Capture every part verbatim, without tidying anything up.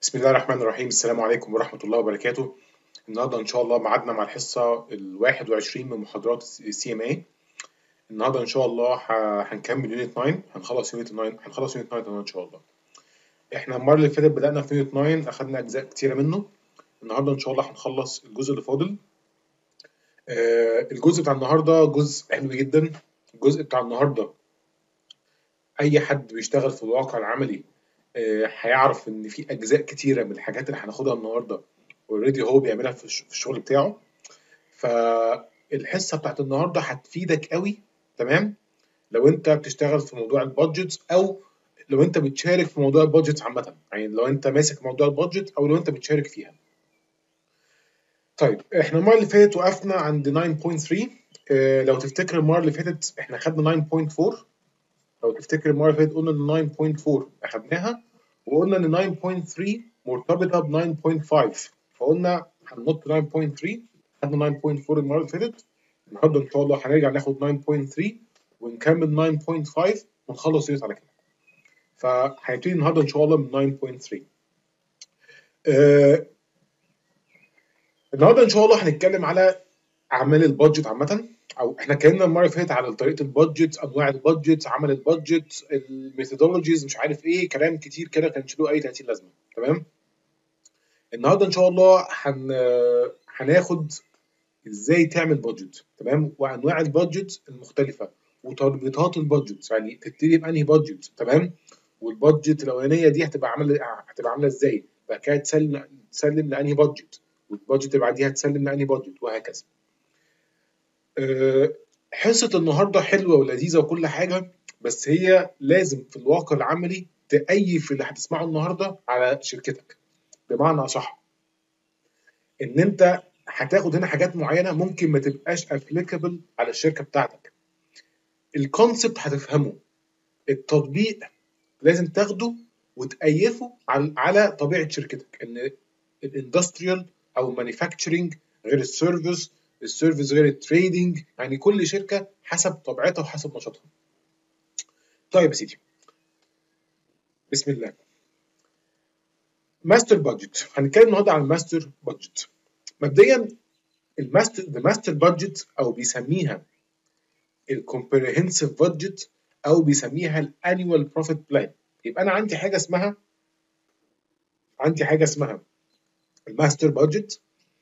بسم الله الرحمن الرحيم. السلام عليكم ورحمة الله وبركاته. النهارده إن شاء الله ميعادنا مع الحصة الواحد وعشرين من محاضرات السي ام اي. النهارده إن شاء الله ه- هنكمل يونت تسعة، هنخلص يونت تسعة، هنخلص يونت تسعة النهارده إن شاء الله. إحنا المرة اللي فاتت بدأنا في يونت تسعة، أخدنا أجزاء كتيرة منه. النهارده إن شاء الله هنخلص الجزء اللي فاضل. آه الجزء بتاع النهارده جزء حلو جدا. الجزء بتاع النهارده أي حد بيشتغل في الواقع العملي آه، هيعرف إن في أجزاء كتيرة من الحاجات اللي هناخدها النهارده اوريدي هو بيعملها في الش- في الشغل بتاعه. فالحصه بتاعت النهارده هتفيدك قوي. تمام. لو انت بتشتغل في موضوع البادجت، او لو انت بتشارك في موضوع البادجت عامه، يعني لو انت ماسك موضوع البادجت او لو انت بتشارك فيها. طيب احنا المره اللي فاتت وقفنا عند تسعة نقطة ثلاثة. اه لو تفتكر المره اللي فاتت احنا خدنا تسعة نقطة أربعة. لو تفتكر المره اللي فاتت قلنا ان تسعة نقطة أربعة اخدناها، وقلنا ان تسعة نقطة ثلاثة مرتبطه ب تسعة نقطة خمسة، فقلنا هننط تسعة نقطة ثلاثة. خدنا تسعة نقطة أربعة المره اللي فاتت. النهارده ان شاء الله هنرجع ناخد تسعة نقطة ثلاثة ونكمل تسعة نقطة خمسة ونخلص يونت على كده. فهنبتدي النهارده ان شاء الله من تسعة نقطة ثلاثة. آه النهارده ان شاء الله هنتكلم على اعمال البادجت عامه، او احنا اتكلمنا المره اللي فاتت على طريقه البادجت، انواع البادجت، عمل البادجت، الميثودولوجيز، مش عارف ايه، كلام كتير كده كانش له اي تلاتين لازمه. تمام. النهارده ان شاء الله هن هناخد ازاي تعمل بادجت، تمام، وانواع البادجت المختلفه وتربيطات البادجت، يعني تبتدي بانهي بادجت، تمام، والبادجت الاولانيه دي هتبقى عامله هتبقى عامله ازاي، بعد كده تسلم تسلم لانهي بادجت، والبادجت اللي بعديها تسلم لانهي بادجت، وهكذا. أه حصه النهارده حلوه ولذيذه وكل حاجه، بس هي لازم في الواقع العملي تأيف اللي هتسمعه النهارده على شركتك. بمعنى اصح ان انت هتاخد هنا حاجات معينه ممكن ما تبقاش ابليكابل على الشركه بتاعتك. الكونسبت هتفهمه، التطبيق لازم تاخده وتأيفه على على طبيعه شركتك. ان الاندستريال او مانيفاكتشرنج غير السيرفيس، السيرفيس غير التريدنج، يعني كل شركه حسب طبيعتها وحسب نشاطها. طيب يا سيدي، بسم الله. ماستر بادجت، هنتكلم النهارده عن الماستر بادجت. مبدئيا الماستر ذا ماستر بادجت او بيسميها الكومبريهنسيف بادجت او بيسميها الانيوال بروفيت بلان. يبقى انا عندي حاجه اسمها عندي حاجه اسمها الماستر بادجت،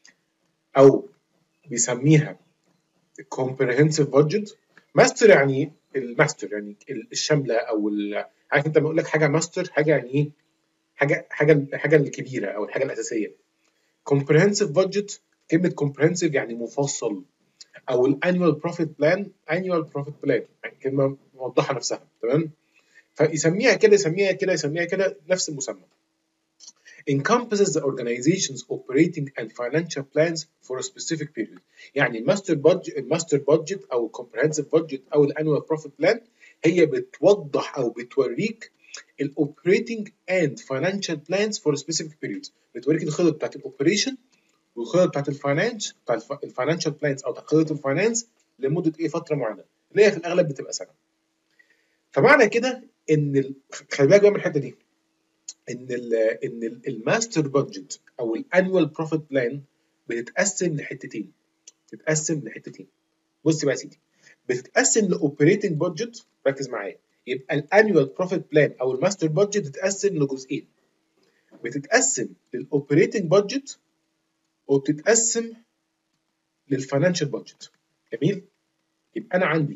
او بيسميها الكومبريهنسيف بادجت. ماستر يعني الماستر، يعني الشامله، او ال- عارف انت لما اقول لك حاجه ماستر، حاجه يعني ايه، حاجه حاجه الحاجه الكبيره او الحاجه الاساسيه. كومبريهنسيف بادجت، كلمه كومبريهنسيف يعني مفصل، او الانيوال بروفيت بلان، انيوال بروفيت بلان يعني كلمه موضحه نفسها. تمام. فيسميها كده يسميها كده يسميها كده نفس المسمى. encompasses the organization's operating and financial plans for a specific period. يعني الماستر بادجت الماستر بادجت او الكومبريهنسيف بادجت او الانوال بروفيت بلان هي بتوضح او بتوريك الاوبريتنج اند financial plans for a specific period. بتوريك الخطط بتاعت الاوبريشن والخطط بتاعت الفاينانس، بتاعت الفاينانشال بلانز او خطط الفاينانس لمده ايه، فتره معينه، اللي هي في الاغلب بتبقى سنه. فمعنى كده ان ال... خلي بالك بقى من الحته دي، ان ال ان الماستر بادجت او الانوال بروفيت بلان بتتقسم لحتتين بتتقسم لحتتين. بص بقى يا سيدي، بتتقسم لاوبريتنج بادجت، ركز معايا. يبقى الانوال بروفيت بلان او الماستر بادجت بتتقسم لجزئين، بتتقسم للاوبريتنج بادجت وبتتقسم للفاينانشال بادجت. جميل. يبقى انا عندي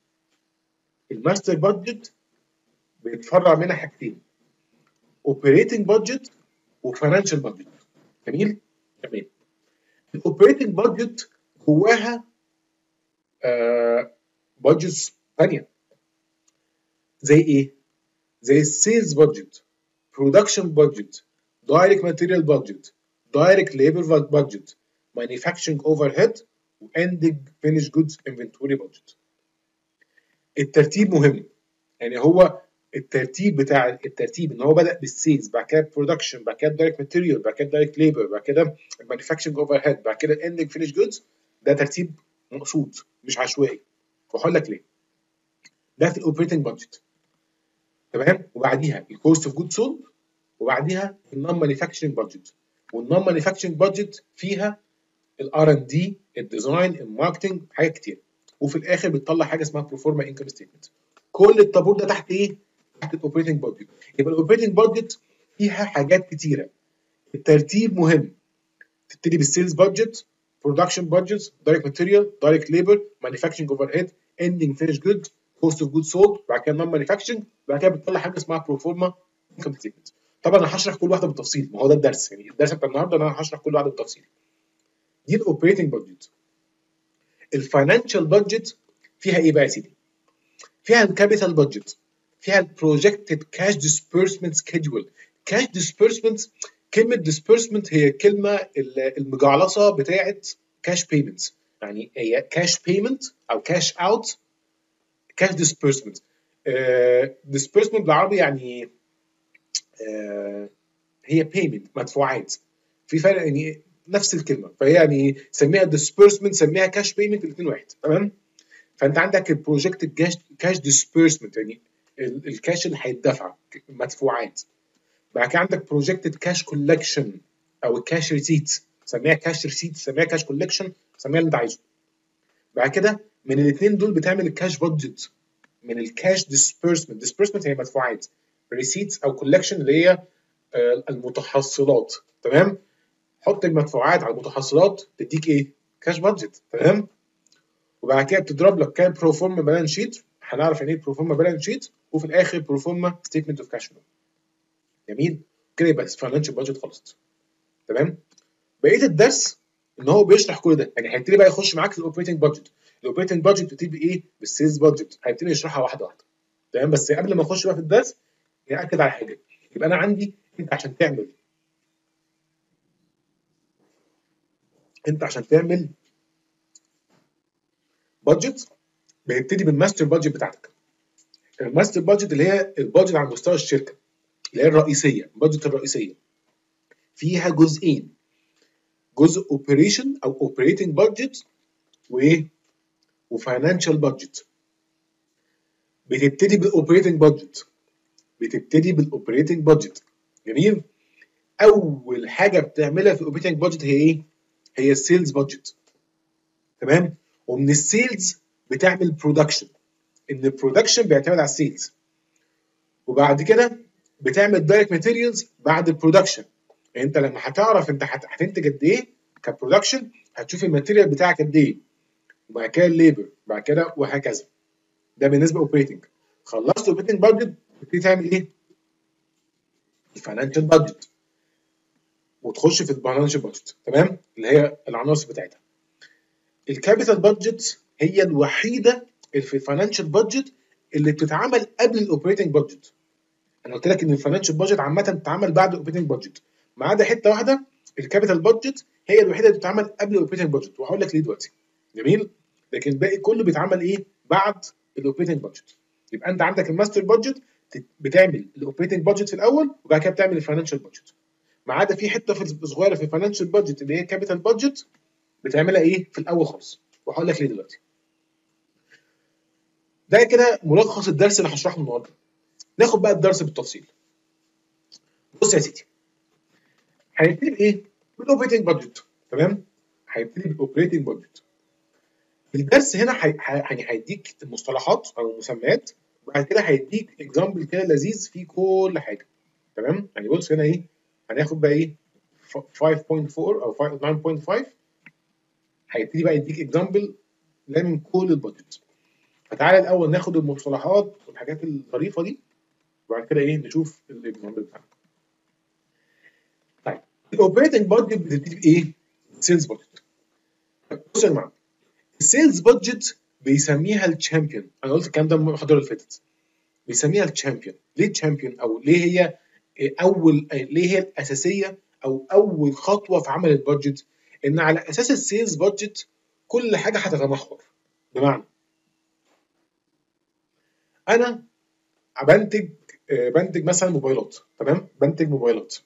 الماستر بادجت بيتفرع منها حاجتين، اوبريتنج بادجت وفاينانشال بادجت. جميل. تمام. الاوبريتنج بادجت جواها بادجتس ثانيه، زي ايه؟ زي السيلز بادجت، برودكشن بادجت، دايركت ماتيريال بادجت، دايركت ليبر بادجت، مانيفاكتشرنج اوفر هيد، واندنج فينيش جودز انفنتوري بادجت. الترتيب مهم، يعني هو الترتيب بتاع الترتيب ان هو بدا بالسيلز، بعد كده برودكشن، بعد كده دايركت ماتيريال، بعد كده دايركت ليبر، بعد كده المانيفاكتشرنج اوفر هيد، بعد كده الاندنج فينيش جودز. ده ترتيب مقصود مش عشوائي، وهقول لك ليه. ده في الاوبريتنج بادجت. تمام. وبعديها الكوست اوف جود سولد، وبعديها النون مانيفاكتشرنج بادجت، والنون مانيفاكتشرنج بادجت فيها الار ان دي، الديزاين، الماركتنج، حاجات كتير. وفي الاخر بتطلع حاجه اسمها بروفورما انكم ستيتمنت. كل الطابور ده تحت ايه؟ تحت الاوبريتنج بادجت. يبقى الاوبريتنج بادجت فيها حاجات كتيره. الترتيب مهم. تبتدي بالسيلز بادجت، برودكشن بادجت، دايركت ماتيريال، دايركت ليبر، مانيفاكتشرنج اوفر هيد، اندنج فينش جود، كوست اوف جود سولد، بعد كده نون مانيفاكتشرنج، بعد كده بتطلع حاجه اسمها بروفورما انكم ستيتمنت. طبعا انا هشرح كل واحده بالتفصيل، ما هو ده الدرس، يعني الدرس بتاع النهارده انا هشرح كل واحده بالتفصيل. دي الاوبريتنج بادجت. الفاينانشال بادجت فيها ايه بقى يا سيدي؟ فيها الكابيتال بادجت، فيها البروجكتد كاش ديسبيرسمنت سكيدول. كاش ديسبيرسمنت، كلمه ديسبيرسمنت هي كلمه المجعلصه بتاعه كاش بيمنت، يعني هي كاش بيمنت او كاش اوت، كاش ديسبيرسمنت. ديسبيرسمنت بالعربي يعني آه هي بيمنت، مدفوعات. في فرق يعني نفس الكلمه، فهي يعني سميها ديسبيرسمنت سميها كاش بيمنت، الاثنين واحد، تمام؟ فانت عندك البروجكت كاش كاش ديسبيرسمنت، يعني الكاش اللي هيتدفع، مدفوعات. بعد كده عندك بروجكتد كاش كولكشن او الكاش ريسيت، سميها كاش ريسيت، سميها كاش كولكشن، سميها اللي انت عايزه. بعد كده من الاثنين دول بتعمل الكاش بادجت. من الكاش ديسبيرسمنت، ديسبيرسمنت هي مدفوعات، ريسيتس او كولكشن اللي هي المتحصلات، تمام؟ حط المدفوعات على المتحصلات تديك ايه؟ كاش بادجت، تمام؟ وبعد كده بتضرب لك كام بروفورما بالانس شيت، هنعرف يعني ايه بروفورما بالانس شيت، وفي الاخر بروفورما ستيتمنت اوف كاش فلو. جميل؟ كده يبقى الفاينانشال بادجت خلصت، تمام؟ بقيه الدرس ان هو بيشرح كل ده، يعني هيبتدي بقى يخش معاك في الاوبريتنج بادجت. الاوبريتنج بادجت بتبتدي بايه؟ بالسيلز بادجت، هيبتدي يشرحها واحده واحده، تمام؟ بس قبل ما اخش بقى في الدرس ناكد على حاجه. يبقى انا عندي، انت عشان تعمل انت عشان تعمل بادجت بيبتدي بالماستر بادجت بتاعتك. الماستر بادجت اللي هي البادجت على مستوى الشركه، اللي هي الرئيسيه، البادجت الرئيسيه. فيها جزئين، جزء اوبريشن او اوبريتنج بادجت، وايه؟ وفاينانشال بادجت. بتبتدي بالاوبريتنج بادجت، بتبتدي بالاوبريتنج بادجت. جميل؟ اول حاجه بتعملها في الاوبريتنج بادجت هي ايه؟ هي السيلز بادجت، تمام؟ ومن السيلز بتعمل برودكشن، ان البرودكشن بيعتمد على السيلز. وبعد كده بتعمل دايركت ماتيريالز بعد البرودكشن. يعني انت لما هتعرف انت هتنتج قد ايه كبرودكشن، هتشوف الماتيريال بتاعك قد ايه، وبعد كده الليبر، بعد كده وهكذا. ده بالنسبه اوبريتنج. خلصت اوبريتنج بادجت، تبتدي تعمل ايه؟ الفاينانشال بادجت، وتخش في الفاينانشال بادجت، تمام؟ اللي هي العناصر بتاعتها. الكابيتال بادجت هي الوحيده اللي في الفاينانشال بادجت اللي بتتعمل قبل الاوبريتنج بادجت. انا قلت لك ان الفاينانشال بادجت عامه بتتعمل بعد الاوبريتنج بادجت، ما عدا حته واحده، الكابيتال بادجت هي الوحيده اللي بتتعمل قبل الاوبريتنج بادجت، وهقول لك ليه دلوقتي. جميل؟ لكن الباقي كله بيتعمل ايه؟ بعد الاوبريتنج بادجت. يبقى انت عندك الماستر بادجت بتعمل الاوبريتنج بادجت في الاول، وبعد كده بتعمل الفاينانشال بادجت. ما عدا في حته في صغيره في الفاينانشال بادجت اللي هي كابيتال بادجت بتعملها ايه؟ في الاول خالص، وهقول لك ليه دلوقتي. ده كده ملخص الدرس اللي هشرحه النهارده. ناخد بقى الدرس بالتفصيل. بص يا سيدي، هنبتدي بايه؟ بالاوبريتنج بادجت، تمام؟ هيبتدي بالاوبريتنج بادجت. الدرس هنا هي- يعني هيديك المصطلحات او المسميات، وبعد كده هيديك اكزامبل كده لذيذ فيه كل حاجه، تمام؟ يعني بص هنا ايه؟ هناخد بقى ايه؟ خمسة نقطة أربعة او تسعة نقطة خمسة، هيبتدي بقى يديك اكزامبل من كل البادجت. فتعالى الاول ناخد المصطلحات والحاجات الظريفه دي، وبعد كده ايه؟ نشوف الاكزامبل بتاعنا. طيب الاوبريتنج بادجت بتبتدي بايه؟ سيلز بادجت. بص يا جماعه، السيلز بادجت بيسميها الشامبيون. انا قلت الكلام ده المحاضره اللي فاتت. بيسميها الشامبيون. ليه الشامبيون؟ او ليه هي اول، ليه هي الاساسيه او اول خطوه في عمل البادجت؟ ان على اساس السيلز بادجت كل حاجه هتتمحور. بمعنى انا بنتج بنتج مثلا موبايلات، تمام؟ بنتج موبايلات.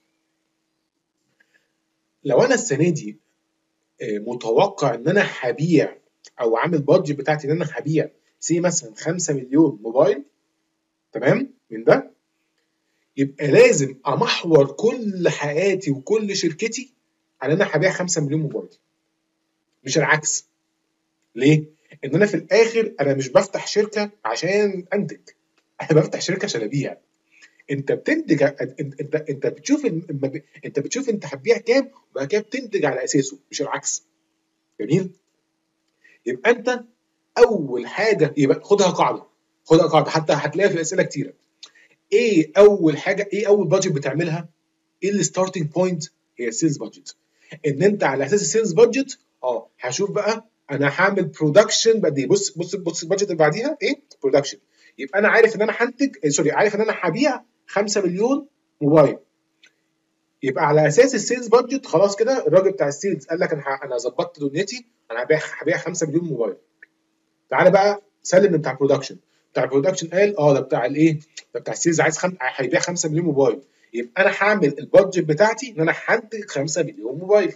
لو انا السنه دي متوقع ان انا هبيع، او عامل بادجت بتاعتي ان انا هبيع سي مثلا خمسة مليون موبايل، تمام؟ من ده يبقى لازم امحور كل حياتي وكل شركتي على ان انا هبيع خمسة مليون موبايل، مش العكس. ليه؟ ان انا في الاخر انا مش بفتح شركه عشان انتج، انا بفتح شركه عشان ابيع. انت بتنتج، انت انت, انت بتشوف الم- انت بتشوف انت هتبيع كام وبعد كده بتنتج على اساسه، مش العكس. جميل. يبقى انت اول حاجه، يبقى خدها قاعده، خدها قاعده حتى هتلاقيها في اسئله كتيره. ايه اول حاجه، ايه اول بادجت بتعملها؟ ايه الستارتنج بوينت؟ هي السيلز بادجت. ان انت على اساس السيلز بادجت اه هشوف بقى انا هعمل برودكشن بقد ايه. بص بص بص البادجت اللي بعديها ايه؟ برودكشن. يبقى انا عارف ان انا هنتج، سوري، عارف ان انا هبيع خمسة مليون موبايل. يبقى على اساس السيلز بادجت خلاص كده الراجل بتاع السيلز قال لك انا ه- انا ظبطت دنيتي، انا هبيع هبيع خمسة مليون موبايل. تعالى بقى سلم بتاع برودكشن. بتاع البرودكشن قال اه ده بتاع الايه؟ ده بتاع السيلز عايز خم... هيبيع خمسة مليون موبايل. يبقى انا هعمل البادجت بتاعتي ان انا هنتج خمسة مليون موبايل.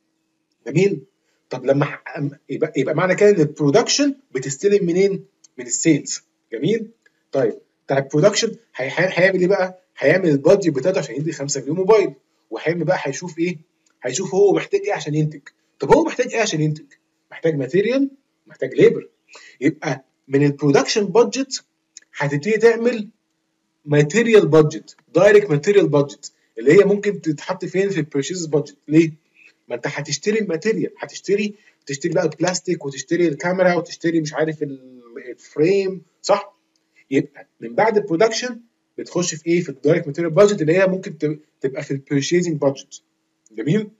جميل. طب لما ح... يبقى يبقى معنى كده ان البرودكشن بتستلم منين؟ من السيلز. جميل. طيب بتاع البرودكشن هيعمل ايه بقى؟ هيعمل البادجت بتاعته عشان ينتج خمسة مليون موبايل، وهيعمل بقى هيشوف ايه؟ هيشوف هو محتاج ايه عشان ينتج. طب هو محتاج ايه عشان ينتج؟ محتاج ماتيريال، محتاج ليبر. يبقى من البرودكشن بادجت هتبتدي تعمل ماتيريال بادجت، دايركت ماتيريال بادجت، اللي هي ممكن تتحط فين؟ في البيرشيز بادجت. ليه؟ ما انت هتشتري الماتيريال، هتشتري تشتري بقى البلاستيك وتشتري الكاميرا وتشتري مش عارف الفريم، صح؟ يبقى من بعد البرودكشن بتخش في ايه؟ في الدايركت ماتيريال بادجت اللي هي ممكن تبقى في البيرشيزنج بادجت. جميل؟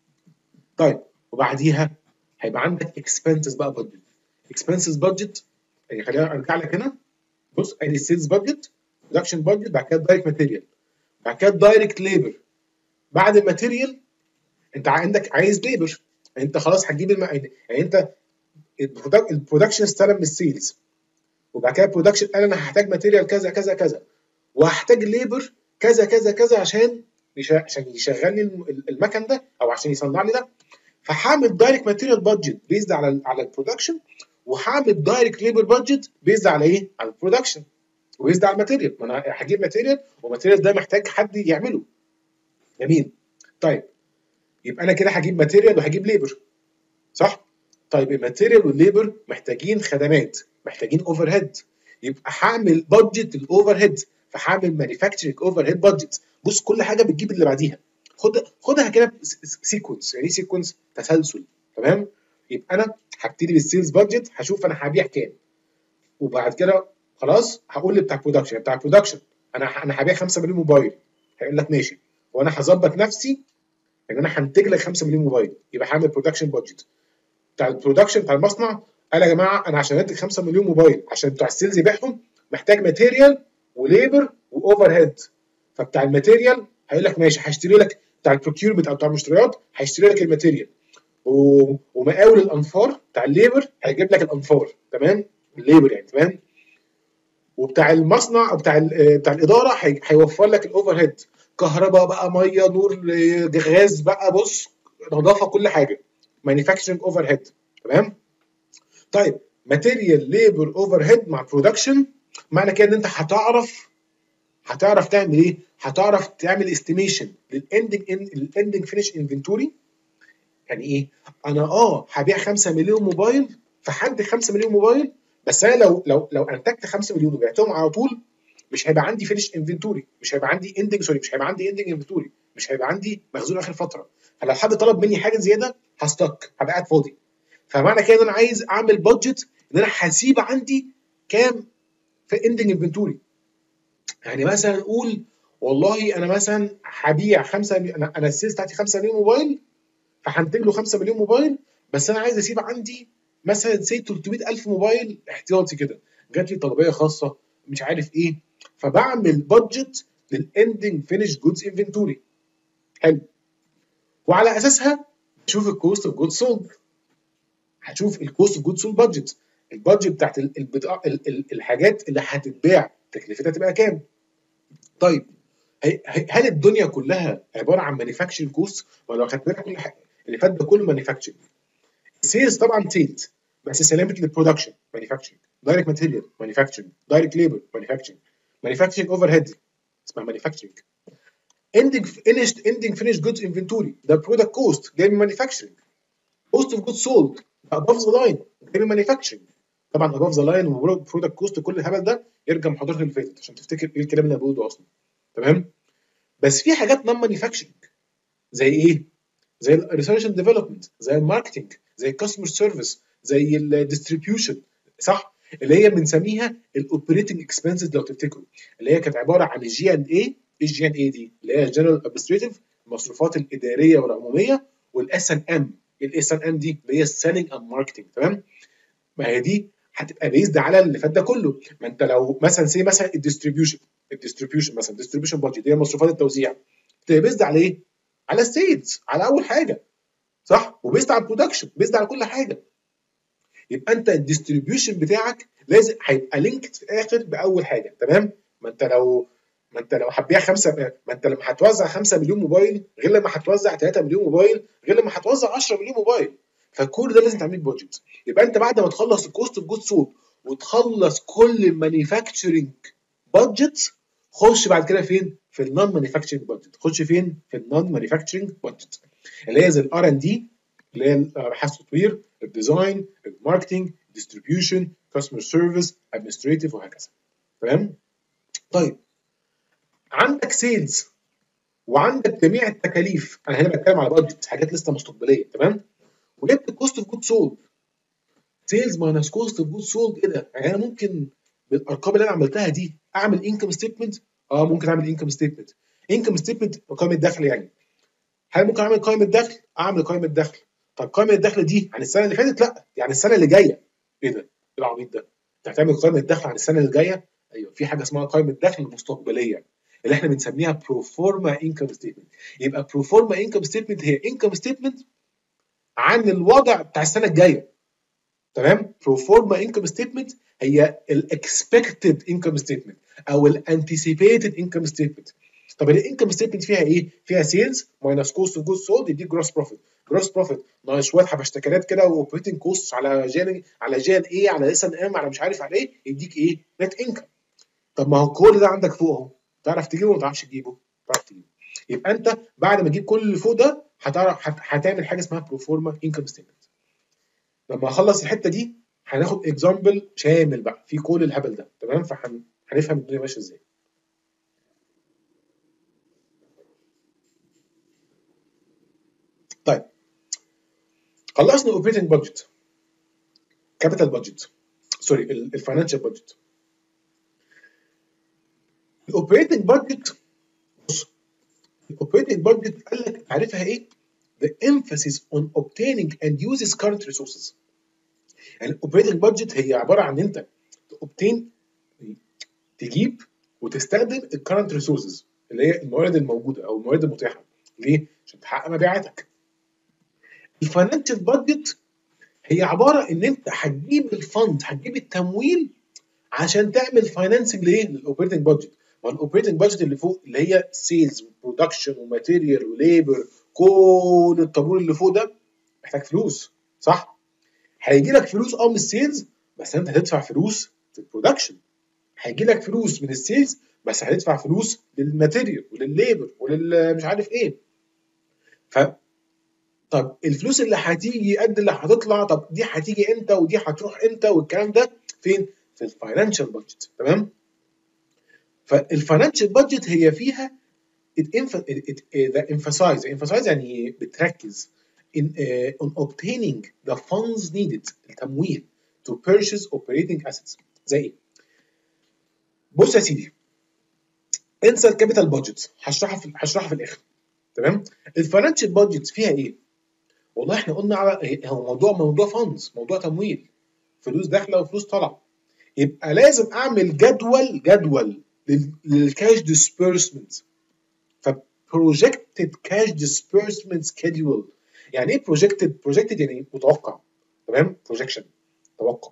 طيب وبعديها هيبقى عندك اكسبنسز بقى بادجت. اكسبنسز بادجت يعني خلينا ارجع لك هنا. بص ادي السيلز بادجت، برودكشن بادجت، بعد كده الدايركت ماتيريال، بعد كده الدايركت ليبر. بعد الماتيريال انت عندك عايز ليبر، انت خلاص هتجيب الم... يعني انت البرودكشن استلم من السيلز، وبعد كده البرودكشن قال انا هحتاج ماتيريال كذا كذا كذا، وهحتاج ليبر كذا كذا كذا عشان يش... عشان يشغل لي المكن ده او عشان يصنع لي ده. فهعمل دايركت ماتيريال بادجت بيزد على على البرودكشن، وهعمل دايركت ليبر بادجت بيزد على ايه؟ على البرودكشن وبيزد على الماتيريال. ما انا هجيب ماتيريال والماتيريال ده محتاج حد يعمله. جميل. طيب يبقى انا كده هجيب ماتيريال وهجيب ليبر، صح؟ طيب الماتيريال والليبر محتاجين خدمات، محتاجين اوفر هيد، يبقى هعمل بادجت الاوفر هيد، فهعمل مانيفاكتشرنج اوفر هيد بادجت. بص كل حاجه بتجيب اللي بعديها، خد خدها كده سيكونس. يعني ايه سيكونس؟ تسلسل. تمام. يبقى انا هبتدي بالسيلز بادجت، هشوف انا هبيع كام، وبعد كده خلاص هقول لي بتاع برودكشن، بتاع برودكشن انا انا هبيع خمسة مليون موبايل. هيقول لك ماشي، وانا هظبط نفسي ان انا هنتج لك خمسة مليون موبايل، يبقى هعمل برودكشن بادجت. بتاع البرودكشن بتاع المصنع قال يا جماعه انا عشان انتج خمسة مليون موبايل عشان بتوع السيلز يبيعهم محتاج ماتيريال وليبر واوفر هيد. فبتاع الماتيريال هيقول لك ماشي هشتري لك، بتاع البروكيورمنت او بتاع المشتريات هيشتري لك الماتيريال، ومقاول الانفار بتاع الليبر هيجيب لك الانفار. تمام. الليبر يعني. تمام. وبتاع المصنع او بتاع بتاع الاداره هيوفر لك الاوفر هيد، كهرباء بقى، ميه، نور، غاز بقى، بص نظافه، كل حاجه، مانيفاكتشرنج اوفر هيد. تمام. طيب ماتيريال ليبر اوفر هيد مع برودكشن، معنى كده ان انت هتعرف هتعرف تعمل ايه؟ هتعرف تعمل استيميشن للاندنج للاندنج فينش انفنتوري. يعني ايه؟ انا اه هبيع خمسة مليون موبايل، فهنتج خمسة مليون موبايل، بس انا لو لو لو انتجت خمسة مليون وبعتهم على طول مش هيبقى عندي فينش انفنتوري، مش هيبقى عندي اندنج سوري مش هيبقى عندي اندنج انفنتوري، مش هيبقى عندي مخزون اخر فتره. فلو حد طلب مني حاجه زياده هستك، هبقى قاعد فاضي. فمعنى كده ان انا عايز اعمل بادجت ان انا هسيب عندي كام في اندنج انفنتوري. يعني مثلا نقول والله انا مثلا هبيع خمسة، انا انا السيلز بتاعتي خمسة مليون موبايل، فهنتج له خمسة مليون موبايل، بس انا عايز اسيب عندي مثلا سي ثلاثمية الف موبايل احتياطي كده، جات لي طلبيه خاصه مش عارف ايه، فبعمل بادجت للاندنج فينيش جودز انفنتوري. حلو. وعلى اساسها تشوف الكوست اوف جود سولد، هتشوف الكوست اوف جود سولد بادجت، البادجت بتاعت البضاعه الحاجات اللي هتتباع تكلفتها تبقى كام. طيب هل الدنيا كلها عباره عن مانيفاكتشرنج كوست؟ ولا لو خدت بالك كل حاجه اللي فات ده كله مانيفاكتشرنج. سيلز طبعا سيلز، بس سلامه البرودكشن مانيفاكتشرنج، دايركت ماتيريال مانيفاكتشرنج، دايركت ليبر مانيفاكتشرنج، مانيفاكتشرنج اوفر هيد اسمها مانيفاكتشرنج. ending finished ending finished goods inventory ده برودكت كوست جاي من مانيفاكتشرنج. cost of goods sold above the line جاي من مانيفاكتشرنج. طبعا above the line وبرودكت كوست كل الهبل ده يرجع محاضرات اللي فاتت عشان تفتكر ايه الكلام اللي انا بقوله اصلا. تمام؟ بس في حاجات نون مانيفاكتشرنج زي ايه؟ زي الريسيرش اند ديفلوبمنت، زي الماركتنج، زي الكاستمر سيرفيس، زي الديستريبيوشن، صح؟ اللي هي بنسميها الاوبريتنج اكسبنسز لو تفتكروا، اللي هي كانت عباره عن الجي ان اي. الجي ان اي دي اللي هي جنرال ادمنستريتيف، المصروفات الاداريه والعموميه، والاس ان ام. الاس ان ام دي اللي هي السيلينج اند ماركتنج. تمام؟ ما هي دي هتبقى بيزد على اللي فات ده كله. ما انت لو مثلا سي مثلا الديستريبيوشن الديستريبيوشن مثلا ديستريبيوشن بادجت هي مصروفات التوزيع، بتبقى بيزد على ايه؟ على السيلز، على اول حاجه، صح؟ وبيزد على البرودكشن، بيزد على كل حاجه. يبقى انت الديستريبيوشن بتاعك لازم هيبقى لينكد في الاخر باول حاجه. تمام؟ ما انت لو ما انت لو هتبيع خمسه، ما انت لما هتوزع خمسة مليون موبايل غير لما هتوزع ثلاثة مليون موبايل غير لما هتوزع عشرة مليون موبايل. فكل ده لازم تعمل بادجت. يبقى انت بعد ما تخلص الكوست اوف جود سولد وتخلص كل المانيفاكتشرنج بادجت، خش بعد كده فين؟ في النون مانيفاكتشرنج بادجت. خش فين؟ في النون مانيفاكتشرنج بادجت اللي هي زي الار ان دي، اللي هي الابحاث التطوير، الديزاين، الماركتنج، ديستريبيوشن، كاستمر سيرفيس، ادمنستريتيف، وهكذا. تمام؟ طيب عندك سيلز وعندك جميع التكاليف. انا هنا بتكلم على بادجت، حاجات لسه مستقبليه. تمام؟ وجبت الكوست اوف جود سولد، سيلز ماينس كوست اوف جود سولد. ايه ده؟ يعني انا ممكن بالارقام اللي انا عملتها دي اعمل انكم ستيتمنت؟ اه ممكن اعمل انكم ستيتمنت. انكم ستيتمنت قائمه دخل يعني. هل ممكن اعمل قائمه دخل؟ اعمل قائمه دخل. طب قائمه الدخل دي عن السنه اللي فاتت؟ لا، يعني السنه اللي جايه. ايه ده؟ ايه العبيط ده؟ انت هتعمل قائمه دخل عن السنه اللي جايه؟ ايوه، في حاجه اسمها قائمه دخل مستقبليه اللي احنا بنسميها برو فورما انكم ستيتمنت. يبقى برو فورما انكم ستيتمنت هي انكم ستيتمنت عن الوضع بتاع السنه الجايه. تمام؟ برو فورما انكم ستيتمنت هي الاكسبكتد انكم ستيتمنت او الانتسيبيتد انكم ستيتمنت. طب الانكم ستيتمنت فيها ايه؟ فيها سيلز ماينس كوست اوف جود سولد يديك جروس بروفيت. جروس بروفيت ناقص شويه حبشتكنات كده واوبريتنج كوست على جي على جي ان ايه على اس ان ام على مش عارف على ايه، يديك ايه؟ نت انكم. طب ما هو كل ده عندك فوق اهو، تعرف تجيبه ولا ما تعرفش تجيبه؟ تعرف تجيبه. يبقى انت بعد ما تجيب كل اللي فوق ده هتعرف هتعمل حاجه اسمها برو فورما انكم ستيتمنت. لما اخلص الحته دي هناخد اكزامبل شامل بقى في كل الهبل ده. تمام؟ فهنفهم الدنيا ماشيه ازاي. طيب خلصنا الاوبريتنج بادجت، كابيتال بادجت، سوري الفاينانشال بادجت. الاوبريتنج بادجت، بص الاوبريتنج بادجت قال لك تعريفها ايه؟ The emphasis on obtaining and uses current resources. يعني الاوبريتنج بادجت هي عباره عن انت اوبتين، تجيب وتستخدم الكرنت ريسورسز اللي هي الموارد الموجوده او الموارد المتاحه. ليه؟ عشان تحقق مبيعاتك. الفاينانشال بادجت هي عباره ان انت هتجيب الفند، هتجيب التمويل عشان تعمل فاينانسنج لايه؟ للاوبريتنج بادجت. ما الاوبريتنج بادجت اللي فوق اللي هي سيلز وبرودكشن وماتيريال وليبر، كل الطابور اللي فوق ده محتاج فلوس، صح؟ هيجي لك فلوس اه من السيلز، بس انت هتدفع فلوس في البرودكشن. هيجي لك فلوس من السيلز بس هتدفع فلوس للماتيريال وللليبر ولل مش عارف ايه. ف طب الفلوس اللي هتيجي قد اللي هتطلع، طب دي هتيجي امتى ودي هتروح امتى والكلام ده فين؟ في الفاينانشال بادجت. تمام؟ فالفاينانشال بادجت هي فيها ذا emphasize emphasize يعني بتركز in uh, on obtaining the funds needed التمويل to purchase operating assets. زي ايه؟ بص يا سيدي، انسى الكابيتال بادجت، هشرحها في هشرحها في الاخر. تمام؟ الفاينانشال بادجت فيها ايه؟ والله احنا قلنا على هو موضوع موضوع فاندز، موضوع تمويل، فلوس داخله وفلوس طالعه. يبقى لازم اعمل جدول جدول للكاش ديسبيرسمنت. فبروجكتد كاش ديسبيرسمنت سكيدول. يعني ايه بروجكتد؟ بروجكتد يعني متوقع. تمام؟ بروجكشن توقع.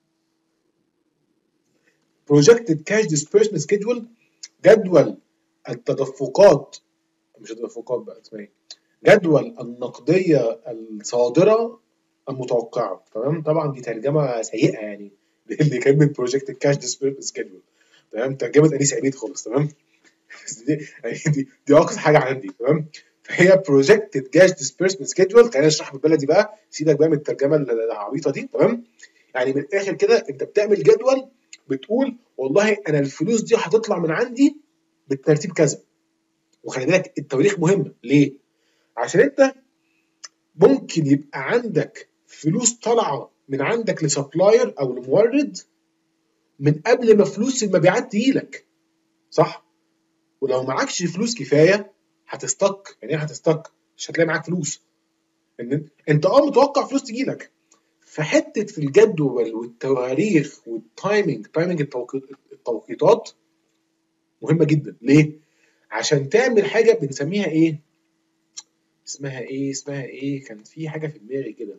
بروجكتد كاش ديسبيرسمنت سكيدول جدول التدفقات، مش التدفقات بقى اسمها ايه؟ جدول النقديه الصادره المتوقعه. تمام؟ طبعا دي ترجمه سيئه يعني اللي كلمه بروجكت كاش ديسبيرسمنت سكيدول. تمام؟ ترجمه انيس عبيد خالص. تمام؟ دي دي, دي اقصى حاجه عندي. تمام. فهي بروجكتد كاش ديسبيرسمنت سكيدول. خلينا نشرح بالبلدي بقى، سيبك بقى من الترجمه العبيطه دي. تمام. يعني من الاخر كده انت بتعمل جدول بتقول والله انا الفلوس دي هتطلع من عندي بالترتيب كذا. وخلي بالك التواريخ مهمه ليه؟ عشان انت ممكن يبقى عندك فلوس طالعه من عندك لسبلاير او لمورد من قبل ما فلوس المبيعات تجيلك، صح؟ ولو معكش فلوس كفايه هتستك. يعني ايه هتستك؟ مش هتلاقي معاك فلوس. ان انت اه متوقع فلوس تجيلك. فحته في الجدول والتواريخ والتايمنج، تايمنج التوقيتات مهمه جدا. ليه؟ عشان تعمل حاجه بنسميها ايه؟ اسمها ايه؟ اسمها ايه؟ كان في حاجه في دماغي كده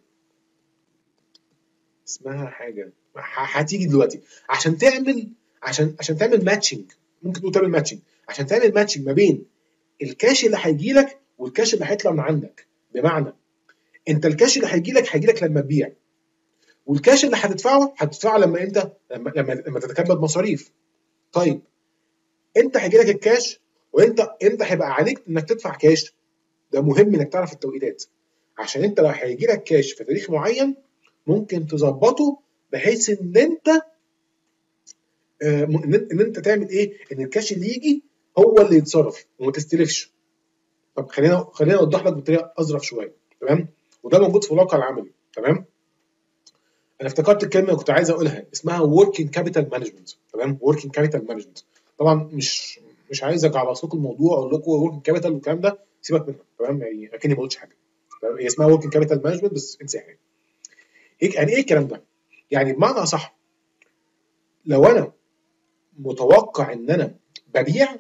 اسمها حاجه هتيجي دلوقتي. عشان تعمل عشان عشان تعمل ماتشنج، ممكن تقول تعمل ماتشنج عشان تعمل ماتشنج ما بين الكاش اللي هيجي لك والكاش اللي هيطلع من عندك. بمعنى انت الكاش اللي هيجي لك هيجي لك لما تبيع، والكاش اللي هتدفعه هتدفعه لما انت لما لما, لما تتكبد مصاريف. طيب انت هيجي لك الكاش وانت امتى هيبقى عليك انك تدفع كاش؟ ده مهم انك تعرف التوقيتات، عشان انت لو هيجي لك كاش في تاريخ معين ممكن تظبطه بحيث ان انت آه ان انت تعمل ايه؟ ان الكاش اللي يجي هو اللي يتصرف وما تستلفش. طب خلينا خلينا اوضح لك بطريقه اظرف شويه. تمام. وده موجود في الواقع العملي. تمام. انا افتكرت الكلمه اللي كنت عايز اقولها اسمها working capital management. تمام. working capital management. طبعا مش مش عايز اجعلص لكم الموضوع اقول لكم working capital والكلام ده، سيبك منها. تمام. يعني اكني ما قلتش حاجه. تمام. هي اسمها working capital management بس انساها. ايه يعني ايه الكلام ده؟ يعني بمعنى اصح لو انا متوقع ان انا ببيع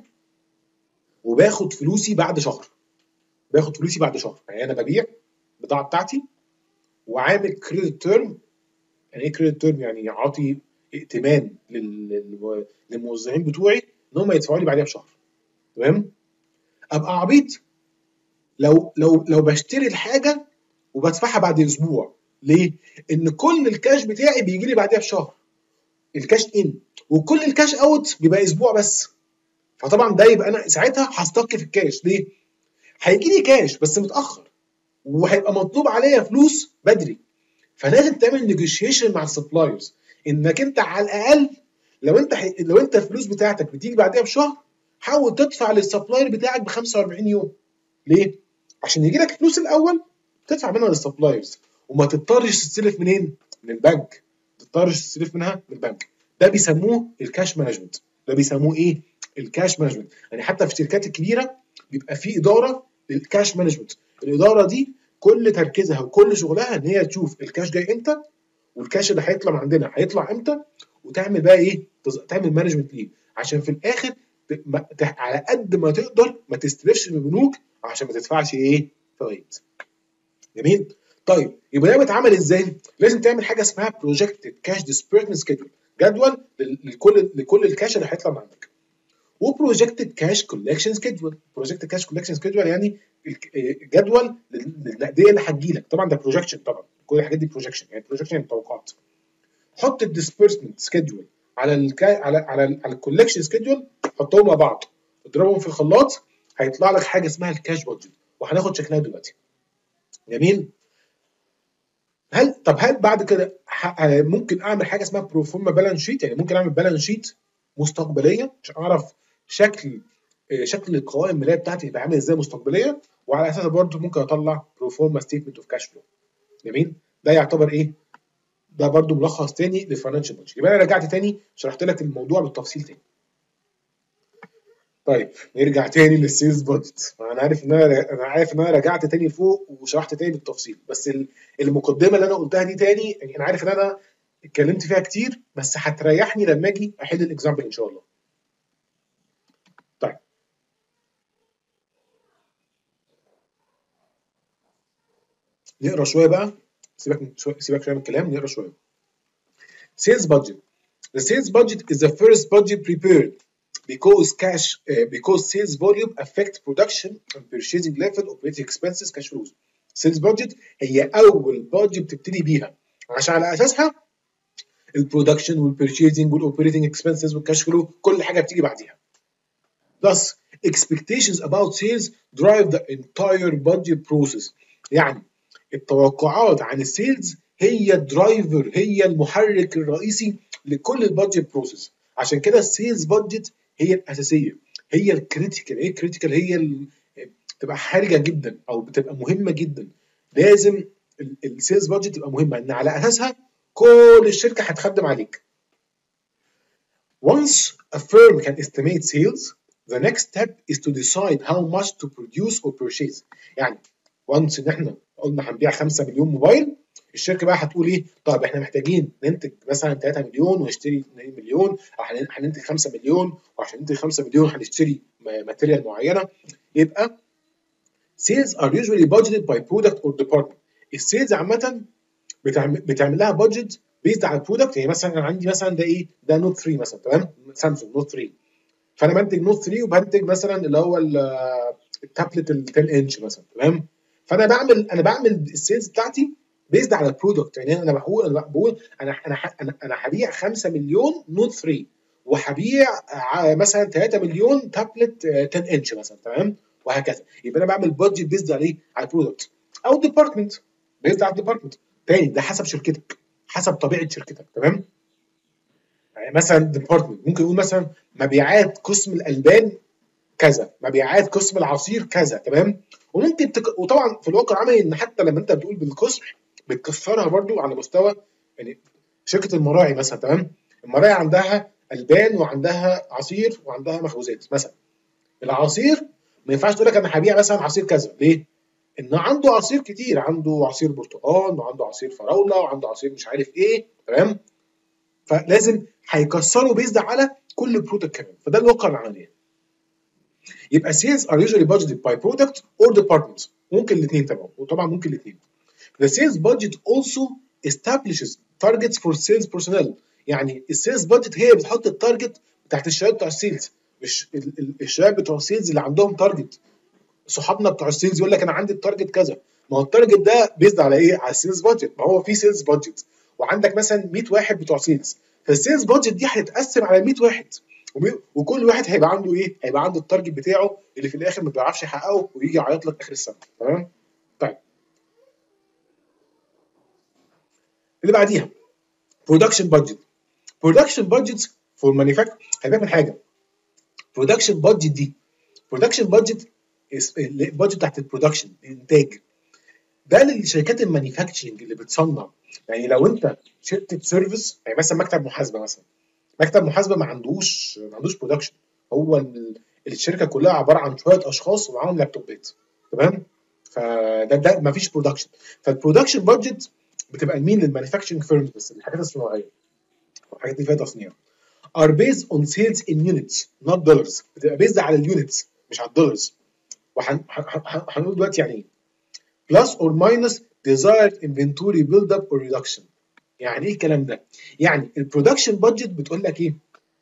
وباخد فلوسي بعد شهر، باخد فلوسي بعد شهر، يعني انا ببيع البضاعه بتاعتي وعامل كريدت تيرم. يعني ايه كريدت تيرم؟ يعني اعطي ائتمان للموظفين بتوعي ان هم يدفعوا لي بعدها بشهر. تمام. ابقى عبيط لو لو لو بشتري الحاجه وبدفعها بعد اسبوع. ليه؟ ان كل الكاش بتاعي بيجي لي بعدها بشهر، الكاش ان، وكل الكاش اوت بيبقى اسبوع بس. فطبعا ده يبقى انا ساعتها هستك في الكاش. ليه؟ هيجي لي كاش بس متاخر وهيبقى مطلوب عليا فلوس بدري. فلازم تعمل نيجوشيشن مع السبلايرز انك انت على الاقل لو انت حي... لو انت الفلوس بتاعتك بتيجي بعدها بشهر حاول تدفع للسبلاير بتاعك ب خمسة وأربعين يوم. ليه؟ عشان يجي لك فلوس الاول تدفع منها للسبلايرز وما تضطرش تستلف منين؟ من البنك. ما تضطرش تستلف منها من البنك. ده بيسموه الكاش مانجمنت. ده بيسموه ايه؟ الكاش مانجمنت. يعني حتى في الشركات الكبيره بيبقى في اداره للكاش مانجمنت. الاداره دي كل تركيزها وكل شغلها ان هي تشوف الكاش جاي امتى والكاش اللي هيطلع من عندنا هيطلع امتى، وتعمل بقى ايه؟ تعمل مانجمنت ليه، عشان في الاخر على قد ما تقدر ما تستلفش من البنوك عشان ما تدفعش ايه؟ فوائد. جميل؟ طيب يبقى ده بيتعمل ازاي؟ لازم تعمل حاجه اسمها بروجكتد كاش ديسبيرسمنت سكيدول، جدول لكل لكل الكاش اللي هيطلع من عندك. وبروجكتد كاش كولكشن سكيدول. بروجكتد كاش كولكشن سكيدول يعني جدول للنقديه اللي هتجي لك. طبعا ده بروجكشن، طبعا كل الحاجات دي بروجكشن، يعني بروجكشن يعني توقعات. حط الديسبيرسمنت سكيدول على الكا... على على على الكولكشن سكيدول، حطهم مع بعض اضربهم في الخلاط هيطلع لك حاجه اسمها الكاش بادجت وهناخد شكلها دلوقتي. جميل. هل طب هل بعد كده ممكن اعمل حاجه اسمها بروفورما بالانس شيت؟ يعني ممكن اعمل بالانس شيت مستقبليه عشان اعرف شكل شكل القوائم الماليه بتاعتي يبقى عامل ازاي مستقبليه، وعلى اساسها برضه ممكن اطلع بروفورما ستيتمنت اوف كاش فلو. جميل. ده يعتبر ايه؟ ده برضه ملخص تاني للفاينانشال بادجت. يبقى انا رجعت تاني شرحت لك الموضوع بالتفصيل تاني. طيب نرجع تاني للسيلز بادجت. انا عارف ان انا انا عارف ان انا رجعت تاني فوق وشرحت تاني بالتفصيل، بس المقدمه اللي انا قلتها دي تاني يعني انا عارف ان انا اتكلمت فيها كتير بس هتريحني لما اجي احل الاكزامبل ان شاء الله. طيب نقرا شويه بقى، سيبك من شويه سيبك شويه من الكلام، نقرا شويه. Sales budget. The sales budget is the first budget prepared because cash uh, because sales volume affect production and purchasing level, operating expenses, cash flows. Sales budget هي اول بادجت بتبتدي بيها عشان على اساسها البرودكشن والبرشيزنج والاوبريتنج اكسبنسز والكاش فلو كل حاجه بتيجي بعديها. Thus expectations about sales drive the entire budget process. يعني التوقعات عن السيلز هي الدرايفر، هي المحرك الرئيسي لكل البادجت بروسيس. عشان كده السيلز بادجت هي الاساسيه، هي الكريتيكال. ايه الكريتيكال؟ هي ال... بتبقى حرجه جدا او بتبقى مهمه جدا. لازم السيلز بادجت تبقى مهمه، ان على اساسها كل الشركه هتخدم عليك. Once a firm can estimate sales, the next step is to decide how much to produce or purchase. يعني once ان احنا قلنا هنبيع خمسة مليون موبايل، الشركه بقى هتقول ايه؟ طيب احنا محتاجين ننتج مثلا ثلاثة مليون ونشتري اثنين مليون، او هننتج خمسة مليون، وعشان ننتج خمسة مليون هنشتري ماتيريال معينه. يبقى sales are usually budgeted by product or department. السيلز عامه بتعمل بتعمل لها بادجت بيزد على البرودكت. يعني مثلا انا عندي مثلا ده ايه؟ ده نوت ثلاثة مثلا، تمام؟ سامسونج نوت ثلاثة، فانا بنتج نوت ثلاثة وبنتج مثلا اللي هو التابلت ال عشرة انش مثلا، تمام؟ فانا بعمل انا بعمل السيلز بتاعتي بيزد على البرودكت. يعني انا بقول انا بقول انا انا انا انا هبيع خمسة مليون نوت ثلاثة، وهبيع مثلا ثلاثة مليون تابلت عشرة انش مثلا، تمام؟ وهكذا. يبقى انا بعمل بادجت بيزد على ايه؟ على البرودكت. او ديبارتمنت بيزد على الديبارتمنت تاني، ده حسب شركتك، حسب طبيعه شركتك، تمام؟ يعني مثلا ديبارتمنت ممكن يقول مثلا مبيعات قسم الالبان كذا، مبيعات قسم العصير كذا، تمام؟ وممكن تك... وطبعا في الواقع العملي ان حتى لما انت بتقول بالقسم بتكسرها برضو على مستوى يعني شركه المراعي مثلا، تمام؟ المراعي عندها البان وعندها عصير وعندها مخبوزات مثلا. العصير ما ينفعش تقول لك انا هبيع مثلا عصير كذا، ليه؟ ان عنده عصير كتير، عنده عصير برتقال وعنده عصير فراوله وعنده عصير مش عارف ايه، تمام؟ فلازم هيكسروا بيزد على كل برودكت كمان. فده الواقع العملي. يبقى sales are usually budgeted by product or departments. ممكن الاثنين طبعا، وطبعا ممكن الاثنين. The sales budget also establishes targets for sales personnel. يعني السيلز بادجت هي بتحط التارجت بتاعت الشباب بتوع السيلز، مش الشباب بتوع السيلز اللي عندهم تارجت. صحابنا بتوع السيلز يقول لك انا عندي التارجت كذا. ما هو التارجت ده بيزد على ايه؟ على السيلز بادجت. ما هو في سيلز بادجت وعندك مثلا مية واحد بتوع سيلز، فالسيلز بادجت دي هتتقسم على مية واحد، وكل واحد هيبقى عنده ايه؟ هيبقى عنده التارجت بتاعه اللي في الاخر ما بيعرفش يحققه ويجي يعيط لك اخر السنه، تمام؟ طيب اللي بعديها برودكشن بادجت. برودكشن بادجت فور مانيفاكتشر. خلي بالك من حاجه، برودكشن بادجت دي برودكشن بادجت البادجت بتاعت البرودكشن الانتاج ده للشركات المانيفاكتشرنج اللي بتصنع. يعني لو انت شركه سيرفيس، يعني مثلا مكتب محاسبه مثلا، مكتب محاسبه ما عندوش ما عندوش برودكشن، هو الشركه كلها عباره عن شويه اشخاص ومعاهم لابتوبات، تمام؟ فده ده ما فيش برودكشن. فالبرودكشن بادجت بتبقى لمين؟ للمانيفاكتشرنج فيرمز بس، الحاجات الصناعيه الحاجات اللي فيها تصنيع. are based on sales in units not dollars. بتبقى بيزد على اليونتس مش على الدولارز. وهنقول دلوقتي يعني ايه plus or minus desired inventory build up or reduction. يعني ايه الكلام ده؟ يعني البرودكشن بادجت بتقول لك ايه؟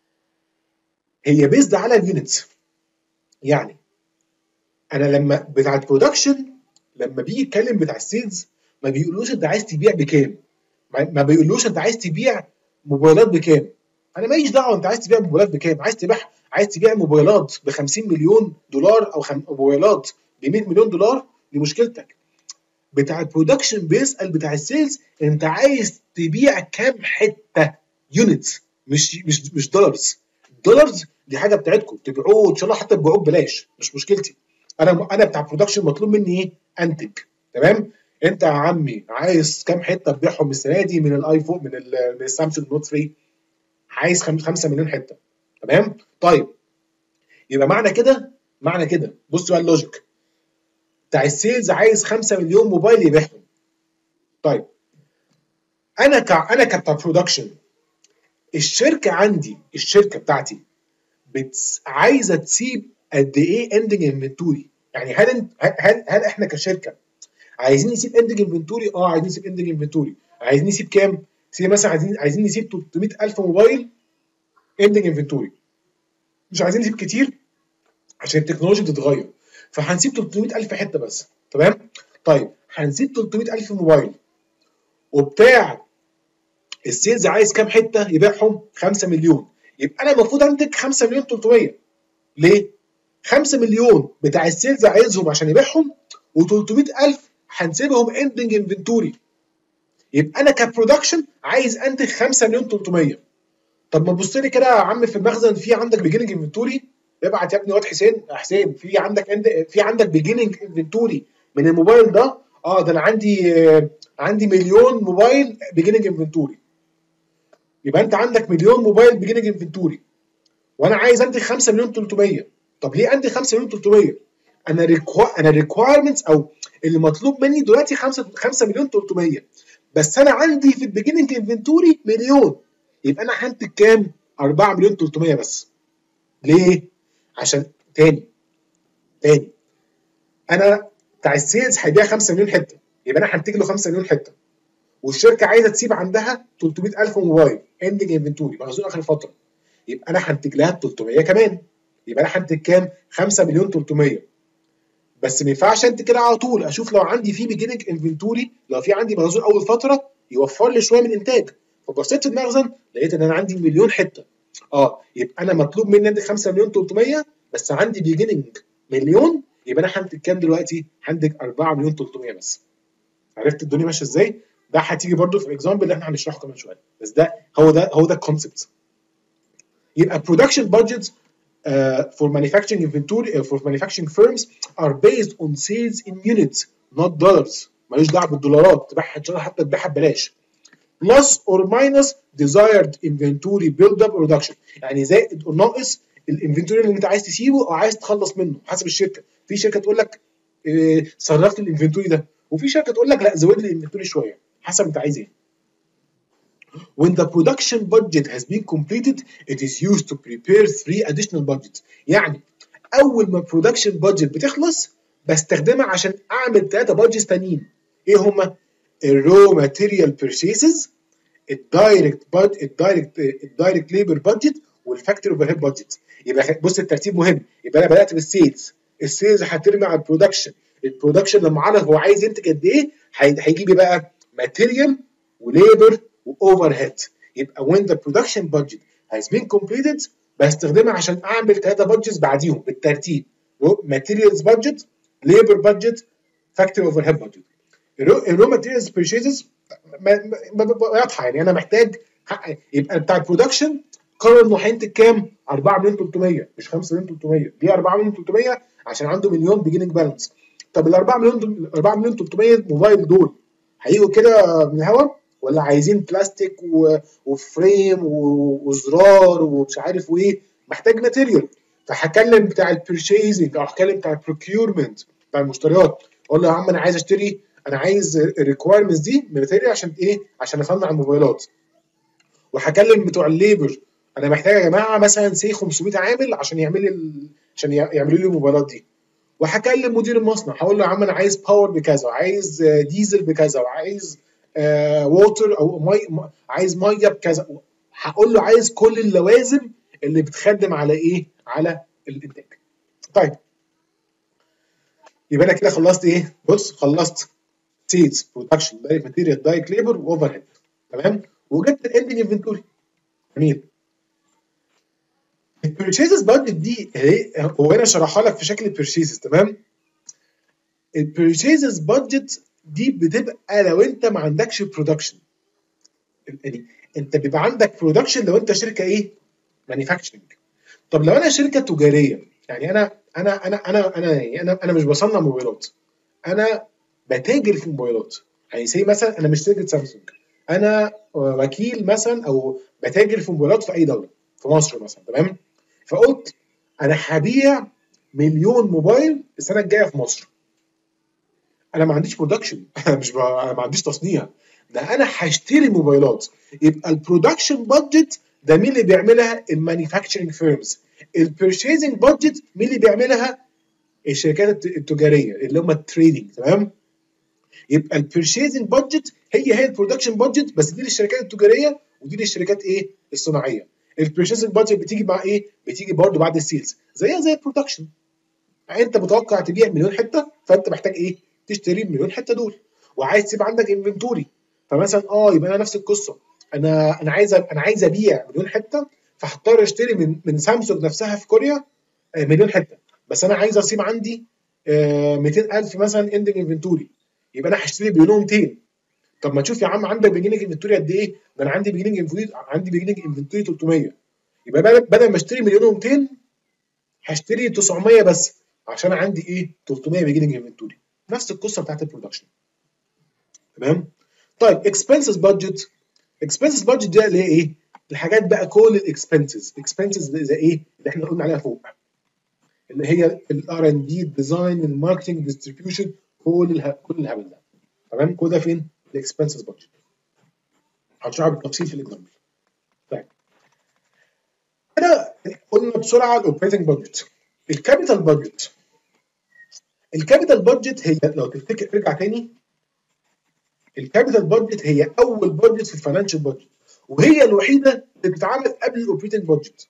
هي بيزد على اليونتس. يعني انا لما بتاع البرودكشن لما بيجي يتكلم بتاع السيلز ما بيقولوش انت عايز تبيع بكام، ما بيقولوش انت عايز تبيع موبايلات بكام. انا ماليش دعوه انت عايز تبيع موبايلات بكام، عايز تبيع عايز تبيع موبايلات ب خمسين مليون دولار او خم... موبايلات ب مية مليون دولار، دي مشكلتك. بتاع البرودكشن بيسال بتاع السيلز انت عايز تبيع كام حته يونتس، مش مش مش دولارز. الدولارز دي حاجه بتاعتكم تبيعوه ان شاء الله، حتى تبيعوه ببلاش مش مشكلتي. انا انا بتاع برودكشن مطلوب مني ايه؟ انتج، تمام؟ انت يا عمي عايز كام حته تبيعهم السنه دي من الايفون من, من السامسونج نوت ثلاثة؟ عايز خمسة مليون حته، تمام؟ طيب يبقى معنى كده معنى كده بص بقى اللوجيك بتاع السيلز عايز خمسة مليون موبايل يبيعهم. طيب انا ك انا كبتاع برودكشن، الشركه عندي الشركه بتاعتي بتس... عايزه تسيب قد ايه اندنج انفنتوري؟ يعني هل هل هل احنا كشركه عايزين نسيب اندنج انفنتوري؟ اه عايزين نسيب اندنج انفنتوري. عايزين نسيب كام؟ سي مثلا عايزين عايزين نسيب ثلاثمية ألف موبايل اندنج انفنتوري، مش عايزين نسيب كتير عشان التكنولوجيا بتتغير، فهنسيب ثلاثمية ألف حته بس، تمام؟ طيب هنسيب ثلاثمية ألف موبايل، وبتاع السيلز عايز كام حته يبيعهم؟ خمسة مليون. يبقى انا المفروض انتج خمسة مليون ثلاثمية. ليه؟ خمسة مليون بتاع السيلز عايزهم عشان يبيعهم، و300 ألف هنسيبهم اندنج انفنتوري. يبقى انا كبرودكشن عايز انتج خمسة مليون تلتمية. طب ما تبص لي كده يا عم في المخزن، في عندك بيجيننج انفنتوري؟ ابعت يا ابني واد حسين حسين، في عندك عند في عندك بيجيننج انفنتوري من الموبايل ده؟ اه ده انا عندي آه عندي مليون موبايل بيجيننج انفنتوري. يبقى انت عندك مليون موبايل بيجيننج انفنتوري، وانا عايز انتج خمسة مليون تلتمية. طب ليه عندي خمسة مليون تلتمية؟ انا ريكوا انا ريكوايرمنتس او اللي مطلوب مني دلوقتي خمسة مليون تلتمية، بس انا عندي في البيجيننج انفنتوري مليون. يبقى انا هنتج كام؟ أربعة مليون تلتمية بس. ليه؟ عشان تاني تاني انا بتاع السيلز هيبيع خمسة مليون حته، يبقى انا هنتج له خمسة مليون حته، والشركه عايزه تسيب عندها تلتمية ألف موبايل اندنج انفنتوري مخزون اخر فتره، يبقى انا هنتج لها تلتمية كمان. يبقى انا هنتج كام؟ خمسة مليون تلتمية. بس ما ينفعش انت كده على طول اشوف لو عندي في بيجيننج انفنتوري، لو في عندي مخزون اول فتره يوفر لي شويه من الانتاج. فبصيت في المخزن لقيت ان انا عندي مليون حته. اه يبقى انا مطلوب مني انتج خمسة مليون تلتمية، بس عندي بيجيننج مليون، يبقى انا هنتج كام دلوقتي؟ هنتج أربعة مليون تلتمية بس. عرفت الدنيا ماشيه ازاي؟ ده هتيجي برده في الاكزامبل اللي احنا هنشرحه كمان شويه، بس ده هو ده هو ده الكونسبت. يبقى production budgets uh, for manufacturing inventory uh, for manufacturing firms are based on sales in units not dollars. ماليش دعوه بالدولارات، تبيعها حتى تبيعها ببلاش. plus or minus desired inventory build up or reduction، يعني زائد او ناقص الانفنتوري اللي انت عايز تسيبه او عايز تخلص منه حسب الشركه. في شركه تقول لك اه صرفت الانفنتوري ده، وفي شركه تقول لك لا زود لي الانفنتوري شويه، حسب انت عايز ايه. When the production budget has been completed, it is used to prepare three additional budgets. يعني أول ما production budget بتخلص بستخدمها عشان أعمل ثلاثة budgets تانيين. إيه هما؟ الرو ماتيريال purchases، الدايركت باد الدايركت الدايركت ليبر بادجت، والفاكتوري اوفر هيد بادجت. يبقى بص الترتيب مهم. يبقى انا بدات بالسيلز، السيلز هترمي على البرودكشن، البرودكشن لما عرف هو عايز ينتج قد ايه هيجيب ايه بقى؟ ماتيريال وليبر واوفر هيد. يبقى when the production budget has been completed بستخدمها عشان اعمل ثلاثه بادجتس بعديهم بالترتيب: ماتيريالز بادجت، ليبر بادجت، فاكتوري اوفر هيد بادجت. الرو ماتيريالز بيرشيزز واضحه، يعني انا محتاج حق يبقى بتاع البرودكشن قرر انه هينتج كام؟ أربعة مليون تلتمية مش خمسة مليون تلتمية. ليه أربعة مليون تلتمية؟ عشان عنده مليون بيجيننج بالانس. طب ال أربعة مليون أربعة مليون تلتمية موبايل دول هيجوا كده من الهوا ولا عايزين بلاستيك و... وفريم و... وزرار ومش عارف وايه؟ محتاج ماتيريال. فهكلم بتاع البرشيزنج او هكلم بتاع البروكيورمنت بتاع المشتريات، اقول له يا عم انا عايز اشتري، انا عايز الريكوايرمنتس دي ماتيريال عشان ايه؟ عشان اصنع الموبايلات. وهكلم بتوع الليبر، انا محتاج يا جماعه مثلا سي خمسمية عامل عشان يعمل لي ال... عشان يعملوا لي الموبايلات دي. وهكلم مدير المصنع هقول له يا عم انا عايز باور بكذا، وعايز ديزل بكذا، وعايز آه ووتر او مي، عايز ميه بكذا. هقول له عايز كل اللوازم اللي بتخدم على ايه؟ على الانتاج. طيب يبقى انا كده خلصت ايه؟ بص خلصت سيلز، برودكشن، دايركت ماتيريال، دايركت ليبر، واوفر هيد. تمام؟ وجبت الاندنج انفنتوري. جميل. البيرشيزز بادجت دي هو هنا شرحها لك في شكل البيرشيزز. تمام؟ البيرشيزز بادجت دي بتبقى لو انت ما عندكش برودكشن. يعني انت بيبقى عندك برودكشن لو انت شركه ايه؟ مانيفاكتشرنج. طب لو انا شركه تجاريه، يعني انا انا انا انا انا يعني انا انا مش بصنع موبايلات، انا بتاجر في موبايلات. يعني زي مثلا انا مش شركه سامسونج، انا وكيل مثلا او بتاجر في موبايلات في اي دوله، في مصر مثلا. تمام؟ فقلت انا هبيع مليون موبايل السنه الجايه في مصر. انا ما عنديش برودكشن مش ب... انا ما عنديش تصنيع، ده انا هشتري موبايلات. يبقى البرودكشن بادجت ده مين اللي بيعملها؟ المانيفاكتشرنج فيرمز. البيرشيزنج بادجت مين اللي بيعملها؟ الشركات التجاريه اللي هم التريدنج. تمام؟ يبقى البيرشيزنج بادجت هي هي البرودكشن بادجت، بس دي للشركات التجاريه ودي للشركات ايه؟ الصناعيه. البيرشيزنج بادجت بتيجي مع ايه؟ بتيجي برضه بعد السيلز، زيها زي البرودكشن. انت متوقع تبيع مليون حته، فانت محتاج ايه؟ تشتري المليون حته دول، وعايز تسيب عندك انفنتوري. فمثلا اه يبقى انا نفس القصه، انا انا عايز انا عايز ابيع مليون حته، فهضطر اشتري من من سامسونج نفسها في كوريا مليون حته. بس انا عايز اسيب عندي آه مئتين ألف مثلا اندنج انفنتوري، يبقى انا هشتري بينهم مئتين. طب ما تشوف يا عم عندك بيجيننج انفنتوري قد ايه؟ ده انا عندي بيجيننج انفنتوري عندي بيجيننج انفنتوري ثلاثمية، يبقى بدل بدل ما اشتري مليون ومئتين هشتري تسعمية بس عشان عندي ايه؟ ثلاثمية بيجيننج انفنتوري. نفس القصه بتاعت البرودكشن. تمام؟ طيب اكسبنسز بادجت. اكسبنسز بادجت دي اللي هي ايه؟ الحاجات بقى كل الاكسبنسز، اكسبنسز زي ايه؟ اللي احنا قلنا عليها فوق، اللي هي الار ان دي، الديزاين، الماركتنج، ديستريبيوشن، كل اله... كل الهبل ده. تمام؟ كل ده فين؟ الاكسبنسز بادجت. هشرحها بالتفصيل في الاكزامبل. طيب كده قلنا بسرعه الاوبريتنج بادجت. الكابيتال بادجت. الكابيتال بادجت هي لو تفتكر ارجع تاني، الكابيتال بادجت هي اول بادجت في الفاينانشال بادجت، وهي الوحيده اللي بتتعمل قبل الاوبريتنج بادجت.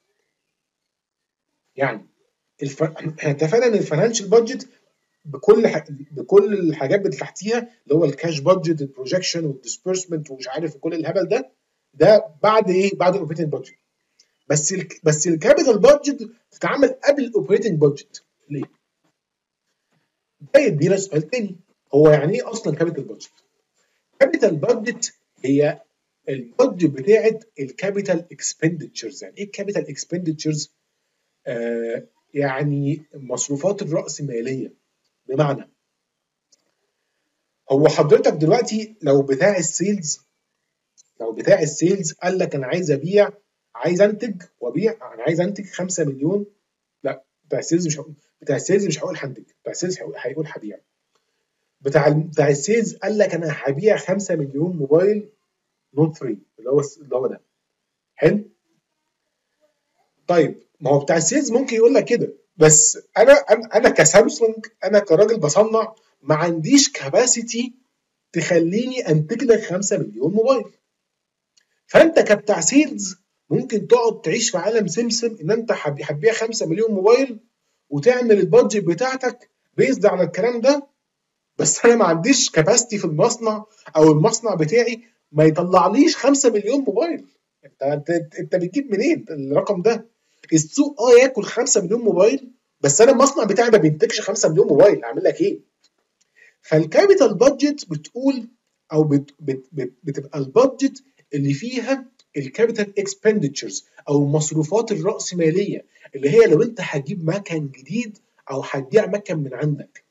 يعني الف... احنا اتفقنا ان الفاينانشال بادجت بكل ح... بكل الحاجات اللي تحتيها، اللي هو الكاش بادجت، البروجكشن والديسبيرسمنت ومش عارف كل الهبل ده، ده بعد ايه؟ بعد الاوبريتنج بادجت. بس ال... بس الكابيتال بادجت بتتعمل قبل الاوبريتنج بادجت. ليه؟ ده يدينا سؤال تاني، هو يعني ايه اصلا كابيتال بادجت؟ كابيتال بادجت هي البادجت بتاعت الكابيتال اكسبندتشرز. يعني ايه الكابيتال اكسبندتشرز؟ آه يعني مصروفات الرأسمالية. بمعنى هو حضرتك دلوقتي لو بتاع السيلز، لو بتاع السيلز قال لك انا عايز ابيع، عايز انتج وابيع، انا عايز انتج خمسة مليون، لا بتاع السيلز مش هقول، بتاع السيلز مش هقول هنتج، بتاع السيلز هيقول هيقول هبيع. بتاع بتاع السيلز قال لك انا هبيع خمسة مليون موبايل نوت ثلاثة، اللي هو اللي هو ده. حلو؟ طيب ما هو بتاع السيلز ممكن يقول لك كده، بس انا انا انا كسامسونج، انا كراجل بصنع ما عنديش كباسيتي تخليني انتج لك خمسة مليون موبايل. فانت كبتاع سيلز ممكن تقعد تعيش في عالم سمسم ان انت هتبيع خمسة مليون موبايل وتعمل البادجت بتاعتك بيزد على الكلام ده، بس انا ما عنديش كباستي في المصنع، او المصنع بتاعي ما يطلعليش خمسة مليون موبايل. انت انت انت بتجيب منين الرقم ده؟ السوق اه ياكل خمسة مليون موبايل، بس انا المصنع بتاعي ما بينتجش خمسة مليون موبايل، اعمل لك ايه؟ فالكابيتال بادجت بتقول او بت بت بت بتبقى البادجت اللي فيها الكابيتال اكسبندتشرز او مصروفات الرأسمالية، اللي هي لو انت هتجيب مكن جديد او هتبيع مكن من عندك.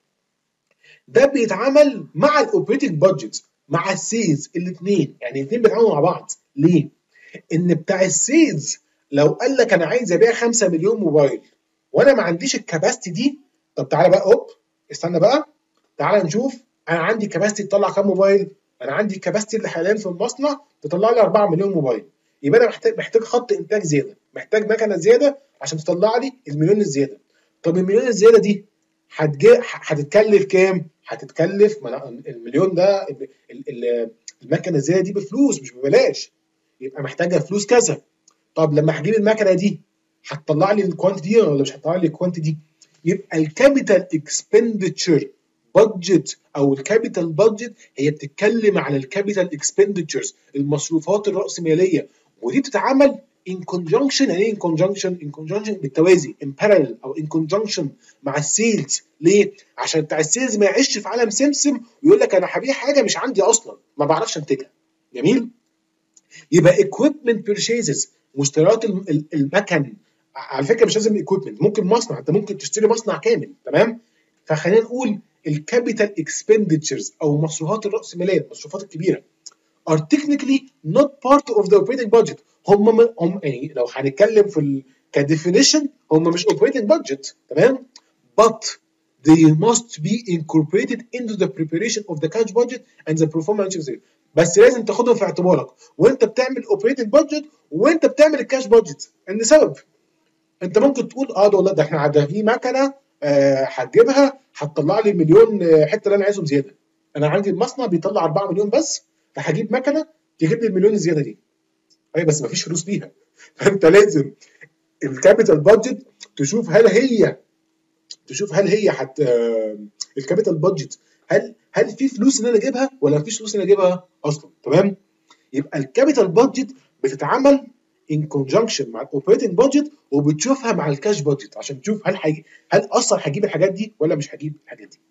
ده بيتعمل مع الاوبريتنج بادجت مع السيلز، الاثنين يعني الاثنين بيتعاملوا مع بعض. ليه؟ ان بتاع السيلز لو قال لك انا عايز ابيع خمسة مليون موبايل وانا ما عنديش الكباستي دي، طب تعالى بقى اوب استنى بقى، تعالى نشوف انا عندي كباستي تطلع كام موبايل؟ انا عندي الكباستي اللي حاليا في المصنع تطلع لي أربعة مليون موبايل، يبقى انا محتاج محتاج خط انتاج زياده، محتاج مكنه زياده عشان تطلع لي المليون الزياده. طب المليون الزياده دي هتجي هتتكلف كام؟ هتتكلف المليون ده، المكنه الزياده دي بفلوس مش ببلاش، يبقى محتاجه فلوس كذا. طب لما هجيب المكنه دي هتطلع لي الكوانتي دي ولا مش هتطلع لي الكوانتي دي؟ يبقى الكابيتال اكسبندتشر بادجت او الكابيتال بادجت هي بتتكلم على الكابيتال اكسبندتشرز، المصروفات الرأسمالية، ودي بتتعمل in conjunction. يعني ايه in conjunction؟ in conjunction بالتوازي، in parallel او in conjunction مع السيلز. ليه؟ عشان بتاع السيلز ما يعيش في عالم سمسم ويقول لك انا هبيع حاجه مش عندي اصلا ما بعرفش انتجها. جميل؟ يبقى equipment purchases، مشتريات المكن. على فكره مش لازم equipment، ممكن مصنع، انت ممكن تشتري مصنع كامل. تمام؟ فخلينا نقول الكابيتال اكسبندتشرز او مصروفات الرأسمالية، المصروفات الكبيره are technically not part of the operating budget. هم هم يعني لو هنتكلم في ال كديفينيشن هم مش operating budget. تمام؟ but they must be incorporated into the preparation of the cash budget and the performance. بس لازم تاخدهم في اعتبارك وانت بتعمل operating budget وانت بتعمل الكاش budget. ان سبب انت ممكن تقول اه ده والله ده احنا ده في مكنه هتجيبها آه هتطلع لي مليون حته اللي انا عايزهم زياده، انا عندي المصنع بيطلع أربعة مليون بس، فهجيب مكنه تجيب لي المليون الزياده دي. اي بس مفيش فلوس ليها. فانت لازم الكابيتال بادجت تشوف هل هي تشوف هل هي حت آه الكابيتال بادجت هل هل في فلوس ان انا اجيبها ولا مفيش فلوس ان انا اجيبها اصلا. تمام؟ يبقى الكابيتال بادجت بتتعمل in conjunction مع الاوبريتنج بادجت وبتشوفها مع الكاش بادجت عشان تشوف هل حي... هل اصلا هجيب الحاجات دي ولا مش هجيب الحاجات دي.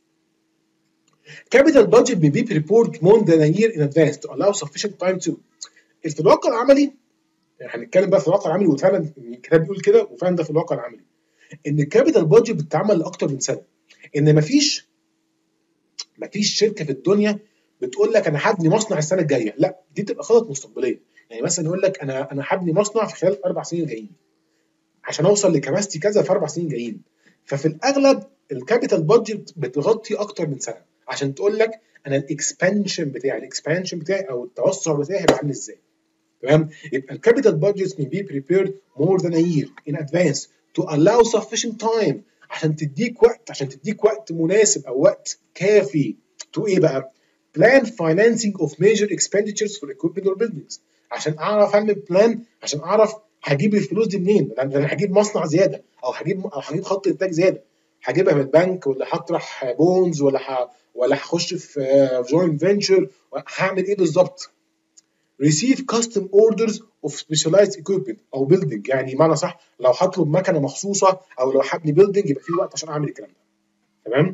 Capital budget may be prepared more than a year in advance to allow sufficient time to. في الواقع العملي هنتكلم بقى في الواقع العملي وفعلا الكتاب بيقول كده وفعلا ده في الواقع العملي ان الكابيتال بادجت بتتعمل لاكتر من سنه. ان مفيش مفيش شركه في الدنيا بتقول لك انا هبني مصنع السنه الجايه، لا دي تبقى خطط مستقبليه. يعني مثلا يقول لك انا انا هبني مصنع في خلال اربع سنين جايين عشان اوصل لكباستي كذا في اربع سنين جايين. ففي الاغلب الكابيتال بادجت بتغطي اكتر من سنه عشان تقول لك انا الاكسبانشن بتاعي الاكسبانشن بتاعي او التوسع بتاعي هيبقى عامل ازاي. تمام؟ يبقى الكابيتال بادجت may be prepared more than a year in advance to allow sufficient time عشان تديك وقت عشان تديك وقت مناسب او وقت كافي to ايه بقى؟ plan financing of major expenditures for equipment or buildings عشان اعرف اعمل بلان عشان اعرف هجيب الفلوس دي منين؟ لان انا هجيب مصنع زياده او هجيب او هجيب خط انتاج زياده، هجيبها من البنك ولا هطرح بونز ولا ه... ولا هخش في جوينت فينشر، هعمل ايه بالظبط؟ receive custom orders of specialized equipment او building، يعني معنى صح لو هطلب مكنه مخصوصه او لو هبني building يبقى في وقت عشان اعمل الكلام ده. تمام؟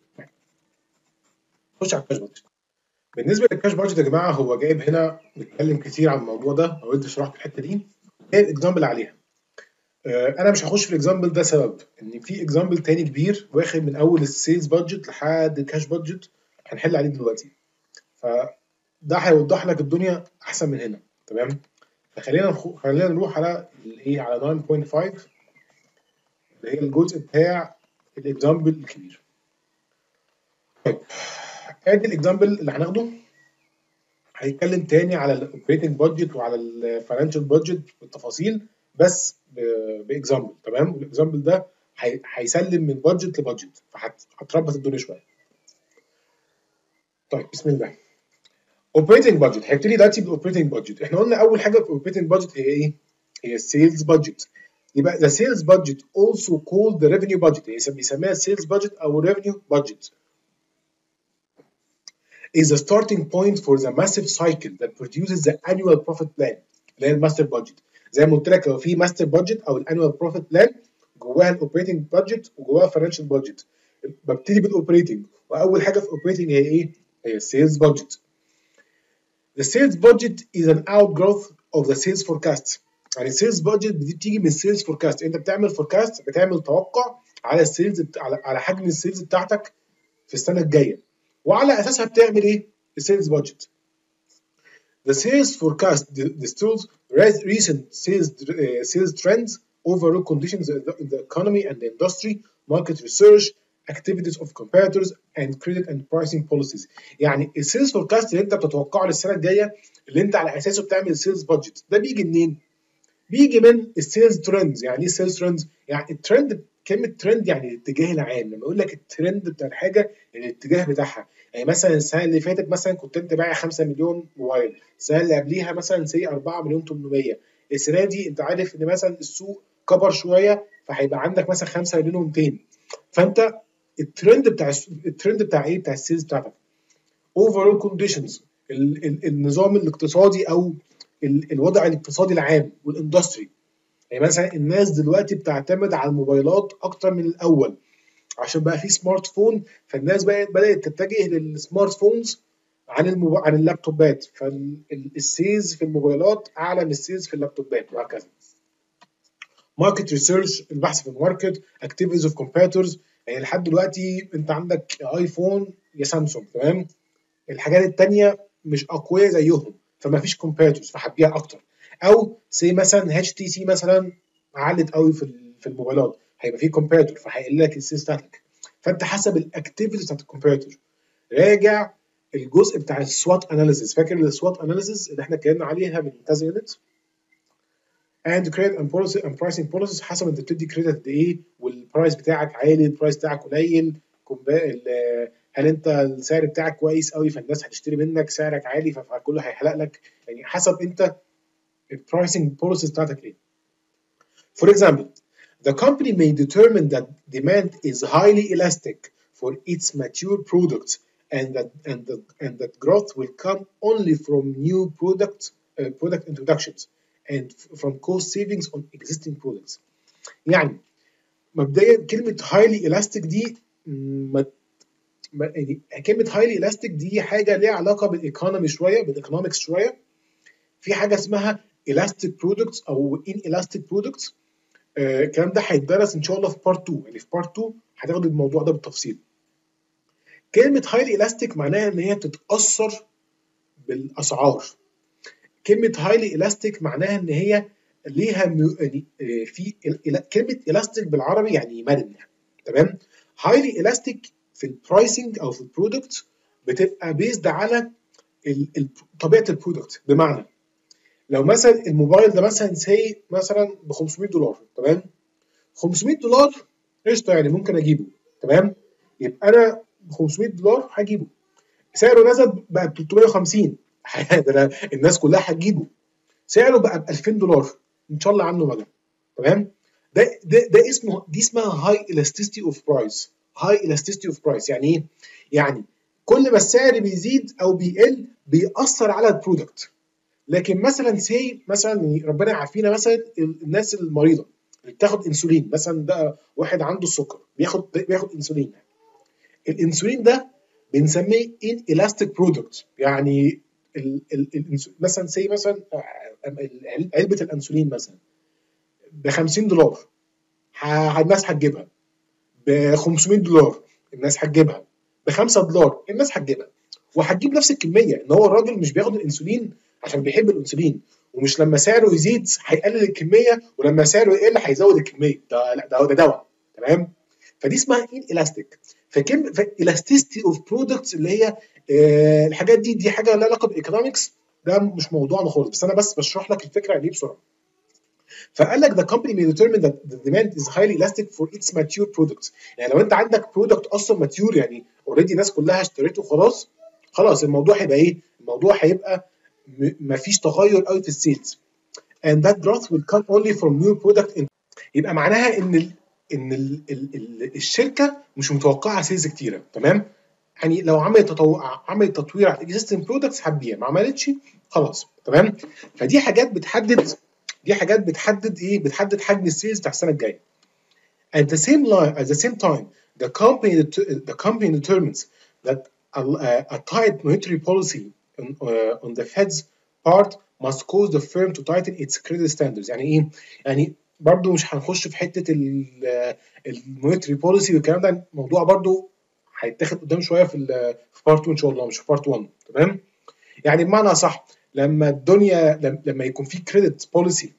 خش على الكاش بادجت. بالنسبه للكاش بادجت يا جماعه هو جايب هنا بيتكلم كتير عن الموضوع ده، لو انت شرحت الحته دي جايب اكزامبل عليها. آه انا مش هخش في الاكزامبل ده سبب ان في اكزامبل تاني كبير واخد من اول السيلز بادجت لحد الكاش بادجت هنحل عليه دلوقتي، فده هيوضح لك الدنيا احسن من هنا. تمام؟ فخلينا نخو... خلينا نروح على الايه على تسعة فاصلة خمسة اللي هي الجزء بتاع الاكزامبل الكبير. طيب ادي الاكزامبل اللي هناخده هيتكلم تاني على الاوبريتنج بادجت وعلى الفاينانشال بادجت بالتفاصيل بس باكزامبل. تمام؟ والاكزامبل ده هيسلم من بادجت لبادجت فهتربط الدنيا شويه. طيب بسم الله. اوبريتنج بادجت هيبتدي دلوقتي بالاوبريتنج بادجت. احنا قلنا اول حاجه في الاوبريتنج بادجت هي ايه؟ هي السيلز بادجت. يبقى the sales budget also called the revenue budget، يعني بيسميها sales budget او revenue budget is the starting point for the massive cycle that produces the annual profit plan اللي هي الماستر بادجت. زي ما قلت لك لو في ماستر بادجت او الانوال بروفيت بلان جواها الاوبريتنج بادجت وجواها فاينانشال بادجت. ببتدي بالاوبريتنج واول حاجه في الاوبريتنج هي ايه؟ هي السيلز بادجت. The sales budget is an outgrowth of the sales forecast. يعني السيلز بادجت بتيجي من السيلز فوركاست. انت بتعمل فوركاست بتعمل توقع على السيلز على على حجم السيلز بتاعتك في السنه الجايه وعلى اساسها بتعمل ايه؟ السيلز بادجت. The sales forecast distills recent sales uh, sales trends, overall conditions in the, in the economy and the industry, market research, activities of competitors and credit and pricing policies. يعني السيلز فوركاست اللي انت بتتوقعه للسنه الجايه اللي انت على اساسه بتعمل السيلز بادجت ده بيجي منين؟ بيجي من السيلز ترندز. يعني ايه السيلز ترندز؟ يعني الترند، كلمه ترند يعني الاتجاه العام. لما اقول لك الترند بتاع الحاجه الاتجاه بتاعها، يعني مثلا السنه اللي فاتت مثلا كنت انت بايع خمسة مليون موبايل، السنه اللي قبليها مثلا سي أربعة مليون ثمانمية، السنه دي انت عارف ان مثلا السوق كبر شويه فهيبقى عندك مثلا خمسة مليون ومئتين. فانت الترند بتاع الترند بتاع ايه؟ بتاع السيلز بتاعتك. overall conditions النظام الاقتصادي او الوضع الاقتصادي العام والاندستري. يعني مثلا الناس دلوقتي بتعتمد على الموبايلات اكتر من الاول عشان بقى في سمارت فون، فالناس بقت بدات تتجه للسمارت فونز عن الموب... عن اللابتوبات، فالسيلز في الموبايلات اعلى من السيلز في اللابتوبات وهكذا. ماركت ريسيرش البحث في الماركت، اكتيفيتيز اوف كومبيتيتورز، يعني لحد دلوقتي انت عندك ايفون يا سامسونج، تمام؟ الحاجات الثانيه مش اقوياء زيهم فما فيش كومبيتيتورز فهتبيع اكتر. او سي مثلا اتش تي سي مثلا علت قوي في في الموبايلات هيبقى في كومبيتيتور فهيقل لك السيلز بتاعتك. فانت حسب الاكتيفيتيز بتاعت الكومبيتيتور راجع الجزء بتاع السوات اناليسيس. فاكر السوات اناليسيس اللي احنا اتكلمنا عليها من كذا يونت؟ and credit and policy and pricing policies حسب انت بتدي كريدت قد ايه والبرايس بتاعك عالي البرايس بتاعك قليل، هل انت السعر بتاعك كويس قوي فالناس هتشتري منك، سعرك عالي فكله هيحلق لك. يعني حسب انت البرايسنج بوليسيز بتاعتك ايه. For example, the company may determine that demand is highly elastic for its mature products and that and that and that growth will come only from new product uh, product introductions and from cost savings on existing products. يعني مبدئيا كلمه highly elastic دي ما يعني كلمه highly elastic دي حاجه ليها علاقه بالايكونومي شويه، بالايكونومكس شويه. في حاجه اسمها elastic products او inelastic products. آه الكلام ده هيتدرس ان شاء الله في بارت اتنين، يعني في بارت اتنين هتاخد الموضوع ده بالتفصيل. كلمه highly elastic معناها ان هي بتتاثر بالاسعار. كلمه highly elastic معناها ان هي ليها ميو... يعني في كلمه elastic بالعربي يعني مرن، تمام. highly elastic في البرايسنج او في البرودكت بتبقى بيزد على ال... ال... طبيعه البرودكت. بمعنى لو مثلا الموبايل ده مثلا سي مثلا ب خمسمية دولار، تمام، خمسمية دولار قشطه يعني ممكن اجيبه، تمام، يبقى انا ب خمسمية دولار هجيبه. سعره نزل بقى ب تلتمية وخمسين ده الناس كلها هتجيبه. سعره بقى ب ألفين دولار ان شاء الله عنه مجال، تمام. ده ده ده اسمه دي اسمها هاي الاستيستي اوف برايس. هاي الاستيستي اوف برايس يعني ايه؟ يعني كل ما السعر بيزيد او بيقل بيأثر على البرودكت. لكن مثلا سي مثلا ربنا يعافينا، مثلا الناس المريضه اللي بتاخد انسولين، مثلا ده واحد عنده السكر بياخد بياخد انسولين. الانسولين ده بنسميه ان الاستيك برودكت. يعني ال ال مثلا سي مثلا علبه الانسولين مثلا ب خمسين دولار الناس هتجيبها، ب خمسمية دولار الناس هتجيبها، ب خمسة دولار الناس هتجيبها، وهتجيب نفس الكميه. ان هو الراجل مش بياخد الانسولين عشان بيحب الانسولين، ومش لما سعره يزيد هيقلل الكميه ولما سعره يقل هيزود الكميه. ده لا، ده ده دواء، تمام. فدي اسمها ان الاستيك. فكلمه الاستيستي اوف برودكتس اللي هي آه الحاجات دي دي حاجه لها علاقه بالايكونومكس، ده مش موضوعنا خالص، بس انا بس بشرح لك الفكره دي بسرعه. فقال لك the company may determine that the demand is highly elastic for its mature products. يعني لو انت عندك برودكت اصلا ماتيور، يعني اوريدي الناس كلها اشتريته خلاص، خلاص الموضوع هيبقى ايه؟ الموضوع هيبقى مفيش تغير قوي في السيلز. and that growth will come only from new product. يبقى معناها ان ال ان ال ال ال الشركه مش متوقعه سيلز كتيره، تمام. يعني لو عملت تطو... عملت تطوير على الاكزيستنج برودكتس هتبيع، ما عملتش خلاص، تمام. فدي حاجات بتحدد دي حاجات بتحدد ايه؟ بتحدد حجم السيلز بتاع السنه الجايه. At the same line, at the same time, the company the company determines that a, a tight monetary policy on, uh, on the Fed's part must cause the firm to tighten its credit standards. يعني ايه؟ يعني برضو مش هنخش في حته المونيتري بوليسي والكلام ده، الموضوع برضو هيتاخد قدام شويه في في بارت اتنين ان شاء الله، مش في بارت واحد، تمام. يعني بمعنى صح، لما الدنيا لما يكون في كريدت بوليسي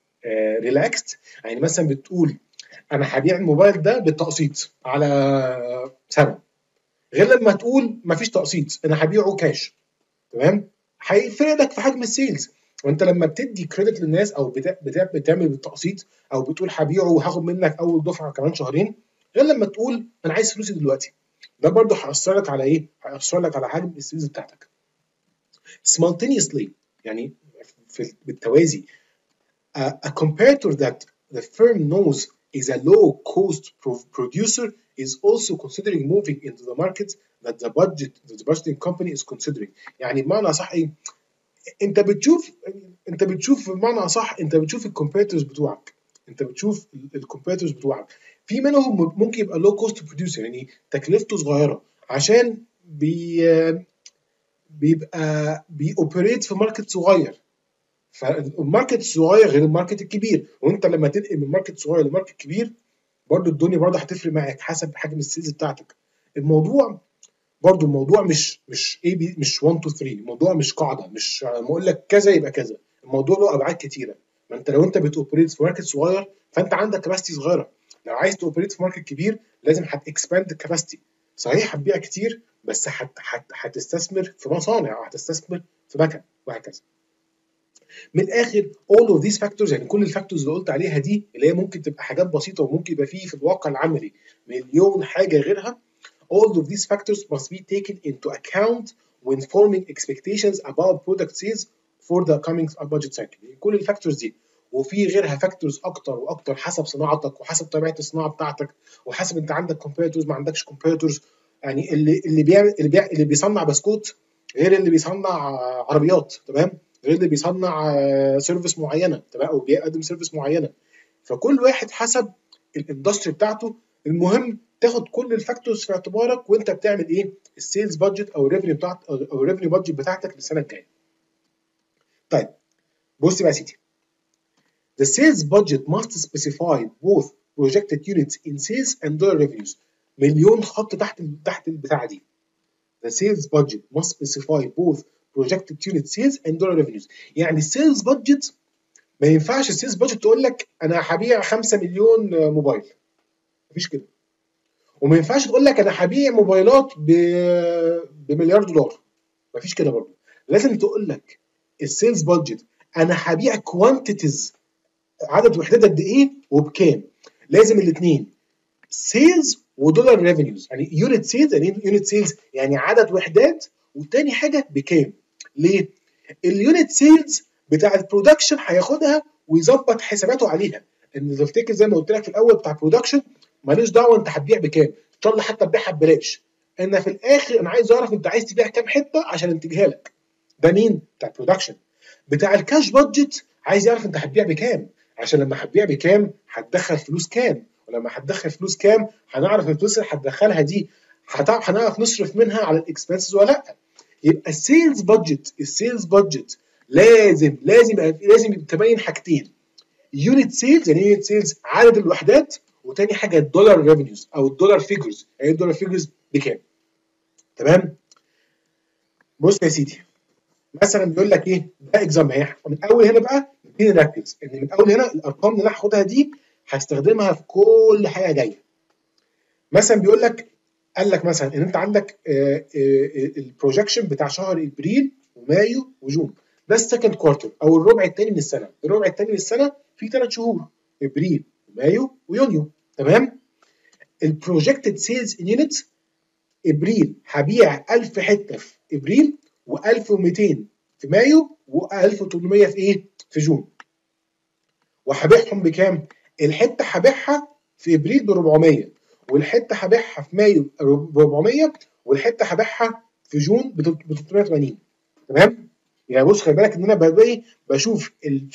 ريلاكست، يعني مثلا بتقول انا هبيع الموبايل ده بالتقسيط على سنه، غير لما تقول مفيش تقسيط انا هبيعه كاش، تمام. هيفرق لك في حجم السيلز. وانت لما بتدي كريدت للناس او بتا... بتا... بتعمل بالتقسيط او بتقول هبيعه وهاخد منك اول دفعه كمان شهرين، غير لما تقول انا عايز فلوسي دلوقتي، ده برضه هيأثر لك على ايه؟ هيأثر لك على حجم السيلز بتاعتك. simultaneously يعني في بالتوازي a, a competitor that the firm knows is a low cost producer is also considering moving into the market that the budget that the budgeting company is considering. يعني بمعنى صح ايه؟ انت بتشوف انت بتشوف بمعنى اصح انت بتشوف الكومبيتيتورز بتوعك انت بتشوف الكومبيتيتورز بتوعك في منهم ممكن يبقى لو كوست بروديوسر، يعني تكلفته صغيره عشان بي بيبقى بيوبريت في ماركت صغير. فالماركت الصغير غير الماركت الكبير، وانت لما تنقل من ماركت صغير لماركت كبير برضو الدنيا برضو هتفرق معاك حسب حجم السيلز بتاعتك. الموضوع برضو الموضوع مش مش اي بي مش واحد اتنين تلاتة، الموضوع مش قاعده، مش بقول لك كذا يبقى كذا، الموضوع له ابعاد كتيره. ما انت لو انت بتوبريت في ماركت صغير فانت عندك كباستي صغيره، لو عايز توبريت في ماركت كبير لازم هتكسباند الكباستي. صحيح هتبيع كتير بس هت هت هتستثمر في مصانع وهتستثمر في مكن وهكذا. من الاخر all of these factors، يعني كل الفاكتورز اللي قلت عليها دي اللي هي ممكن تبقى حاجات بسيطه وممكن يبقى فيه في الواقع العملي مليون حاجه غيرها. all of these factors must be taken into account when forming expectations about product sales for the coming budget cycle. يعني كل الفاكتورز دي وفي غيرها فاكتورز اكتر واكتر حسب صناعتك وحسب طبيعه الصناعه بتاعتك وحسب انت عندك كومبيتيتورز ما عندكش كومبيتيتورز. يعني اللي اللي بيعمل اللي, بيع اللي بيصنع بسكوت غير اللي بيصنع عربيات، تمام. غير اللي بيصنع سيرفيس معينه تمام او بيقدم سيرفيس معينه. فكل واحد حسب الاندستري بتاعته. المهم تاخد كل الفاكتورز في اعتبارك وانت بتعمل ايه السيلز بادجت او الريفنيو بتاعت او الريفنيو بادجت بتاعتك للسنه الجايه. طيب بص بقى يا سيدي. The sales budget must specify both projected units in sales and dollar revenues. مليون خط تحت تحت البتاعه دي. The sales budget must specify both projected unit sales and dollar revenues. يعني السيلز بادجت ما ينفعش السيلز بادجت تقول لك انا هبيع خمسة مليون موبايل. مفيش كده. وما ينفعش تقول لك انا هبيع موبايلات ب... بمليار دولار. مفيش كده برضه. لازم تقول لك السيلز بادجت انا هبيع كوانتيتيز عدد وحدات قد ايه وبكام. لازم الاثنين سيلز ودولار ريفينيوز. يعني يونت سيلز يعني يونت سيلز يعني عدد وحدات، وتاني حاجه بكام. ليه؟ اليونت سيلز بتاع البرودكشن هياخدها ويظبط حساباته عليها. ان تفتكر زي ما قلت لك في الاول بتاع البرودكشن ماليش دعوه انت هتبيع بكام، ان شاء الله حتى تبيعها ببلاش. انا في الاخر انا عايز اعرف انت عايز تبيع كام حته عشان انتجها لك. ده مين؟ بتاع البرودكشن. بتاع الكاش بادجت عايز يعرف انت هتبيع بكام، عشان لما هتبيع بكام هتدخل فلوس كام، ولما هتدخل فلوس كام هنعرف الفلوس اللي هتدخلها دي هنعرف نصرف منها على الاكسبنسز ولا لا. يبقى السيلز بادجت السيلز بادجت لازم لازم لازم تبين حاجتين. يونت سيلز يعني يونت سيلز عدد الوحدات، وتاني حاجه الدولار ريفينيوز او الدولار فيجرز يعني الدولار فيجرز بكام. تمام. بص يا سيدي مثلا بيقول لك ايه ده اكزام اهي. من اول هنا بقى نبتدي نركز ان من اول هنا الارقام اللي انا هاخدها دي هستخدمها في كل حاجه جايه. مثلا بيقول لك قال لك مثلا ان انت عندك البروجكشن بتاع شهر ابريل ومايو وجون. ده السكند كوارتر او الربع الثاني من السنه. الربع الثاني من السنه فيه ثلاث شهور ابريل ومايو ويونيو. تمام. البروجكتد سيلز ان يونت ابريل هبيع ألف حته في ابريل و1200 في مايو و1800 في ايه في جون. وهبيعهم بكام؟ الحته هبيعها في ابريل ب أربعمية، والحته هبيعها في مايو ب أربعمية، والحته هبيعها في جون ب ثلاثمية وتمانين. تمام. يعني بص خلي بالك ان انا بقى بشوف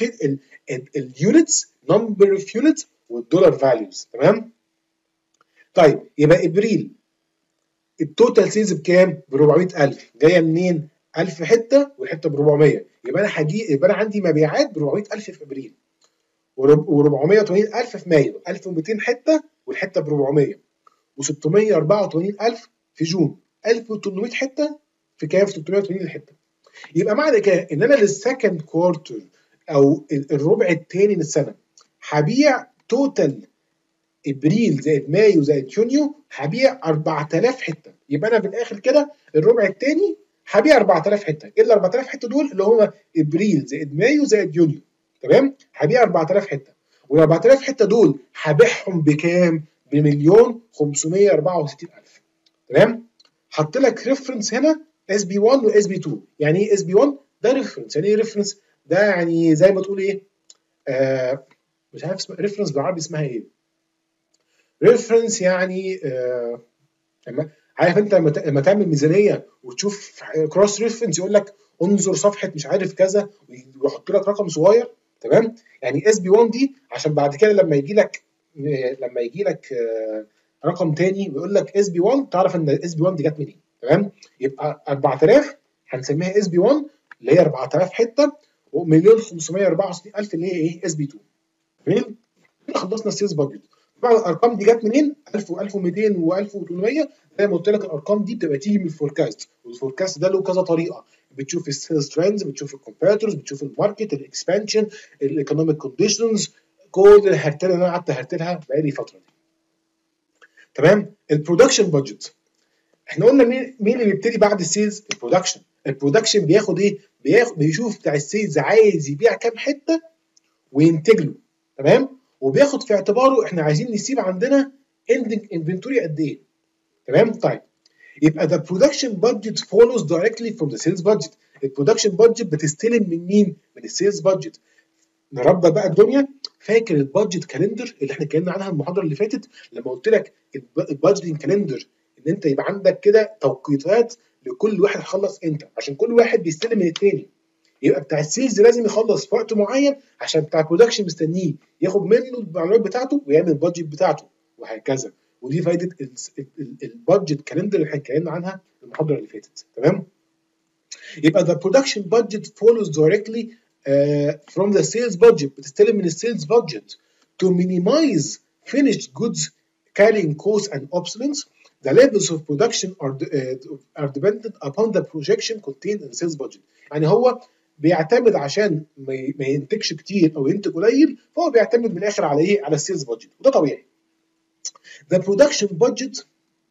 اليونتس نمبر اوف يونتس والدولار فاليوز. تمام. طيب يبقى ابريل التوتال سيلز بكام؟ ب أربعمية ألف. جايه منين؟ ألف حته والحته ب أربعمية. يبقى انا هجي يبقى انا عندي مبيعات ب أربعمية ألف في ابريل و480 ألف في مايو، ألف ومئتين حته والحته ب أربعمية، و684 ألف في جون، ألف وتمنمية حته في كام؟ في ثلاثمية وتمانين الحته. يبقى معنى كده ان انا للسكند كوارتر او الربع الثاني من السنه هبيع توتال ابريل زائد مايو زائد يونيو هبيع أربعة آلاف حته. يبقى انا في الاخر كده الربع الثاني هبيع أربعة آلاف حته. ايه ال أربعة آلاف حته دول؟ اللي هم ابريل زائد مايو زائد يونيو. تمام. هبيع أربعة آلاف حته، وال أربعة آلاف حته دول هبيعهم بكام؟ بمليون خمسمية وأربعة وستين ألف. تمام. حط لك ريفرنس هنا اس بي واحد واس بي اتنين. يعني ايه اس بي واحد؟ ده ريفرنس. يعني ايه ريفرنس؟ ده يعني زي ما تقول ايه آه مش عارف اسمها ريفرنس بالعربي اسمها ايه. ريفرنس يعني آه عارف انت لما تعمل ميزانيه وتشوف كروس ريفرنس يقول لك انظر صفحه مش عارف كذا ويحط لك رقم صغير. تمام. يعني اس بي واحد دي عشان بعد كده لما يجي لك لما يجي لك آه رقم تاني ويقول لك اس بي واحد تعرف ان اس بي واحد دي جت منين. تمام. يبقى أربعة آلاف هنسميها اس بي واحد اللي هي أربعة آلاف حته، ومليون خمسمية وأربعة وستين ألف اللي هي ايه اس بي اتنين. تمام. خلصنا السيلز بادجت. طبعا الارقام دي جت منين؟ ألف و1200 و1800. زي ما قلت لك الارقام دي بتبقى تيجي من الفوركاست، والفوركاست ده له كذا طريقه. بتشوف السيلز ترندز، بتشوف الكومبيتيتورز، بتشوف الماركت، الاكسبانشن، الايكونوميك كونديشنز، كل الهرتله اللي انا قعدت هرتلها بقالي فتره دي. تمام. البرودكشن بادجت احنا قلنا مين مين اللي بيبتدي بعد السيلز؟ البرودكشن. البرودكشن بياخد ايه؟ بياخد بيشوف بتاع السيلز عايز يبيع كام حته وينتج له. تمام. وبياخد في اعتباره احنا عايزين نسيب عندنا اندنج انفنتوري قد ايه. تمام. طيب يبقى the production budget follows directly from the sales budget. البرودكشن بادجت بتستلم من مين؟ من السيلز بادجت. نربط بقى الدنيا. فاكر البادجت كالندر اللي احنا اتكلمنا عنها المحاضره اللي فاتت لما قلت لك البادجتنج كالندر ان انت يبقى عندك كده توقيتات لكل واحد هيخلص امتى، عشان كل واحد بيستلم من الثاني. يبقى بتاع السيلز لازم يخلص في وقت معين عشان بتاع البرودكشن مستنيه ياخد منه المعلومات بتاعته ويعمل البادجت بتاعته وهكذا. ودي فايده البادجت كالندر اللي احنا اتكلمنا عنها المحاضره اللي فاتت. تمام؟ يبقى the production budget follows directly uh, from the sales budget، بتستلم من السيلز budget to minimize finished goods carrying costs and obsolescence. The levels of production are uh, are dependent upon the projection contained in the sales budget. يعني هو بيعتمد عشان ما ينتجش كتير او ينتج قليل، فهو بيعتمد من الاخر على ايه؟ على السيلز budget، وده طبيعي. The production budget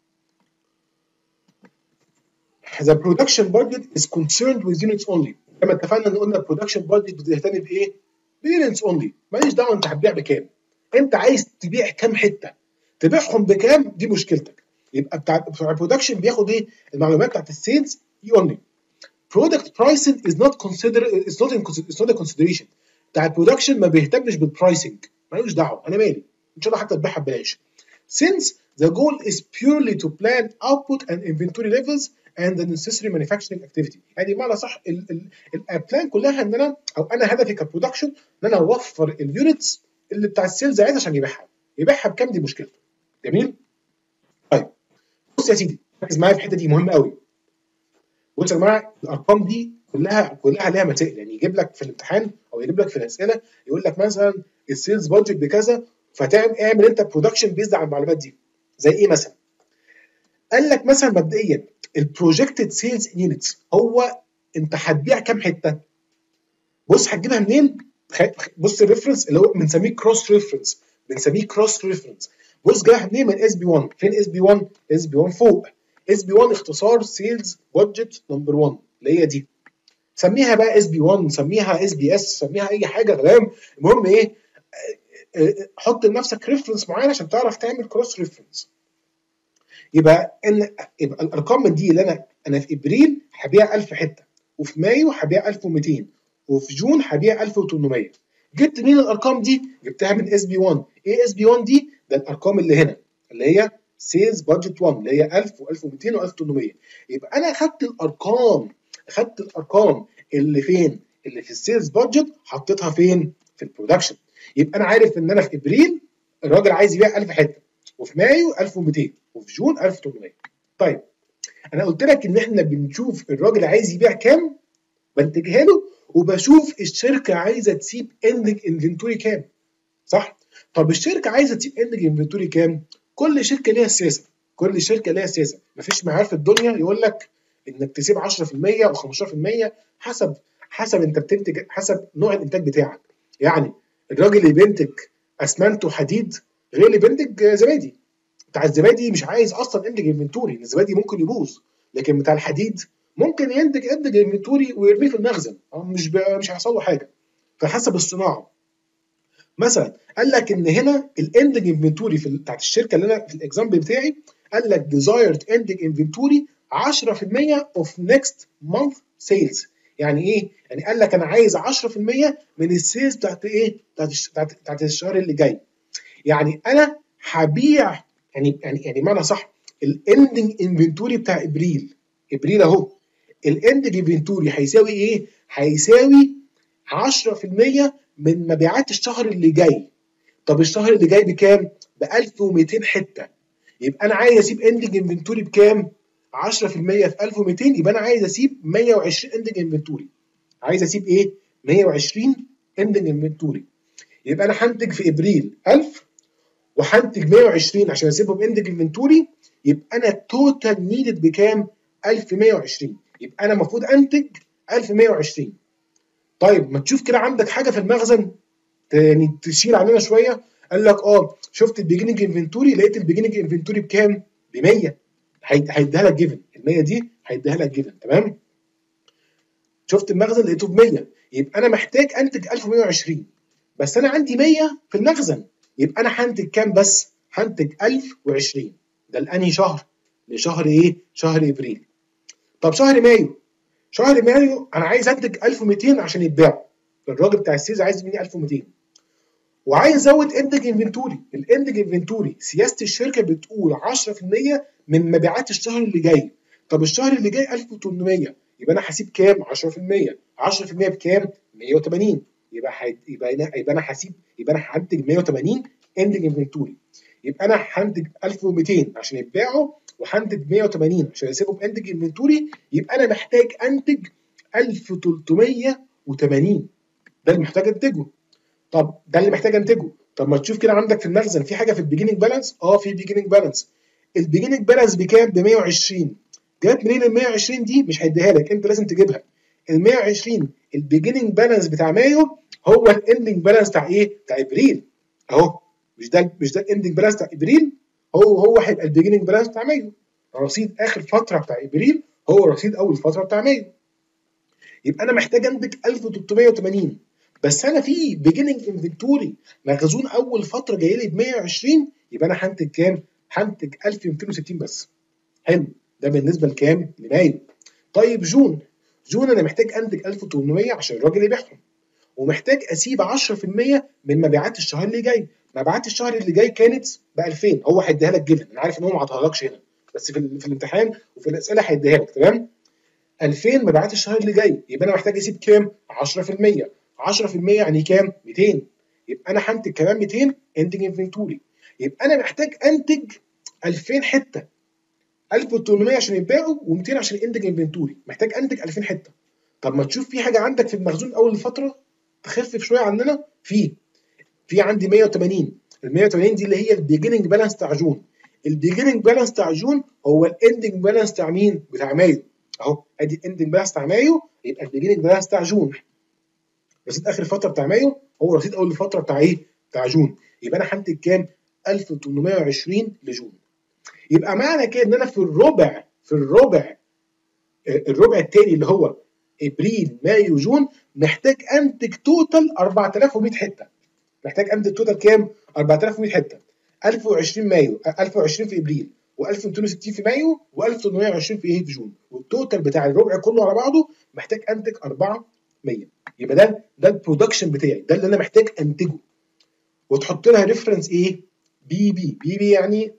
The production budget is concerned with units only. كما اتفقنا ان قلنا البرودكشن budget بتهتم بايه؟ بيونتس اونلي، ماليش دعوه انت هتبيع بكام. انت عايز تبيع كام حته؟ تبيعهم بكام؟ دي مشكلتك. يبقى بتاع بتاع البرودكشن بياخد ايه؟ المعلومات بتاعت السيلز اونلي. Product pricing is not consider is not in it's not a consideration. بتاع البرودكشن ما بيهتمش بالبرايسنج، مالوش دعوه، انا مالي، ان شاء الله حتى تبيعها ببلاش. Since the goal is purely to plan output and inventory levels and the necessary manufacturing activity. يعني بمعنى صح البلان كلها ان انا او انا هدفي كبرودكشن ان انا اوفر اليونتس اللي بتاع السيلز عايز عشان يبيعها. يبيعها بكام دي مشكلته. جميل؟ طيب بص يا سيدي، ركز معايا في الحته دي مهمه قوي. بص يا جماعه الارقام دي كلها كلها ليها مسائل، يعني يجيب لك في الامتحان او يجيب لك في الاسئله يقول لك مثلا السيلز بادجت بكذا، فتعمل اعمل انت برودكشن بيزد على المعلومات دي. زي ايه مثلا؟ قال لك مثلا مبدئيا البروجكتد سيلز يونتس، هو انت هتبيع كام حته؟ بص هتجيبها منين؟ بص الريفرنس اللي هو بنسميه كروس ريفرنس، بنسميه كروس ريفرنس. بص جايبها منين؟ من اس بي واحد. فين اس بي واحد؟ اس بي واحد فوق. اس بي واحد اختصار سيلز بادجت نمبر واحد اللي هي دي. سميها بقى اس بي واحد، سميها اس بي اس، سميها اي حاجه، تمام؟ المهم ايه؟ حط لنفسك ريفرنس معين عشان تعرف تعمل كروس ريفرنس. يبقى ان يبقى الارقام دي اللي انا انا في ابريل هبيع ألف حته، وفي مايو هبيع ألف ومئتين، وفي جون هبيع ألف وثمانمئة. جبت منين الارقام دي؟ جبتها من اس بي واحد. ايه اس بي واحد دي؟ ده الارقام اللي هنا اللي هي سيلز بادجت واحد اللي هي ألف وألف ومئتين وألف وثمانمئة. يبقى انا اخدت الارقام اخدت الارقام اللي فين؟ اللي في السيلز بادجت حطيتها فين؟ في البرودكشن. يبقى انا عارف ان انا في ابريل الراجل عايز يبيع ألف حته، وفي مايو ألف ومئتين، وفي جون ألف وثمانمئة. طيب انا قلت لك ان احنا بنشوف الراجل عايز يبيع كام، بنتجه له، وبشوف الشركه عايزه تسيب اندنج انفنتوري كام، صح؟ طب الشركه عايزه تسيب اندنج انفنتوري كام؟ كل شركه ليها سياسه، كل شركه ليها سياسه، مفيش معيار في الدنيا يقول لك انك تسيب عشرة في المئة او خمستاشر في المئة، حسب حسب انت بتنتج، حسب نوع الانتاج بتاعك. يعني الراجل اللي بينتج اسمنت وحديد غير اللي بينتج زبادي. بتاع الزبادي مش عايز اصلا ينتج انفنتوري، الزبادي ممكن يبوظ، لكن بتاع الحديد ممكن ينتج ينتج انفنتوري ويرميه في المخزن، مش مش هيحصل له حاجه. فحسب الصناعه. مثلا قال لك ان هنا الاندنج انفنتوري في بتاعت الشركه اللي انا في الاكزامبل بتاعي، قال لك ديزايرد اندنج انفنتوري عشرة في المئة اوف نيكست مانث سيلز. يعني ايه؟ يعني قال لك انا عايز عشرة في المئة من السيلز بتاعت ايه؟ بتاعت بتاعت الشهر اللي جاي. يعني انا هبيع، يعني يعني يعني معنى صح الاندنج انفنتوري بتاع ابريل، ابريل اهو الاندنج انفنتوري هيساوي ايه؟ هيساوي عشرة في المئة من مبيعات الشهر اللي جاي. طب الشهر اللي جاي بكام؟ ب ألف ومئتين حته. يبقى انا عايز اسيب اندنج انفنتوري بكام؟ عشرة في المئة في ألف ومئتين، يبقى انا عايز اسيب مئة وعشرين اندنج انفنتوري. عايز اسيب ايه؟ مئة وعشرين اندنج انفنتوري. يبقى انا هنتج في ابريل ألف وهنتج مئة وعشرين عشان اسيبهم اندنج انفنتوري، يبقى انا التوتال نيدد بكام؟ ألف ومئة وعشرين. يبقى انا المفروض انتج ألف ومئة وعشرين. طيب ما تشوف كده عندك حاجه في المخزن يعني تشيل علينا شويه. قال لك اه شفت البيجننج انفنتوري، لقيت البيجننج انفنتوري بكام؟ ب مئة. هيديها لك جيفن، ال مئة دي هيديها لك جيفن، تمام؟ شفت المخزن لقيته ب مئة، يبقى انا محتاج انتج ألف ومئة وعشرين، بس انا عندي مئة في المخزن، يبقى انا هنتج كام بس؟ هنتج ألف وعشرين. ده لانهي شهر؟ لشهر ايه؟ شهر ابريل. طب شهر مايو، شهر مايو انا عايز انتج ألف ومئتين عشان يتباعوا. الراجل بتاع السيلز عايز مني ألف ومئتين، وعايز ازود اندنج انفنتوري. الاندنج انفنتوري سياسه الشركه بتقول عشرة في المئة من مبيعات الشهر اللي جاي. طب الشهر اللي جاي ألف وثمانمئة، يبقى انا هسيب كام؟ عشرة في المية. عشرة في المية بكام؟ مية وتمانين. يبقى حي... يبقى انا يبقى انا هسيب يبقى انا هنتج مية وتمانين اندنج انفنتوري. يبقى انا هنتج ألف ومئتين عشان يتباعوا وهنتج مية وتمانين عشان اسيبهم اندنج انفنتوري. يبقى انا محتاج انتج ألف وتلتمية وتمانين. ده اللي محتاج انتجه. طب ده اللي محتاج انتجه. طب ما تشوف كده عندك في المخزن في حاجه في البيجيننج بالانس؟ اه في بيجيننج بالانس. البيجيننج بالانس بكام؟ ب مية وعشرين. جت منين ال مية وعشرين دي؟ مش هيديها لك، انت لازم تجيبها. ال مية وعشرين البيجيننج بالانس بتاع مايو هو الاندنج بالانس بتاع ايه؟ بتاع ابريل. اهو مش ده مش ده الاندنج بالانس بتاع ابريل، هو هو هيبقى البيجيننج بالانس بتاع مايو. رصيد اخر فتره بتاع ابريل هو رصيد اول فتره بتاع مايو. يبقى انا محتاج انتج ألف وتلتمية وتمانين، بس انا في بيجيننج انفنتوري مخزون اول فتره جاي لي ب مية وعشرين. يبقى انا هنتج كام؟ هنتج ألف ومئتين وستين بس. حلو. ده بالنسبه لكام؟ لمايو. طيب جون. جون انا محتاج انتج ألف وتمنمية عشان الراجل يبيعهم، ومحتاج اسيب عشرة في المية من مبيعات الشهر اللي جاي. مبيعات الشهر اللي جاي كانت ب ألفين، هو هيديها لك جدا، انا عارف ان هو ما عطاهالكش هنا، بس في, في الامتحان وفي الاسئله هيديها لك. تمام. ألفين مبيعات الشهر اللي جاي، يبقى انا محتاج اسيب كام؟ عشرة في المية. عشرة في المية يعني كام؟ مئتين. يبقى انا هنتج كمان مئتين اندنج انفنتوري. يبقى انا محتاج انتج ألفين حته، ألف وتمنمية عشان يتباعوا و200 عشان اندنج انفنتوري. محتاج انتج ألفين حته. طب ما تشوف في حاجه عندك في المخزون اول الفتره تخفف شويه عننا؟ في في عندي مية وتمانين. ال مية وتمانين دي اللي هي البيجيننج بالانس بتاع جون. البيجيننج بالانس بتاع جون هو الاندنج بالانس بتاع مين؟ بتاع مايو. اهو ادي الاندنج بالانس بتاع مايو، يبقى البيجيننج بالانس بتاع جون. رصيد اخر فتره بتاع مايو هو رصيد اول الفتره بتاع ايه؟ بتاع جون. يبقى انا هنتج كام؟ ألف وتمنمية وعشرين لجون. يبقى معنى كده ان انا في الربع في الربع الربع الثاني اللي هو ابريل مايو جون محتاج انتج توتال أربعة آلاف ومئة حته. محتاج انتج توتال كام؟ أربعة آلاف ومئة حته. ألف وعشرين مايو، ألف وعشرين في ابريل، وألف ومئتين وستين في مايو، وألف وثمانمية وعشرين في ايه؟ في جون. والتوتال بتاع الربع كله على بعضه محتاج انتج أربعمية. يبقى ده ده البرودكشن بتاعي، ده اللي انا محتاج انتجه. وتحط لها ريفرنس ايه؟ بي بي بي بي يعني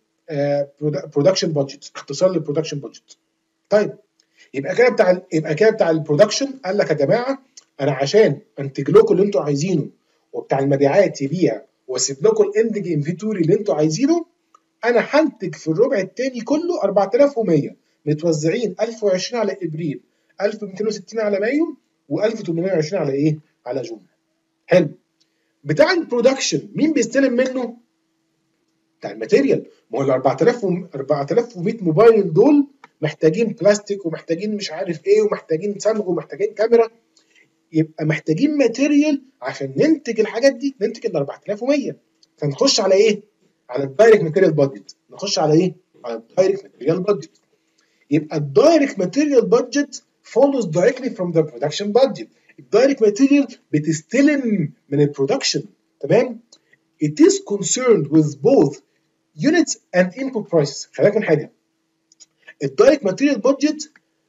برودكشن بادجت، اختصار للبرودكشن بادجت. طيب يبقى كده بتاع يبقى كده بتاع البرودكشن قال لك يا جماعه انا عشان انتج لكم اللي انتوا عايزينه، وبتاع المبيعات يبيع واسيب لكم الاندنج انفنتوري اللي انتوا عايزينه، انا هنتج في الربع الثاني كله أربعة آلاف ومية متوزعين ألف وعشرين على ابريل، ألف ومئتين وستين على مايو، وألف وثمنمية وعشرين على ايه؟ على جون. حلو. بتاع البرودكشن مين بيستلم منه؟ بتاع الماتيريال. ما هو ال أربعة آلاف ومئة موبايل دول محتاجين بلاستيك ومحتاجين مش عارف ايه ومحتاجين صمغ ومحتاجين كاميرا. يبقى محتاجين ماتيريال عشان ننتج الحاجات دي، ننتج ال أربعة آلاف ومية. فنخش على ايه؟ على الدايركت ماتيريال بادجت. نخش على ايه؟ على الدايركت ماتيريال بادجت. يبقى الدايركت ماتيريال بادجت follows directly from the production budget. الدايركت ماتيريال بتستلم من البرودكشن. تمام؟ It is concerned with both units and input prices. خلي بالك من حاجه. الدايركت ماتيريال بادجت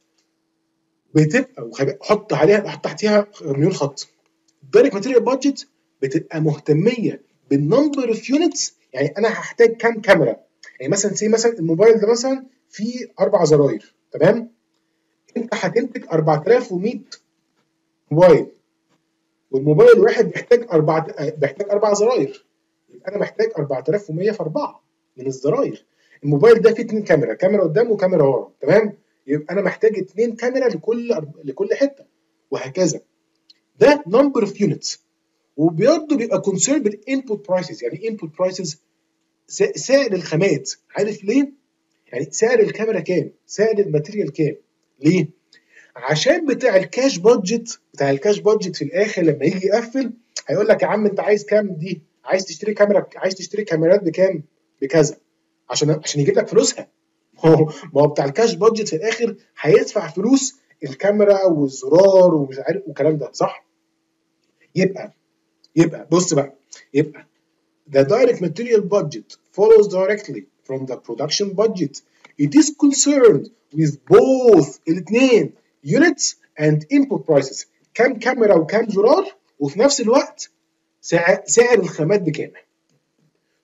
بتبقى حط عليها حط تحتيها مليون خط. الدايركت ماتيريال بادجت بتبقى مهتميه بالنمبر اوف يونتس. يعني انا هحتاج كام كاميرا؟ يعني مثلا سي مثلا الموبايل ده مثلا فيه اربع زراير. تمام؟ انت هتنتج أربعة آلاف ومئة موبايل، والموبايل الواحد بيحتاج اربع بيحتاج اربع زراير. يبقى انا محتاج أربعة آلاف ومية في اربعه من الزراير. الموبايل ده فيه اثنين كاميرا، كاميرا قدام وكاميرا ورا. تمام؟ يبقى انا محتاج اثنين كاميرا لكل لكل حته، وهكذا. ده نمبر اوف يونتس. وبرضه بيبقى كونسيرن بالانبوت برايسز. يعني انبوت برايسز سعر الخامات. عارف ليه؟ يعني سعر الكاميرا كام؟ سعر الماتيريال كام؟ ليه؟ عشان بتاع الكاش بادجت بتاع الكاش بادجت في الاخر لما يجي يقفل هيقول لك يا عم انت عايز كام دي؟ عايز تشتري كاميرا عايز تشتري كاميرات بكام؟ بكذا، عشان عشان يجيب لك فلوسها. ما هو ما هو بتاع الكاش بادجت في الاخر هيدفع فلوس الكاميرا والزرار ومش عارف والكلام ده، صح؟ يبقى يبقى بص بقى. يبقى the direct material budget follows directly from the production budget. It is concerned with both الاثنين units and input prices. كام كاميرا وكام زرار، وفي نفس الوقت سعر, سعر الخامات بكام.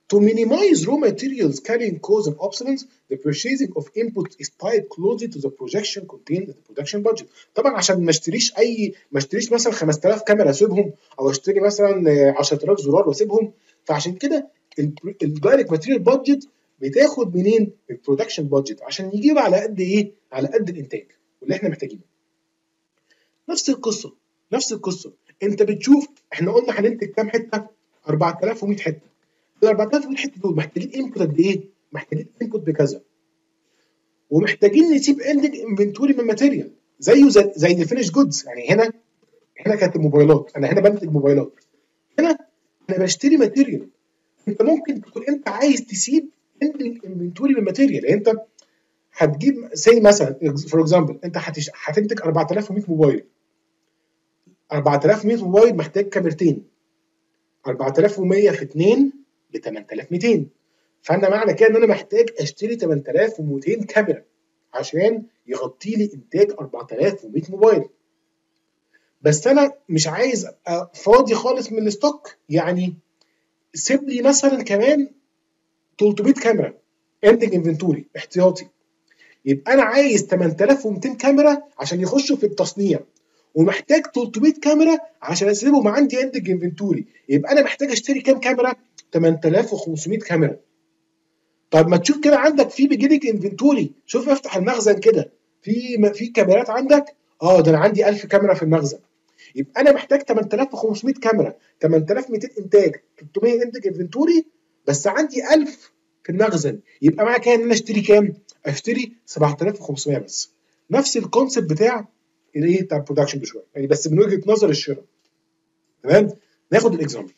To minimize raw materials carrying cost and obsolescence, the purchasing of inputs is tied closely to the projection contained in the production budget. طبعا عشان ما اشتريش اي ما اشتريش مثلا خمسة آلاف كاميرا اسيبهم، او اشتري مثلا عشرة آلاف زرار واسيبهم، فعشان كده الدايركت ماتيريال بادجت بتاخد منين؟ البرودكشن بادجت، عشان يجيب على قد ايه؟ على قد الانتاج واللي احنا محتاجينه. نفس القصه نفس القصه انت بتشوف احنا قلنا هننتج كام حته؟ أربعة آلاف ومية حته. ال أربعة آلاف ومية حته دول محتاجين انبوت قد ايه؟ محتاجين انبوت بكذا، ومحتاجين نسيب اندنج انفنتوري من ماتيريال زيه زي زي الفينش جودز. يعني هنا هنا كانت الموبايلات، انا هنا بنتج موبايلات، هنا انا بشتري ماتيريال. انت ممكن تكون انت عايز تسيب اندنج انفنتوري من ماتيريال، يعني انت هتجيب زي مثلا فور اكزامبل انت هتش... هتنتج أربعة آلاف ومية موبايل. أربعة آلاف ومية موبايل محتاج كاميرتين، أربعة آلاف ومية في اتنين ب ثمانية آلاف ومئتين، فانا معنى كده ان انا محتاج اشتري ثمانية آلاف ومئتين كاميرا عشان يغطي لي انتاج أربعة آلاف ومية موبايل. بس انا مش عايز ابقى فاضي خالص من الستوك، يعني سيب لي مثلا كمان ثلاثمئة كاميرا اندنج انفنتوري احتياطي. يبقى انا عايز ثمانية آلاف ومئتين كاميرا عشان يخشوا في التصنيع، ومحتاج ثلاثمئة كاميرا عشان اسيبهم عندي اندنج انفنتوري. يبقى انا محتاج اشتري كام كاميرا؟ ثمانية آلاف وخمسمئة كاميرا. طب ما تشوف كده عندك في بيجيلك انفنتوري، شوف افتح المخزن كده، في في كاميرات عندك؟ اه ده انا عندي ألف كاميرا في المخزن. يبقى انا محتاج ثمانية آلاف وخمسمئة كاميرا، ثمانية آلاف ومئتين انتاج، ثلاثمئة انتج انفنتوري، بس عندي ألف في المخزن. يبقى معنى كده ان انا اشتري كام؟ اشتري سبعة آلاف وخمسمئة بس. نفس الكونسيبت بتاع الايه؟ بتاع البرودكشن بشويه، يعني بس من وجهه نظر الشراء. تمام؟ ناخد الاكزامبل.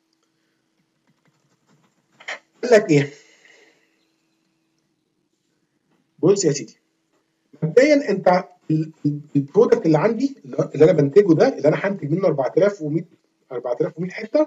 قال لك ايه؟ بص يا سيدي، مبدئيا انت البرودكت اللي عندي اللي انا بنتجه ده، اللي انا هنتج منه أربعة آلاف ومئة أربعة آلاف ومئة حته،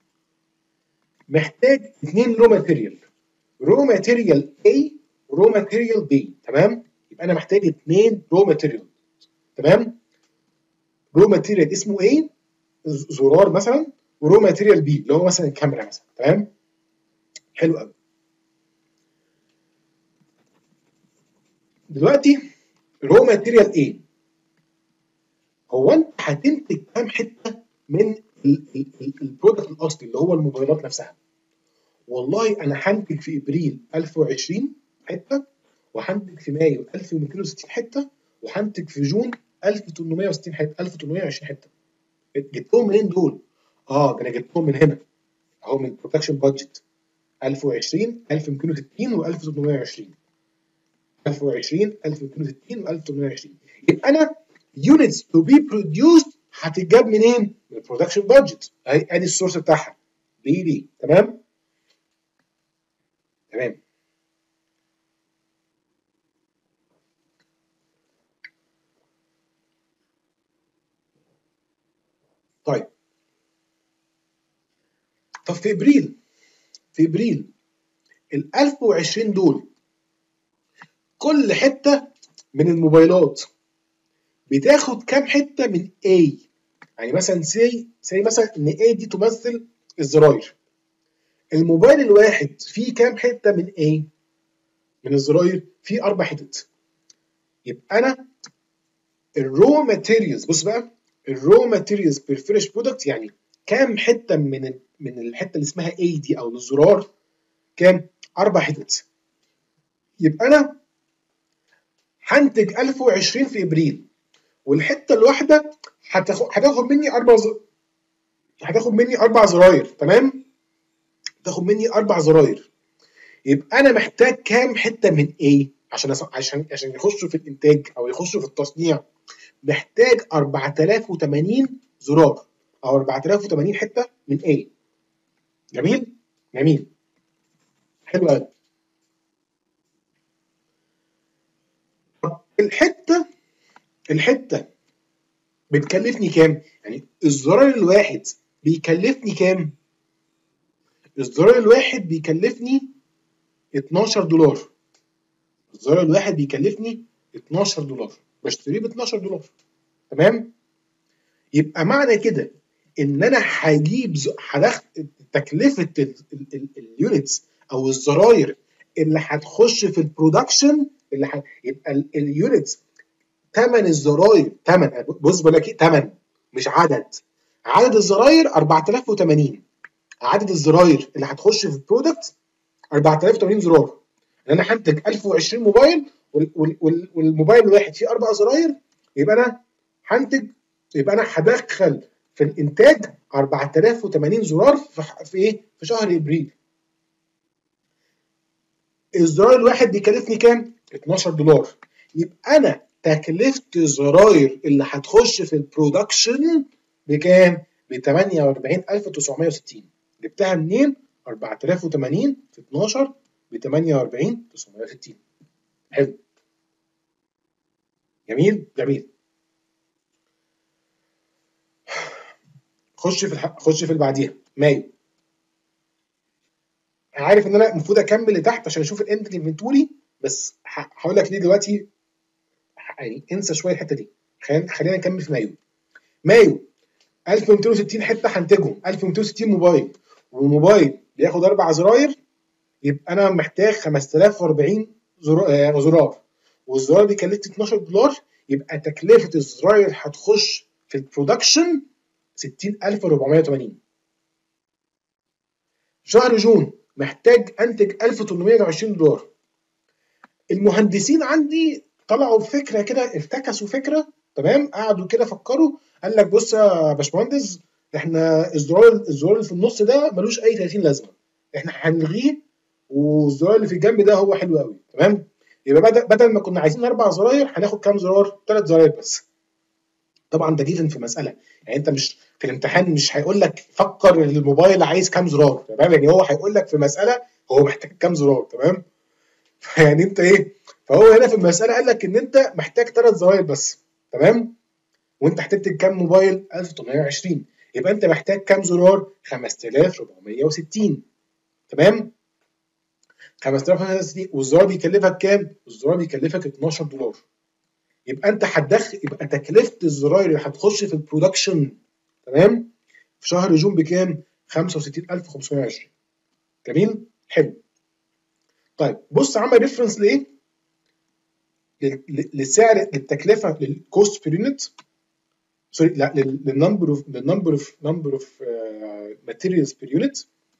محتاج اثنين رو ماتيريال، رو ماتيريال A ورو ماتيريال B. تمام؟ يبقى انا محتاج اثنين رو ماتيريال. تمام؟ رو ماتيريال اسمه A زرار مثلا، ورو ماتيريال B اللي هو مثلا الكاميرا مثلا. تمام؟ حلو قوي. دلوقتي رو ماتيريال A، هو انت هتنتج كام حته من البرودكت الاصلي اللي هو الموبايلات نفسها؟ والله انا هنتج في ابريل ألف وعشرين حته، وهنتج في مايو ألف ومئتين وستين حته، وهنتج في جون ألف وثمانمئة وستين حته، ألف وثمانمئة وعشرين حته. جبتهم منين دول؟ اه ده انا جبتهم من هنا اهو، من البرودكشن بادجت ألف وعشرين ألف ومئتين وستين و1820، ألف وعشرين ألف ومئتين وستين و1820. يبقى انا units to be produced هتتجاب منين؟ من البرودكشن بادجت. اهي ادي السورس بتاعها دي دي. تمام؟ تمام. طيب طب في ابريل في ابريل ال ألف وعشرين دول كل حته من الموبايلات بتاخد كام حته من A؟ يعني مثلا سي سي مثلا ان A دي تمثل الزراير. الموبايل الواحد فيه كام حته من A؟ من الزراير فيه اربع حتت. يبقى انا الرو ماتيريالز، بص بقى، الرو ماتيريالز بير فينش برودكت يعني كام حته من من الحته اللي اسمها A دي او الزرار؟ كام؟ اربع حتت. يبقى انا هنتج ألف وعشرين في ابريل، والحته الواحده هتاخد هتاخد مني اربع ز... هتاخد مني اربع زراير. تمام؟ تاخد مني اربع زراير. يبقى انا محتاج كام حته من A عشان أص... عشان عشان يخشوا في الانتاج او يخشوا في التصنيع؟ محتاج أربعة آلاف وثمانين زرار او أربعة آلاف وثمانين حته من A. جميل؟ جميل. حلو قوي. الحته الحته بتكلفني كام؟ يعني الزرار الواحد بيكلفني كام؟ الزرار الواحد بيكلفني اتناشر دولار. الزرار الواحد بيكلفني اتناشر دولار، بشتريه ب اتناشر دولار. تمام؟ يبقى معنى كده ان انا هجيب هدخل تكلفه اليونتس او الزراير اللي هتخش في البرودكشن اللي ح... يبقى اليونتس ثمن الزراير ثمن بص بقول لك ايه ثمن مش عدد عدد الزراير أربعة آلاف وثمانين عدد الزراير اللي هتخش في البرودكت أربعة آلاف وثمانين زرار لان انا هنتج ألف وعشرين موبايل وال... وال... والموبايل الواحد فيه اربع زراير يبقى انا هنتج يبقى انا هدخل في الانتاج أربعة آلاف وثمانين زرار في في ايه في شهر ابريل. الزرار الواحد بيكلفني كام؟ اتناشر دولار. يبقى انا تكلفه الزراير اللي هتخش في البرودكشن بكام؟ ب ثمانية وأربعين ألف وتسعمية وستين. جبتها منين؟ أربعة آلاف وثمانين في اتناشر ب ثمانية وأربعين ألف وتسعمية وستين. حلو. جميل؟ جميل. خش في الح... خش في اللي بعديها مايو. عارف ان انا المفروض اكمل لتحت عشان اشوف الاند انفنتوري بس هقول لك ليه دلوقتي يعني انسى شويه الحته دي. خلينا خلينا نكمل في مايو. مايو ألف ومئتين وستين حته هنتجهم ألف ومئتين وستين موبايل والموبايل بياخد اربع زراير يبقى انا محتاج خمسة آلاف وأربعين زرار والزرار بيكلفني اتناشر دولار يبقى تكلفه الزراير اللي هتخش في البرودكشن ستين ألف وأربعمية وثمانين. شهر جون محتاج انتج ألف وثمانمية وعشرين دولار. المهندسين عندي طلعوا بفكره كده افتكسوا فكره تمام قعدوا كده فكروا قال لك بص يا باشمهندس احنا الزرار الزرار اللي في النص ده ملوش اي ثلاثين لازمه احنا هنلغيه والزرار اللي في الجنب ده هو حلو قوي تمام. يبقى بدل بدل ما كنا عايزين اربع زراير هناخد كام زرار؟ ثلاث زراير بس. طبعا ده جيفن في مساله يعني انت مش في الامتحان مش هيقول لك فكر الموبايل عايز كام زرار تمام يعني هو هيقول لك في مساله هو محتاج كام زرار تمام. فيعني انت ايه فهو هنا في المساله قال لك ان انت محتاج ثلاث زراير بس تمام وانت هتنتج كام موبايل؟ ألف وثمانمية وعشرين يبقى انت محتاج كام زرار؟ خمسة آلاف وأربعمية وستين تمام. خمسة آلاف وأربعمية وستين والزرار بيكلفك كام؟ الزرار بيكلفك اتناشر دولار. يبقى انت هتدخل يبقى تكلفه الزراير اللي هتخش في البرودكشن تمام في شهر جون بكام؟ خمسة وستين ألف وخمسمية وعشرين. جميل؟ حلو. طيب بص عمل ريفرنس لايه؟ للسعر للتكلفه للكوست بير يونت سوري لا للنمبر اوف للنمبر اوف نمبر اوف ماتيريالز بير يونت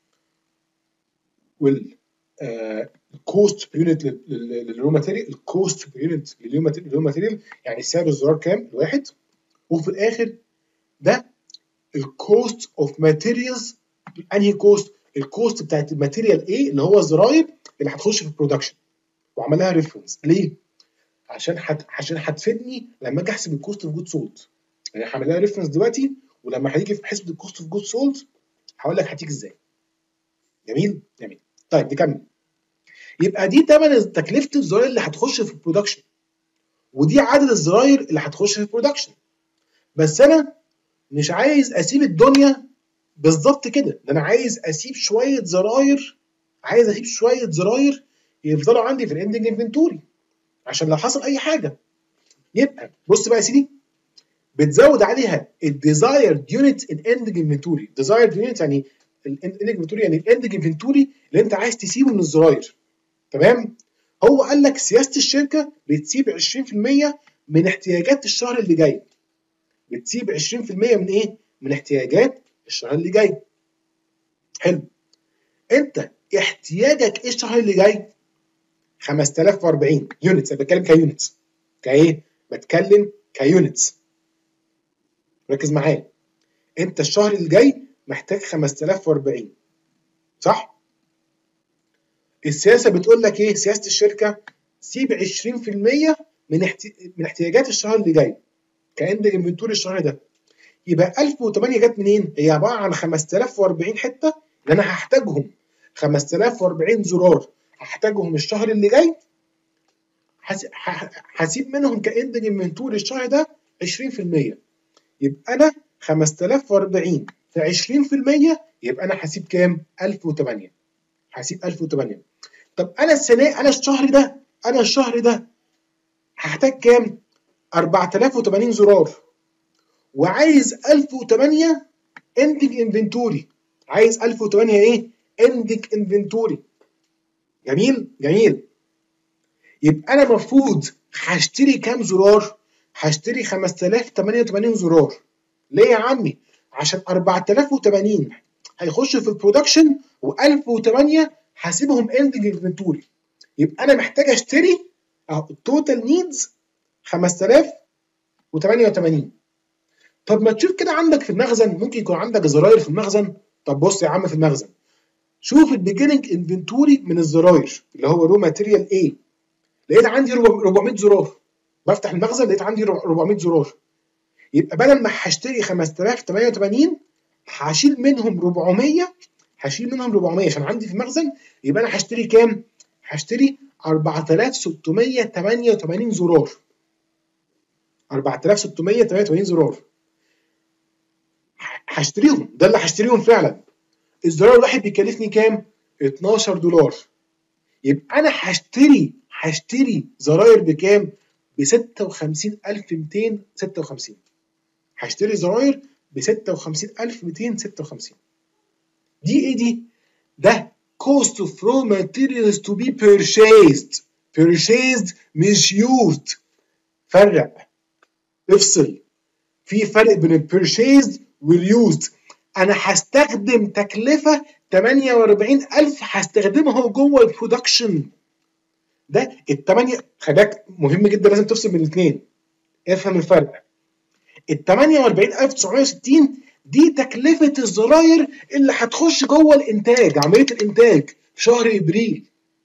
وال الكوست بير يونت للرو ماتيريال الكوست بير يونت للرو ماتيريال يعني سعر الزرار كام؟ الواحد وفي الاخر ده الكوست اوف ماتيريالز انهي كوست؟ الكوست بتاعت الماتيريال ايه اللي هو الزراير اللي هتخش في البرودكشن وعملها ريفرنس ليه؟ عشان حت... عشان هتفيدني لما اجي احسب الكوست اوف جود سولد يعني هعمل لها ريفرنس دلوقتي ولما هيجي في حسبه الكوست اوف جود سولد هقول لك هتيجي ازاي. جميل؟ جميل. طيب نكمل. يبقى دي ثمن تكلفه الزراير اللي هتخش في البرودكشن ودي عدد الزراير اللي هتخش في البرودكشن. بس انا مش عايز اسيب الدنيا بالظبط كده ده انا عايز اسيب شويه زراير عايز اسيب شويه زراير يفضلوا عندي في الاندنج انفنتوري عشان لو حصل اي حاجه. يبقى بص بقى يا سيدي بتزود عليها الديزايرد يونت ان اندنج انفنتوري. ديزايرد يونت يعني الاندنج انفنتوري يعني الاندنج انفنتوري اللي انت عايز تسيبه من الزراير تمام. هو قال لك سياسه الشركه بتسيب عشرين في المية من احتياجات الشهر اللي جاي. بتسيب عشرين في المية من ايه؟ من احتياجات الشهر اللي جاي. حلو. انت احتياجك ايه الشهر اللي جاي؟ خمسة آلاف وأربعين يونتس. انا بتكلم كيونتس كايه؟ بتكلم كيونتس. ركز معايا. انت الشهر اللي جاي محتاج خمسة آلاف وأربعين صح؟ السياسه بتقول لك ايه؟ سياسه الشركه سيب عشرين في المية من احتي... من احتياجات الشهر اللي جاي كاندنج انفنتوري الشهر ده. يبقى ألف وثمانية جت منين؟ هي عباره عن خمسة آلاف وأربعين حته اللي انا هحتاجهم خمسة آلاف وأربعين زرار هحتاجهم الشهر اللي جاي هسيب منهم كاندنج انفنتوري الشهر ده عشرين في المية. يبقى انا خمسة آلاف وأربعين في عشرين في المية يبقى انا هسيب كام؟ ألف وثمانية. هسيب ألف وثمانية. طب انا السنه انا الشهر ده انا الشهر ده هحتاج كام؟ أربعة آلاف وثمانين زرار وعايز ألف وثمانية ending inventory، عايز ألف وتمانية ايه؟ ending inventory. جميل جميل. يبقى انا المفروض هشتري كام زرار؟ هشتري خمسة آلاف وتمانية وتمانين زرار. ليه يا عمي؟ عشان أربعة آلاف وتمانين هيخشوا في البرودكشن و1000 وتمانية هسيبهم ending inventory. يبقى انا محتاج اشتري اهو التوتال نيدز خمسة آلاف وتمانية وتمانين. طب ما تشوف كده عندك في المخزن، ممكن يكون عندك زراير في المخزن. طب بص يا عم في المخزن، شوف البيجننج انفنتوري من الزراير اللي هو رو ماتيريال ايه. لقيت عندي أربعمية زرار، بفتح المخزن لقيت عندي أربعمية زرار. يبقى بدل ما هشتري خمسة آلاف وتمانية وتمانين هشيل منهم أربعمية، هشيل منهم أربعمية عشان عندي في المخزن. يبقى انا هشتري كام؟ هشتري أربعة آلاف وستمية وتمانية وتمانين زرار. أربعة آلاف وستمية وتمانية وتمانين زرار هشتريهم، ده اللي هشتريهم فعلا. الزرار الواحد بيكلفني كام؟ اتناشر دولار. يبقى انا هشتري هشتري زراير بكام؟ ب ستة وخمسين ألف ومتين وستة وخمسين. هشتري زراير ب ستة وخمسين ألف ومتين وستة وخمسين. دي ايه دي؟ ده cost of raw materials to be purchased. purchased مش used. فرق، افصل، في فرق بين ال purchased وال used. انا هستخدم تكلفه تمانية وأربعين ألف هستخدمها جوه البرودكشن. ده التمانية، خليك مهم جدا لازم تفصل بين الاثنين، افهم الفرق. ال تمانية وأربعين ألف وتسعمية وستين دي تكلفه الزراير اللي هتخش جوه الانتاج، عمليه الانتاج في شهر ابريل.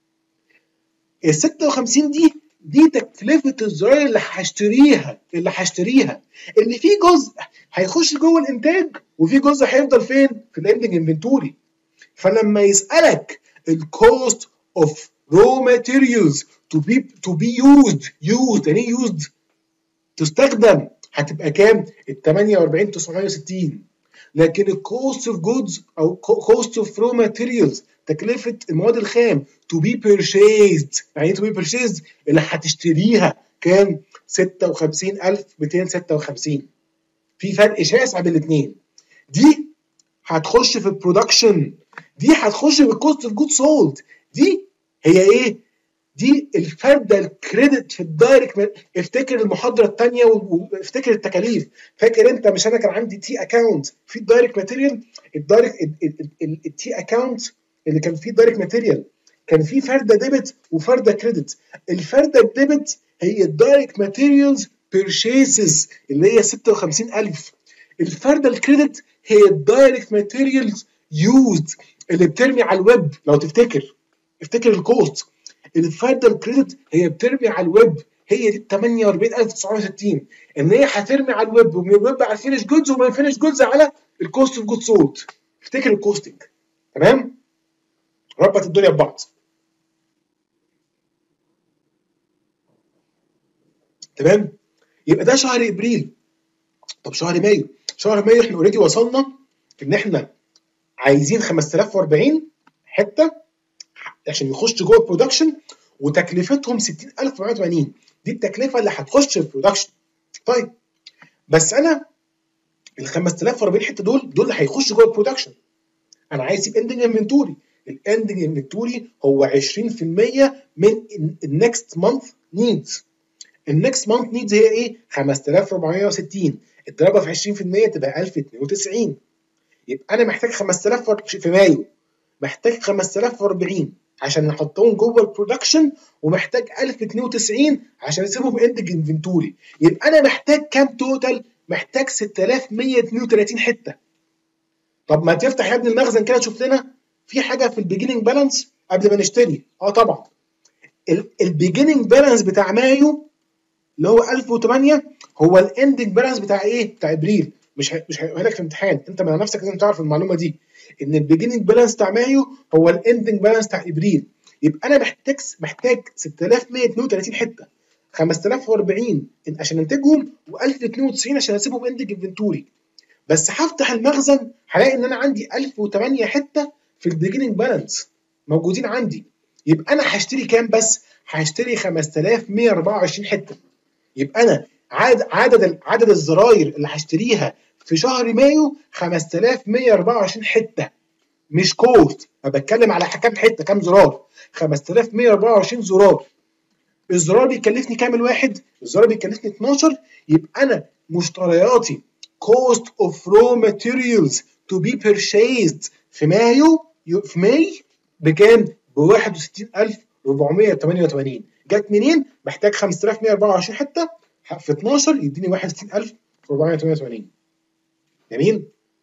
ال ستة وخمسين دي دي تكلفه الزراير اللي هشتريها اللي هشتريها اللي فيه جزء هيخش جوه الانتاج وفي جزء هيفضل فين؟ في الاندنج انفنتوري. فلما يسالك الكوست اوف raw materials to be to be used used يعني ايه used؟ تستخدم، هتبقى كام؟ ال تمانية وأربعين ألف وتسعمية وستين. لكن الكوست اوف جودز او كوست اوف raw materials تكلفه المواد الخام to be purchased، يعني ايه to be purchased؟ اللي هتشتريها كام؟ ستة وخمسين ألف ومتين وستة وخمسين. في فرق شاسع بين الاثنين. دي هتخش في البرودكشن، دي هتخش في الكوست اوف جود سولد. دي هي ايه؟ دي الفرده الكريدت في الدايركت. افتكر المحاضره الثانيه وافتكر التكاليف. فاكر انت مش انا كان عندي تي اكاونت في الدايركت ماتيريال؟ الدايركت التي اكاونت اللي كان فيه دايركت ماتيريال كان فيه فرده ديبت وفرده كريدت. الفرده الديبت هي الدايركت ماتيريالز بيرشيسز اللي هي ستة وخمسين ألف. الفرده الكريدت هي الدايركت ماتيريالز يوزد اللي بترمي على الويب. لو تفتكر افتكر الكوست. الفرده الكريدت هي بترمي على الويب، هي دي تمانية وأربعين ألف وتسعمية وستين. ان هي هترمي على الويب، ومن الويب على الفينش جودز، ومن الفينش جودز على الكوست اوف جود سولد. افتكر الكوستنج. تمام؟ ربط الدنيا ببعض. تمام؟ يبقى ده شهر ابريل. طب شهر مايو، شهر مايو احنا اوريدي وصلنا ان احنا عايزين خمسة آلاف وأربعين حته عشان يخش جوه البرودكشن، وتكلفتهم ستين ألف وأربعمية وتمانين. دي التكلفه اللي هتخش البرودكشن. طيب بس انا ال خمسة آلاف وأربعين حته دول دول اللي هيخشوا جوه البرودكشن. انا عايز اسيب اندنج انفنتوري. الاندنج انفنتوري هو عشرين في المية من النكست مانث نيدز. النكست مانث نيدز هي ايه؟ خمسة آلاف وأربعمية وستين اضربها في عشرين في المية تبقى ألف واتنين وتسعين. يبقى انا محتاج خمسة آلاف في مايو، محتاج خمسة آلاف وأربعين عشان نحطهم جوه البرودكشن، ومحتاج ألف واتنين وتسعين عشان اسيبهم اندنج انفنتوري. يبقى انا محتاج كام توتال؟ محتاج ستة آلاف ومية واتنين وتلاتين حته. طب ما تفتح يا ابني المخزن كده تشوف لنا في حاجه في البيجيننج بالانس قبل ما نشتري. اه طبعا البيجيننج بالانس بتاع مايو اللي هو ألف وتمانية هو الاندنج بالانس بتاع ايه؟ بتاع ابريل. مش ه... مش هيقولها لك في امتحان، انت من نفسك لازم تعرف المعلومه دي، ان البيجيننج بالانس بتاع مايو هو الاندنج بالانس بتاع ابريل. يبقى انا محتاج محتاج ستة آلاف ومية واتنين وتلاتين حته، خمسة آلاف وأربعين عشان انتجهم، و1000 واتنين وتسعين عشان اسيبهم اندنج انفنتوري. بس هفتح المخزن هلاقي ان انا عندي ألف وتمانية حته في البيجيننج بالانس موجودين عندي. يبقى انا هشتري كام بس؟ هشتري خمسة آلاف ومية وأربعة وعشرين حته. يبقى انا عدد عدد عدد الزراير اللي هشتريها في شهر مايو خمسة آلاف ومية وأربعة وعشرين حته، مش كوست، انا بتكلم على كام حته، كام زرار، خمسة آلاف ومية وأربعة وعشرين زرار. الزرار بيكلفني كام الواحد؟ الزرار بيكلفني اتناشر، يبقى انا مشترياتي cost of raw materials to be purchased في مايو في ماي بكام؟ ب واحد وستين ألف وأربعمية وتمنية وتمانين. جت منين؟ محتاج خمسة آلاف ومية وأربعة وعشرين حته في اتناشر يديني واحد وستين ألف وأربعمية وتمنية وتمانين. جميل؟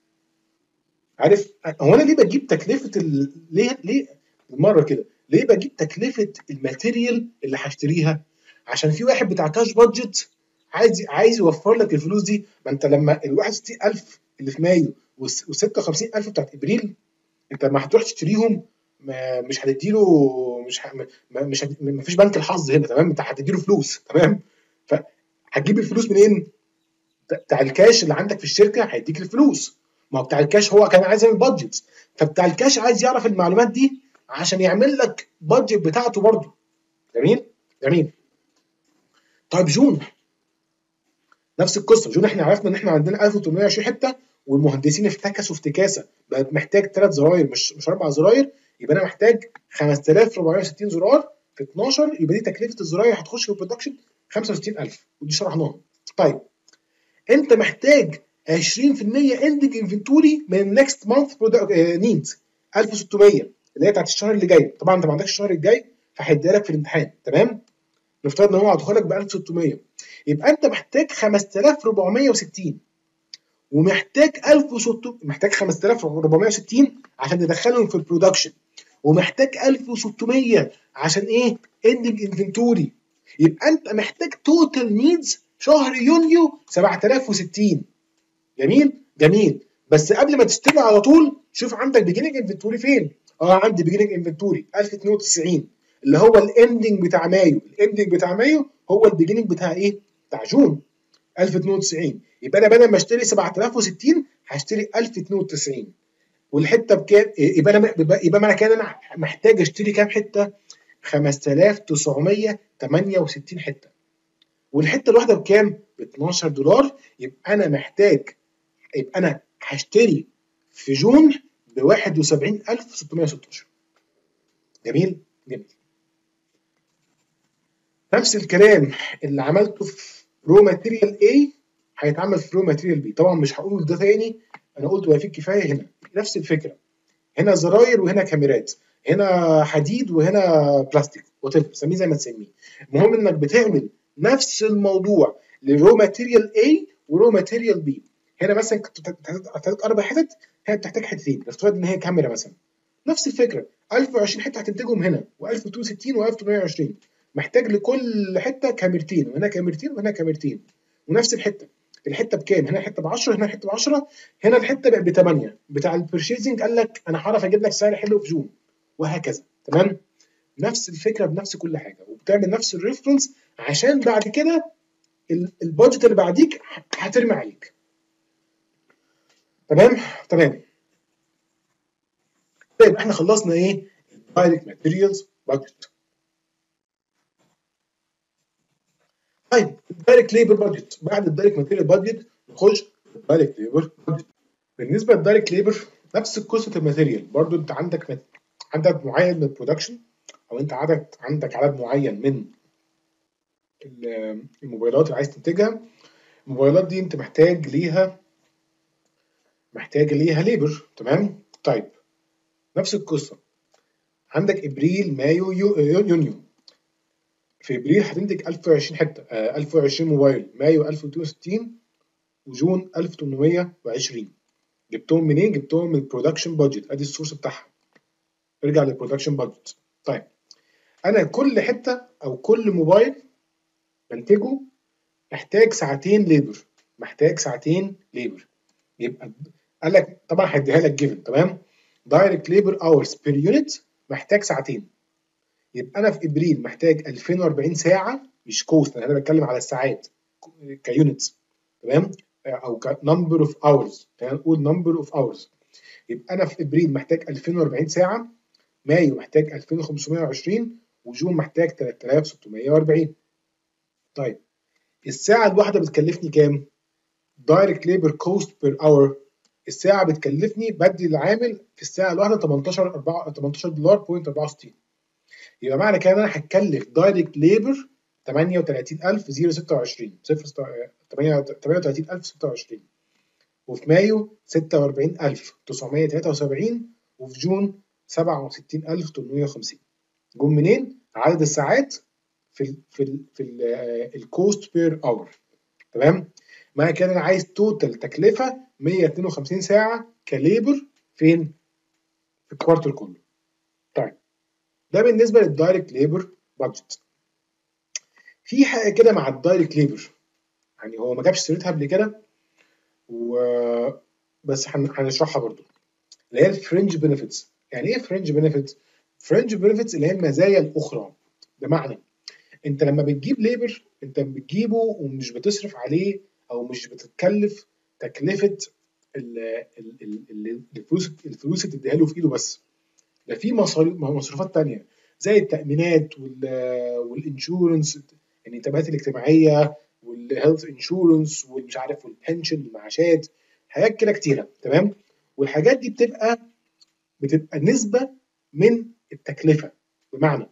عارف هو انا ليه بجيب تكلفه ال... ليه ليه مره كده ليه بجيب تكلفه الماتيريال اللي هشتريها؟ عشان في واحد بتاع كاش بادجت عايز عايز يوفر لك الفلوس دي. ما انت لما ال واحد وستين ألف اللي في مايو وال ستة وخمسين ألف بتاعت ابريل انت ما هتروح تشتريهم، ما مش هتديله، مش ه... ما مش هت... ما فيش بنك الحظ هنا، تمام؟ انت هتديله فلوس، تمام؟ فهتجيب الفلوس منين؟ بتاع الكاش اللي عندك في الشركه هيديك الفلوس. ما هو بتاع الكاش هو كان عايز يعمل بادجت، فبتاع الكاش عايز يعرف المعلومات دي عشان يعمل لك بادجت بتاعته برضه. جميل؟ جميل. طيب جون نفس القصه، جون احنا عرفنا ان احنا عندنا ألف وتمنمية وعشرين حته والمهندسين افتكسوا افتكاسه، بقت محتاج ثلاث زراير مش مش اربع زراير، يبقى انا محتاج خمسة آلاف وأربعمية وستين زرار في اتناشر، يبقى دي تكلفه الزراير هتخش في البرودكشن خمسة وستين ألف، ودي شرحناها. طيب انت محتاج عشرين في المية اندنج انفنتوري من النكست مانث نيدز ألف وستمية اللي هي بتاعت الشهر اللي جاي. طبعا انت ما عندكش الشهر الجاي فهيديها لك في الامتحان، تمام؟ نفترض ان هو هيدخل لك ب ألف وستمية، يبقى انت محتاج خمسة آلاف وأربعمية وستين ومحتاج ألف وستمية، محتاج خمسة آلاف وأربعمية وستين عشان تدخلهم في البرودكشن، ومحتاج ألف وستمية عشان ايه؟ اندنج انفنتوري. يبقى انت محتاج توتال نيدز شهر يونيو سبعة آلاف وستين. جميل؟ جميل. بس قبل ما تشتري على طول شوف عندك بيجيننج انفنتوري فين؟ اه عندي بيجيننج انفنتوري ألف واتنين وتسعين اللي هو الاندنج بتاع مايو، الاندنج بتاع مايو هو البيجيننج بتاع ايه؟ بتاع جون ألف واتنين وتسعين. يبقى انا بدل ما اشتري سبعة آلاف وستين هشتري ألف واتنين وتسعين، والحته بكام؟ يبقى انا يبقى معنى كده انا محتاج اشتري كام حته؟ خمسة آلاف وتسعمية وتمنية وستين حته، والحته الواحده بكام؟ ب اتناشر دولار. يبقى انا محتاج يبقى انا هشتري في جون ب واحد وسبعين ألف وستمية وستاشر. جميل؟ جميل. نفس الكلام اللي عملته في رو ماتيريال A هيتعمل في رو ماتيريال B. طبعا مش هقول ده تاني، انا قلت ما فيه الكفايه. هنا نفس الفكره، هنا زراير وهنا كاميرات، هنا حديد وهنا بلاستيك، وات سميه زي ما تسميه. المهم انك بتعمل نفس الموضوع لرو ماتيريال A ورو ماتيريال B. هنا مثلا كنت بتحتاج اربع حتت، هنا بتحتاج حتتين. نفترض ان هي كاميرا مثلا، نفس الفكره ألف وعشرين حته هتنتجهم هنا، و1260 و1820 محتاج لكل حته كاميرتين، وهنا كاميرتين وهنا كاميرتين، ونفس الحته. الحته بكام؟ هنا الحته ب عشرة، هنا الحته ب عشرة، هنا الحته بقت ب تمنية. بتاع البرشيزنج قال لك انا هعرف اجيب لك سعر حلو في جون، وهكذا. تمام؟ نفس الفكره بنفس كل حاجه، وبتعمل نفس الريفرنس عشان بعد كده البادجت اللي بعديك هترمي عليك. تمام؟ تمام. طيب احنا خلصنا ايه؟ دايركت ماتيريالز بادجت. طيب الدايركت ليبر بادجت. بعد الدايركت ماتيريال بادجت نخش الدايركت ليبر بادجت. بالنسبه للدايركت ليبر نفس قصه الماتيريال، برضو انت عندك عدد معين من البرودكشن، او انت عدد عندك عدد معين من الموبايلات اللي عايز تنتجها. الموبايلات دي انت محتاج ليها محتاج ليها ليبر، تمام؟ طيب نفس القصه، عندك ابريل مايو يونيو. في ابريل هتنتج ألف وعشرين حته، آه ألف وعشرين موبايل، مايو ألف واتنين وستين، وجون ألف وتمنمية وعشرين. جبتهم منين؟ جبتهم من البرودكشن بادجت، ادي السورس بتاعها. ارجع للبرودكشن بادجت. طيب انا كل حته او كل موبايل بنتجه محتاج ساعتين ليبر، محتاج ساعتين ليبر. يبقى قال لك طبعا هيديها لك جيفن، تمام؟ دايركت ليبر اورز بير يونت محتاج ساعتين. يبقى انا في ابريل محتاج ألفين وأربعين ساعه، مش كوست، انا بتكلم على الساعات كيونتس، تمام؟ او كنمبر اوف اورز، خلينا نقول نمبر اوف اورز. يبقى انا في ابريل محتاج ألفين وأربعين ساعه، مايو محتاج ألفين وخمسمية وعشرين، وجون محتاج تلاتة آلاف وستمية وأربعين. طيب الساعه الواحده بتكلفني كام؟ دايركت ليبر كوست بير اور، الساعه بتكلفني بدي العامل في الساعه الواحده تمنتاشر تمنتاشر دولار بوينت اربعة وستين. يبقى معنى كده ان انا هتكلف دايركت ليبر تمنية وتلاتين الف وستة وعشرين تمنية وتلاتين الف وستة وعشرين، وفي مايو ستة واربعين الف وتسعمية وتلاتة وسبعين، وفي جون سبعة وستين الف وتمنمية وخمسين. جم منين؟ عدد الساعات في ال في ال في الكوست بير اور. تمام؟ معنى كده انا عايز توتال تكلفه مية واتنين وخمسين ساعه كليبر فين؟ في الكوارتر كله. طيب ده بالنسبه للدايركت ليبر بادجت. في حاجه كده مع الدايركت ليبر، يعني هو ما جابش سيرتها قبل كده و بس هنشرحها برضو، اللي هي الفرنج بنفيتس. يعني ايه فرنج بنفيتس؟ فرنج بنفيتس اللي هي المزايا الاخرى. بمعنى انت لما بتجيب ليبر انت بتجيبه ومش بتصرف عليه او مش بتتكلف تكلفه الفلوس الفلوس اللي بتديها له في ايده بس، ده في مصروفات تانية زي التامينات والانشورنس، يعني التامينات الاجتماعيه والهيلث انشورنس والمش عارف والبنشن المعاشات، حاجات كده كتيره. تمام؟ والحاجات دي بتبقى بتبقى نسبه من التكلفه. بمعنى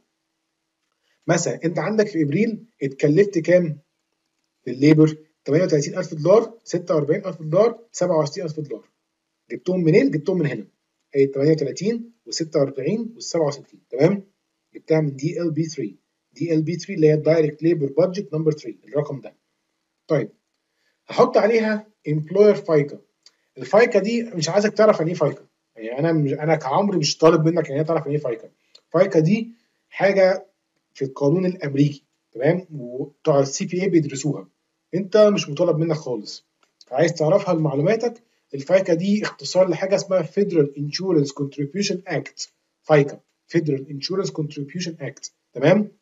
مثلا انت عندك في ابريل اتكلفت كام للليبر؟ تمنية وتلاتين الف دولار، ستة واربعين الف دولار، سبعة وستين الف دولار. جبتهم منين؟ جبتهم من هنا، هي تمنية وتلاتين وال46 وال67. تمام؟ جبتها من دي ال بي ثلاثة. دي ال بي ثلاثة اللي هي الدايركت ليبر بادجت نمبر ثلاثة، الرقم ده. طيب هحط عليها امبلوير فايكا. الفايكا دي مش عايزك تعرف يعني ايه فايكا، يعني انا مش انا كعمرو مش طالب منك يعني تعرف يعني ايه فايكا. فايكا دي حاجه في القانون الامريكي، تمام؟ وبتوع السي بي اي بيدرسوها، انت مش مطالب منك خالص. عايز تعرفها لمعلوماتك، الفايكا دي اختصار لحاجه اسمها Federal Insurance Contribution Act. فايكا Federal Insurance Contribution Act. تمام؟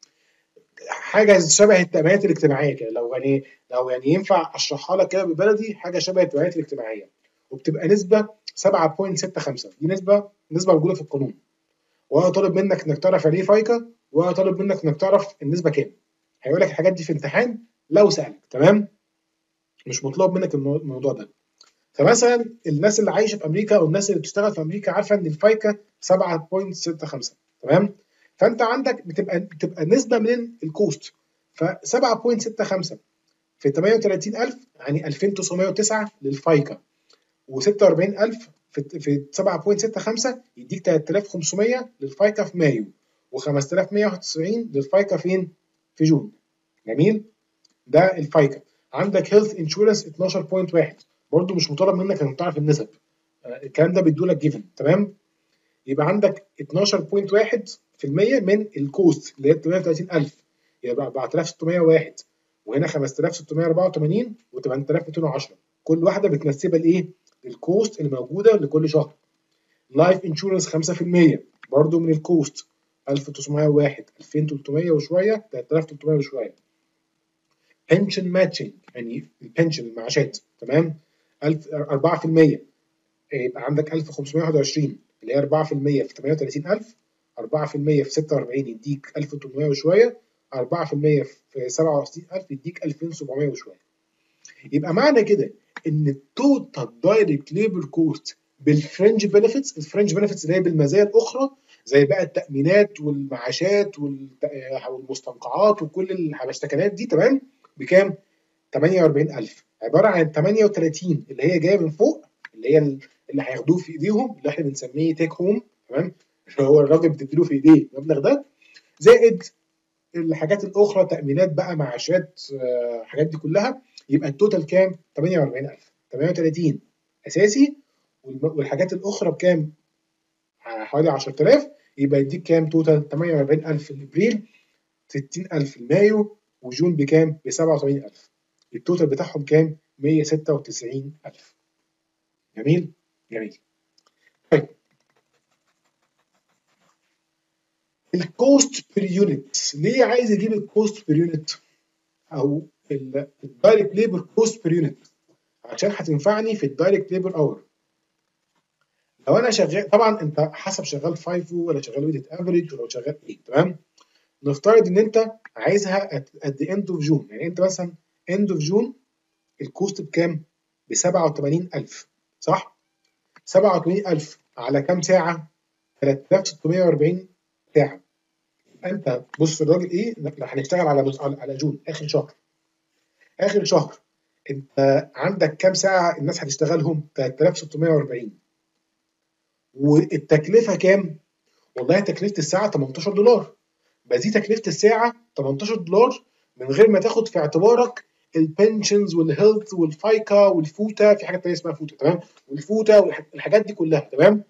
حاجه شبه التامينات الاجتماعيه كده، لو يعني لو يعني ينفع اشرحها لك كده ببلدي، حاجه شبه التامينات الاجتماعيه، وبتبقى نسبه سبعة فاصلة ستة خمسة. دي نسبه نسبه موجوده في القانون، وانا طالب منك انك تعرف يعني ايه فايكا، وانا طالب منك انك تعرف النسبه كام. هيقول لك الحاجات دي في امتحان لو سالك. تمام؟ مش مطلوب منك الموضوع ده. فمثلا الناس اللي عايشه في امريكا او الناس اللي بتشتغل في امريكا عارفه ان الفايكا سبعة فاصلة ستة خمسة. تمام؟ فانت عندك بتبقى بتبقى نسبه من الكوست، ف سبعة فاصلة ستة خمسة في تمنية وتلاتين الف يعني الفين وتسعمية وتسعة للفايكا، وستة واربعين الف في في سبعة فاصلة ستة خمسة يديك تلاتة الاف وخمسمية للفايكا في مايو، وخمسة الاف ومية وواحد وتسعين للفايكا فين؟ في جون. جميل؟ ده الفايكا. عندك هيلث انشورنس اتناشر فاصلة واحد، برضو مش مطالب منك انك تعرف النسب، الكلام ده بيدولك جيفن. تمام؟ يبقى عندك اتناشر فاصلة واحد في المية من الكوست اللي هي تمنية وتلاتين الف، يبقى اربعة الاف وستمية وواحد، وهنا خمسة الاف وستمية واربعة وتمانين و8200 ومتين. كل واحده متنسبه لايه؟ للكوست اللي موجوده لكل شهر. لايف انشورنس خمسة في المية برضو من الكوست، الف وتسعمية وواحد، الفين وتلتمية وشويه، تلاتة الاف وتلتمية وشويه. بنشن ماتشنج يعني البنشن المعاشات. تمام؟ اربعة في المية، يبقى عندك الف وخمسمية وواحد وعشرين اللي هي اربعة في المية في تمنية وتلاتين الف، اربعة في المية في ستة واربعين يديك الف وتمنمية وشويه، اربعة في المية في سبعة وستين الف يديك الفين وسبعمية وشويه. يبقى معنى كده ان التوتال دايركت ليبر كوست بالفرنج بنفيتس، الفرنج بنفيتس اللي هي بالمزايا الاخرى زي بقى التامينات والمعاشات والمستنقعات وكل الحبشتكنات دي، تمام؟ بكام؟ تمنية واربعين الف، عباره عن تمنية وتلاتين اللي هي جايه من فوق، اللي هي اللي هياخدوه في ايديهم اللي احنا بنسميه تيك هوم. تمام؟ هو الراجل بتديله في ايديه المبلغ ده، زائد الحاجات الاخرى، تامينات بقى، معاشات، الحاجات دي كلها. يبقى التوتال كام؟ تمنية واربعين الف. تمنية وتلاتين اساسي، والحاجات الاخرى بكام؟ حوالي عشرة الاف. يبقى يديك كام توتال؟ تمنية واربعين الف لابريل، ستين الف لمايو، وجون بكام؟ ب سبعة وتمانين الف. التوتال بتاعهم كام؟ مية وستة وتسعين الف. جميل؟ جميل. طيب الكوست بير يونت، ليه عايز اجيب الكوست بير يونت او الدايركت ليبر كوست بير يونت؟ عشان هتنفعني في الدايركت ليبر اور. لو انا شغال، طبعا انت حسب شغال فايفو ولا شغال ويتد افريج ولا شغال ايه. تمام؟ نفترض ان انت عايزها ات ذا اند اوف جون، يعني انت مثلا اند اوف جون الكوست بكام؟ ب سبعة وثمانين ألف صح؟ سبعة وثمانين ألف على كام ساعة؟ ثلاثة آلاف وستمائة وأربعين ساعة. انت بص الراجل ايه؟ هنشتغل على على جون اخر شهر. اخر شهر انت عندك كام ساعة الناس هتشتغلهم؟ ثلاثة آلاف وستمائة وأربعين. والتكلفة كام؟ والله تكلفة الساعة تمنتاشر دولار. بس دي تكلفة الساعة تمنتاشر دولار من غير ما تاخد في اعتبارك البنشنز والهيلث والفايكا والفوتا، في حاجات تانية اسمها فوتا تمام؟ والفوتا والحاجات دي كلها تمام؟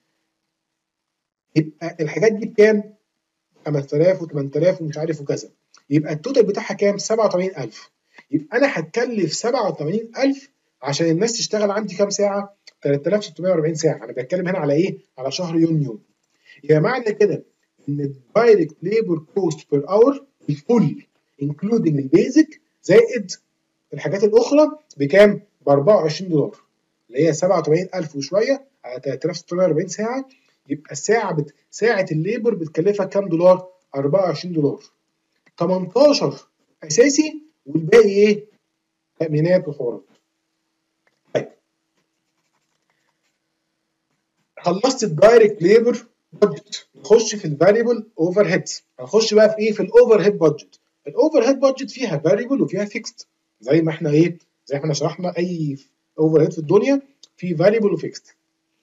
يبقى الحاجات دي بكام؟ خمسة آلاف و8000 ومش عارف وكذا. يبقى التوتال بتاعها كام؟ سبعة وثمانين ألف. يبقى انا هتكلف سبعة وثمانين ألف عشان الناس تشتغل عندي كام ساعه؟ ثلاثة آلاف وستمائة وأربعين ساعه. انا بتكلم هنا على ايه؟ على شهر يونيو. يبقى معنى كده ان الدايركت ليبر كوست بير اور الفول انكلودنج البيزك زائد الحاجات الاخرى بكام؟ ب أربعة وعشرين دولار، اللي هي سبعة وثمانين ألف وشويه على ثلاثة آلاف وستمائة وأربعين ساعه. يبقى الساعه بت... ساعه الليبر بتكلفك كام دولار؟ أربعة وعشرين دولار. تمنتاشر اساسي والباقي ايه؟ تامينات وحوارات. طيب خلصت الدايركت ليبر بادجت، نخش في الفاريبل اوفر هيدز. هنخش بقى في ايه؟ في الاوفر هيد بادجت. الاوفر هيد بادجت فيها فاريبل وفيها فيكست، زي ما احنا ايه؟ زي ما احنا شرحنا اي اوفر هيد في الدنيا في فاريبل وفيكست.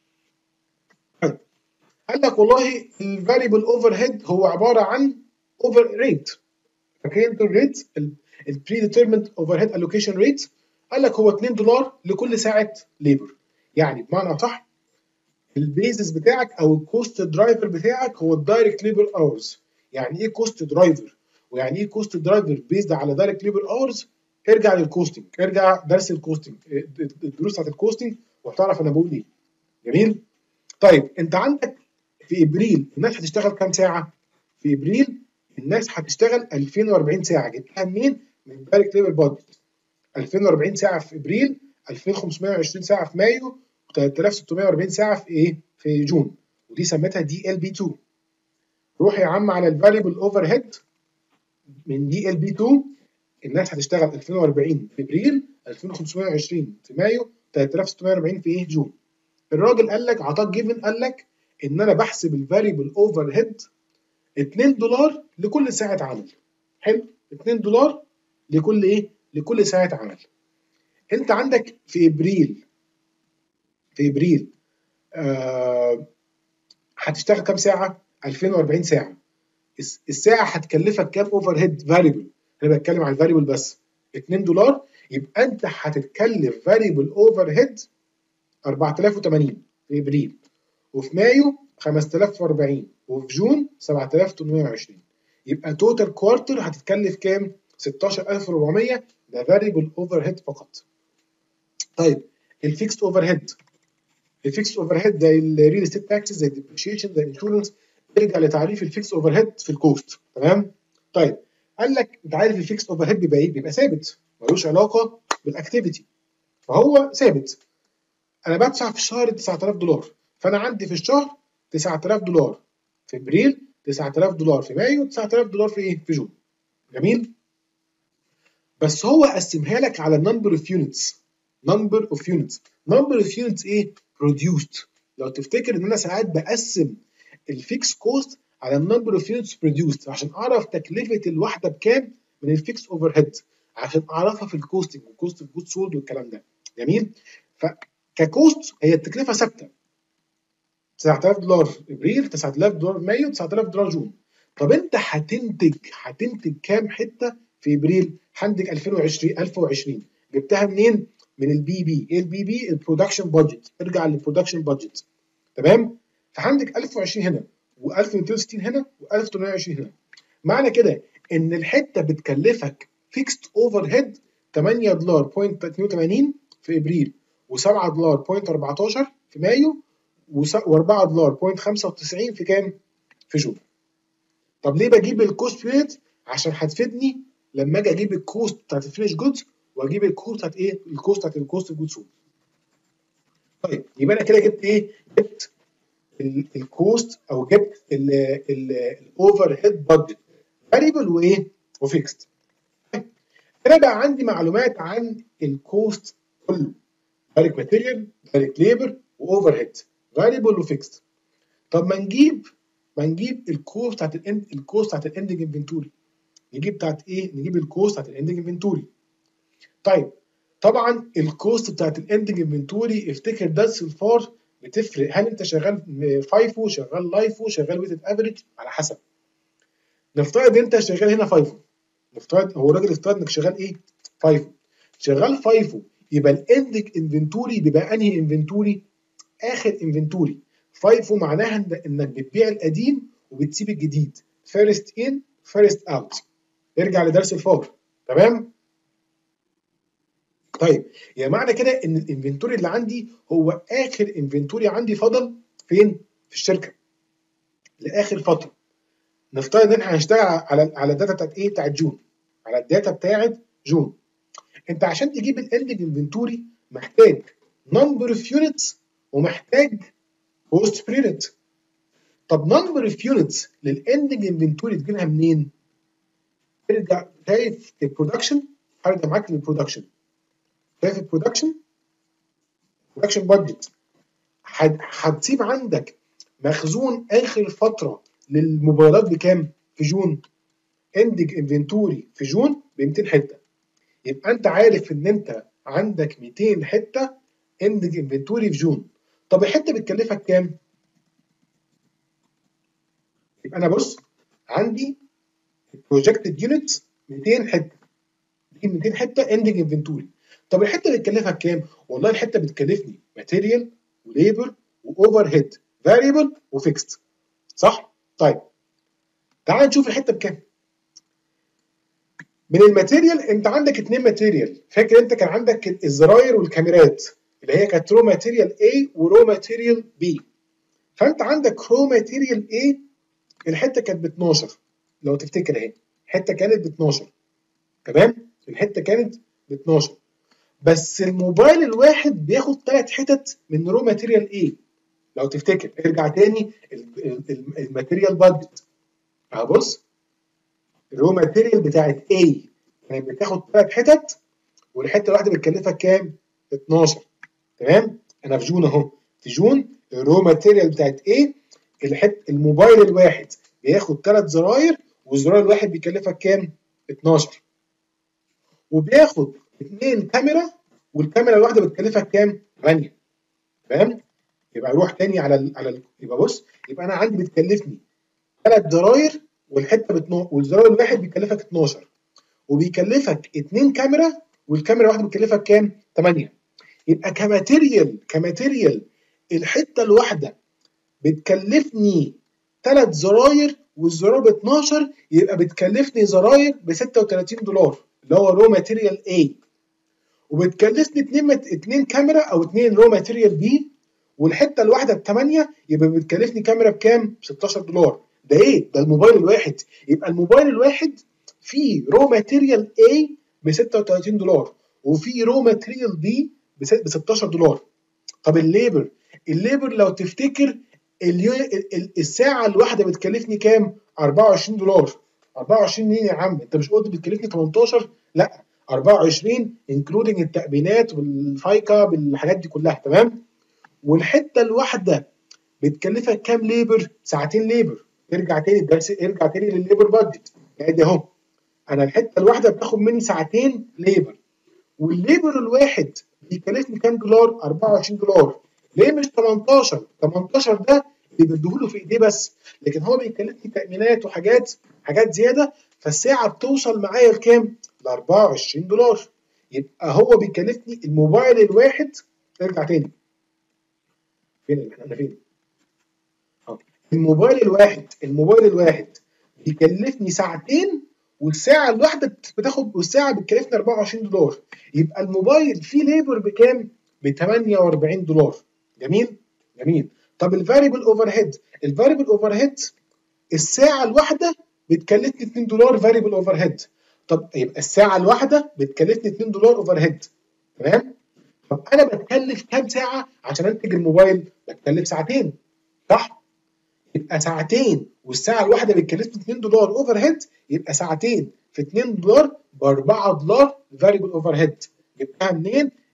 طيب قال لك والله الفاريبل اوفر هيد هو عباره عن اوفر ريت. فاكرين الريت البري ديترميند اوفر هيد الوكيشن ريت؟ قال لك هو اتنين دولار لكل ساعه ليبر. يعني بمعنى صح البيزس بتاعك او الكوست درايفر بتاعك هو الدايركت ليبر اورز. يعني ايه كوست درايفر؟ ويعني ايه كوست درايفر بيزد على دايركت ليبر اورز؟ ارجع للكوستنج، ارجع درس الكوستنج، الدروس بتاعت الكوستنج وهتعرف انا بقول ايه. جميل؟ طيب انت عندك في ابريل الناس هتشتغل كام ساعه؟ في ابريل الناس هتشتغل ألفين وأربعين ساعه. جبتها منين؟ من الدايركت ليبر بادجت. ألفين وأربعين ساعه في ابريل، ألفين وخمسمائة وعشرين ساعه في مايو، ثلاثة آلاف وستمائة وأربعين ساعه في ايه؟ في جون. ودي سميتها دي ال بي اتنين. روح يا عم على الفاريبل اوفر هيد من دي ال بي اتنين. الناس هتشتغل ألفين وأربعين في ابريل، ألفين وخمسمائة وعشرين في مايو، ثلاثة آلاف وستمائة وأربعين في ايه؟ جون. الراجل قال لك عطاك جيفن، قال لك ان انا بحسب الفاريبل اوفر هيد اتنين دولار لكل ساعه عمل. حلو؟ اتنين دولار لكل ايه؟ لكل ساعه عمل. انت عندك في ابريل في ابريل آه هتشتغل كام ساعه؟ ألفين وأربعين ساعه. الساعه هتكلفك كام اوفر هيد فاريبل؟ انا بتكلم عن الفاريبل بس. اتنين دولار. يبقى انت هتتكلف فاريبل اوفر هيد أربعة آلاف وثمانين في ابريل، وفي مايو خمسة آلاف وأربعين، وفي جون سبعة آلاف وثمانمائة وعشرين. يبقى توتال كوارتر هتتكلف كام؟ ستاشر ألف وأربعمائة. ده فاريبل اوفر هيد فقط. طيب الفيكست اوفر هيد. الفيكست اوفر هيد زي الريل استيت تاكسز، زي الديبريشيشن، زي الانشورنس. ارجع لتعريف الفيكست اوفر هيد في الكوست. تمام؟ طيب قال لك انت عارف الفيكست اوفر هيد بيبقى ايه؟ بيبقى ثابت، ملوش علاقه بالاكتيفيتي، فهو ثابت. انا بدفع في الشهر تسعة آلاف دولار، فانا عندي في الشهر تسعة آلاف دولار في ابريل، تسعة آلاف دولار في مايو، تسعة آلاف دولار في ايه؟ في جون. جميل؟ بس هو قسمها لك على نمبر اوف يونتس. نمبر اوف يونتس. نمبر اوف يونتس ايه؟ بروديوست. لو تفتكر ان انا ساعات بقسم الفيكس كوست على النمبر اوف يونتس بروديوست عشان اعرف تكلفه الواحده بكام من الفيكس اوفر هيد، عشان اعرفها في الكوستنج وكوست اوف جود سولد والكلام ده. جميل؟ فككوست هي التكلفه ثابته. تسعة آلاف دولار ابريل، تسعة آلاف دولار مايو، تسعة آلاف دولار جون. طب انت هتنتج هتنتج كام حته في ابريل؟ هنتج ألفين وعشرين ألف وعشرين. جبتها منين؟ من البي بي. ايه البي بي؟ البرودكشن بادجت. ارجع للبرودكشن بادجت. تمام؟ فعندك ألف وعشرين هنا، و1260 هنا، و1820 هنا. معنى كده ان الحته بتكلفك فيكست اوفر هيد ثمانية دولار بوينت اتنين وثمانين في ابريل، و7 دولار بوينت أربعتاشر في مايو، و4 دولار بوينت خمسة وتسعين في كام؟ في جون. طب ليه بجيب الكوست ريت؟ عشان هتفيدني لما اجي اجيب الكوست بتاعت الفينش جودز واجيب الكوست بتاعت ايه؟ الكوست بتاعت الكوست جود سولد. طيب يبقى انا كده جبت ايه؟ جبت الكوست او جبت الاوفر هيد بادجت فاريبل وايه؟ وفيكست. طيب انا بقى عندي معلومات عن الكوست كله. دايركت ماتيريال، دايركت ليبر، واوفر هيد، فاريبل وفيكسد. طب ما نجيب ما نجيب الكوست بتاعت الاند الكوست بتاعت الاندنج انفنتوري. نجيب بتاعت ايه؟ نجيب الكوست بتاعت الاندنج انفنتوري. طيب طبعا الكوست بتاعت الاندنج انفنتوري افتكر درس الفار بتفرق، هل انت شغال فايفو، شغال لايفو، شغال ويتد افريج، على حسب. نفترض انت شغال هنا فايفو، نفترض هو الراجل افترض انك شغال ايه؟ فايفو. شغال فايفو يبقى الاندنج انفنتوري بيبقى انهي انفنتوري؟ اخر انفنتوري. فايفو معناها انك بتبيع القديم وبتسيب الجديد، فيرست ان فيرست اوت. ارجع لدرس الفار، تمام؟ طيب يعني معنى كده ان الانفنتوري اللي عندي هو اخر انفنتوري عندي فضل فين؟ في الشركه لاخر فتره. نفترض ان احنا هنشتغل على على الداتا بتاعت ايه؟ بتاعت جون، على الداتا بتاعت جون. انت عشان تجيب الاندنج انفنتوري محتاج نمبر اوف يونتس ومحتاج كوست بير يونت. طب نمبر اوف يونتس للاندنج انفنتوري تجيبها منين؟ ترجع شايف البرودكشن، هرجع معاك للبرودكشن. شايف البرودكشن؟ برودكشن بادجت. هتسيب عندك مخزون اخر فتره للموبايلات بكام؟ في جون اندنج انفنتوري في جون ب مئتين حته. يبقى انت عارف ان انت عندك مئتين حته اندنج انفنتوري في جون. طب الحته بتكلفك كام؟ يبقى انا بص عندي بروجكتد يونت مئتين حته، دي مئتين حته اندنج انفنتوري. طب الحته بتكلفك كام؟ والله الحته بتكلفني ماتيريال وليبر واوفر هيد، فاريبل وفيكست، صح؟ طيب تعال نشوف الحته بكام. من الماتيريال انت عندك اثنين ماتيريال، فاكر انت كان عندك الزراير والكاميرات اللي هي كانت رو ماتيريال A ورو ماتيريال B. فانت عندك رو ماتيريال A الحته كانت ب اتناشر، لو تفتكر اهي الحته كانت ب اتناشر، تمام؟ الحته كانت ب اتناشر، بس الموبايل الواحد بياخد ثلاث حتت من رو ماتيريال A. لو تفتكر ارجع تاني الماتيريال بادجت اهو، بص الرو ماتيريال بتاعت A كانت بتاخد ثلاث حتت والحته الواحده بتكلفك كام؟ اتناشر، تمام؟ انا في جون اهو، في جون الرو ماتيريال بتاعت A الحت الموبايل الواحد بياخد ثلاث زراير والزرار الواحد بيكلفك كام؟ اتناشر. وبياخد اثنين كاميرا والكاميرا الواحده بتكلفك كام؟ تمانية، تمام؟ يبقى اروح تاني على ال على ال يبقى بص، يبقى انا عندي بتكلفني ثلاث زراير والحته بتنو... والزرار الواحد بيكلفك اتناشر، وبيكلفك اثنين كاميرا والكاميرا واحده بتكلفك كام؟ تمانية. يبقى كماتيريال كماتيريال الحته الواحده بتكلفني ثلاث زراير والزرار ب اتناشر، يبقى بتكلفني زراير ب ستة وتلاتين دولار اللي هو رو ماتيريال A، وبتكلفني اثنين اثنين كاميرا او اثنين رو ماتيريال B والحته الواحده ب تمانية، يبقى بتكلفني كاميرا بكام؟ ب ستاشر دولار. ده ايه؟ ده الموبايل الواحد. يبقى الموبايل الواحد فيه رو ماتيريال A ب ستة وتلاتين دولار وفي رو ماتيريال B ب ستاشر دولار. طب الليبر، الليبر لو تفتكر الساعه الواحده بتكلفني كام؟ اربعة وعشرين دولار. اربعة وعشرين مين يا عم؟ انت مش قلت بتكلفني تمنتاشر؟ لا اربعة وعشرين انكلودنج التأمينات والفايكا بالحاجات دي كلها، تمام؟ والحته الواحده بتكلفك كام ليبر؟ ساعتين ليبر. ارجع تاني الدرس، ارجع تاني للليبر بادجت، ادي اهو انا الحته الواحده بتاخد مني ساعتين ليبر، والليبر الواحد بيكلفني كام دولار؟ اربعة وعشرين دولار. ليه مش تمنتاشر؟ تمنتاشر ده اللي بديهوله في ايديه بس، لكن هو بيكلفني تامينات وحاجات حاجات زياده، فالساعه بتوصل معايا لكام؟ ل اربعة وعشرين دولار. يبقى هو بيكلفني الموبايل الواحد، ارجع تاني فين احنا فين؟ اه الموبايل الواحد الموبايل الواحد بيكلفني ساعتين والساعه الواحده بتاخد والساعه بتكلفني اربعة وعشرين دولار. يبقى الموبايل فيه ليبر بكام؟ ب تمانية واربعين دولار. جميل؟ جميل. طب الفاريبل اوفر هيد، الفاريبل اوفر هيد الساعه الواحده بتكلفني اتنين دولار فاريبل اوفر هيد. طب يبقى الساعه الواحده بتكلفني اتنين دولار اوفر هيد، تمام؟ طب انا بتكلف كام ساعه عشان انتج الموبايل؟ بتكلف ساعتين، صح؟ يبقى ساعتين والساعه الواحده بتكلفني اتنين دولار اوفر هيد، يبقى ساعتين في اتنين دولار ب اربعة دولار فاريبل اوفر هيد. جبتها منين؟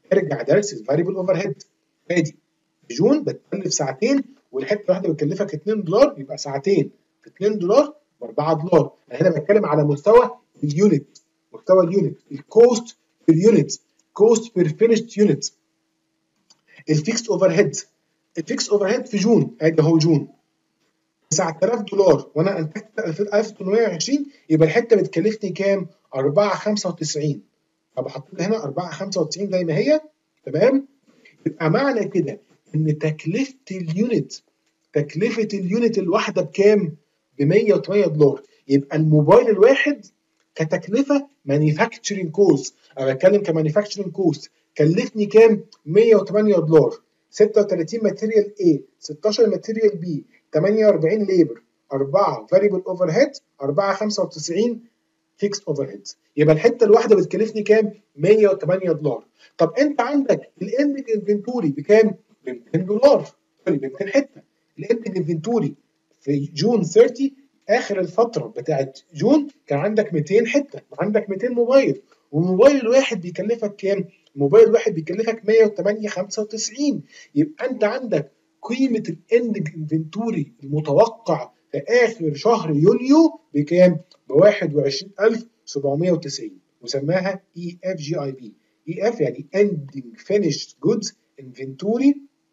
ارجع درس الفاريبل اوفر هيد. ادي في جون بتكلف ساعتين والحته الواحده بتكلفك اتنين دولار، يبقى ساعتين في اتنين دولار ب اربعة دولار. انا هنا بتكلم على مستوى اليونت، مستوى اليونت، الكوست بير يونت، كوست بير فينيشد يونت. الفيكس اوفر هيد، الفيكس اوفر هيد في جون ادي اهو جون تسعة آلاف دولار وانا انتجت ألف وثمانمائة وعشرين، يبقى الحته بتكلفني كام؟ أربعة خمسة وتسعين. فبحط لي هنا أربعة خمسة وتسعين زي ما هي. تمام؟ يبقى معنى كده ان تكلفه اليونت، تكلفه اليونت الواحده بكام؟ ب مية وتمانية دولار. يبقى الموبايل الواحد كتكلفه مانيفاكتشرنج كوست، انا بتكلم كمانيفاكتشرنج كوست، كلفني كام؟ مية وتمانية دولار. ستة وتلاتين ماتيريال A، ستاشر ماتيريال B، تمانية وأربعين ليبر، أربعة فاريبل اوفر هيد، أربعة خمسة وتسعين فيكس اوفر هيد. يبقى الحته الواحده بتكلفني كام؟ مية وتمانية دولار. طب انت عندك الاندنج انفنتوري بكام؟ ب ميتين دولار، ب ميتين حته. الاندنج انفنتوري في جون ثلاثين اخر الفتره بتاعت جون كان عندك ميتين حته، عندك ميتين موبايل، والموبايل الواحد بيكلفك كام؟ الموبايل الواحد بيكلفك مية وتمانية خمسة وتسعين. يبقى انت عندك قيمه الاندنج انفنتوري المتوقع في اخر شهر يونيو بكام؟ ب واحد وعشرين ألف وسبعمائة وتسعين، وسماها اي اف جي اي بي. اي اف يعني ending finished goods inventory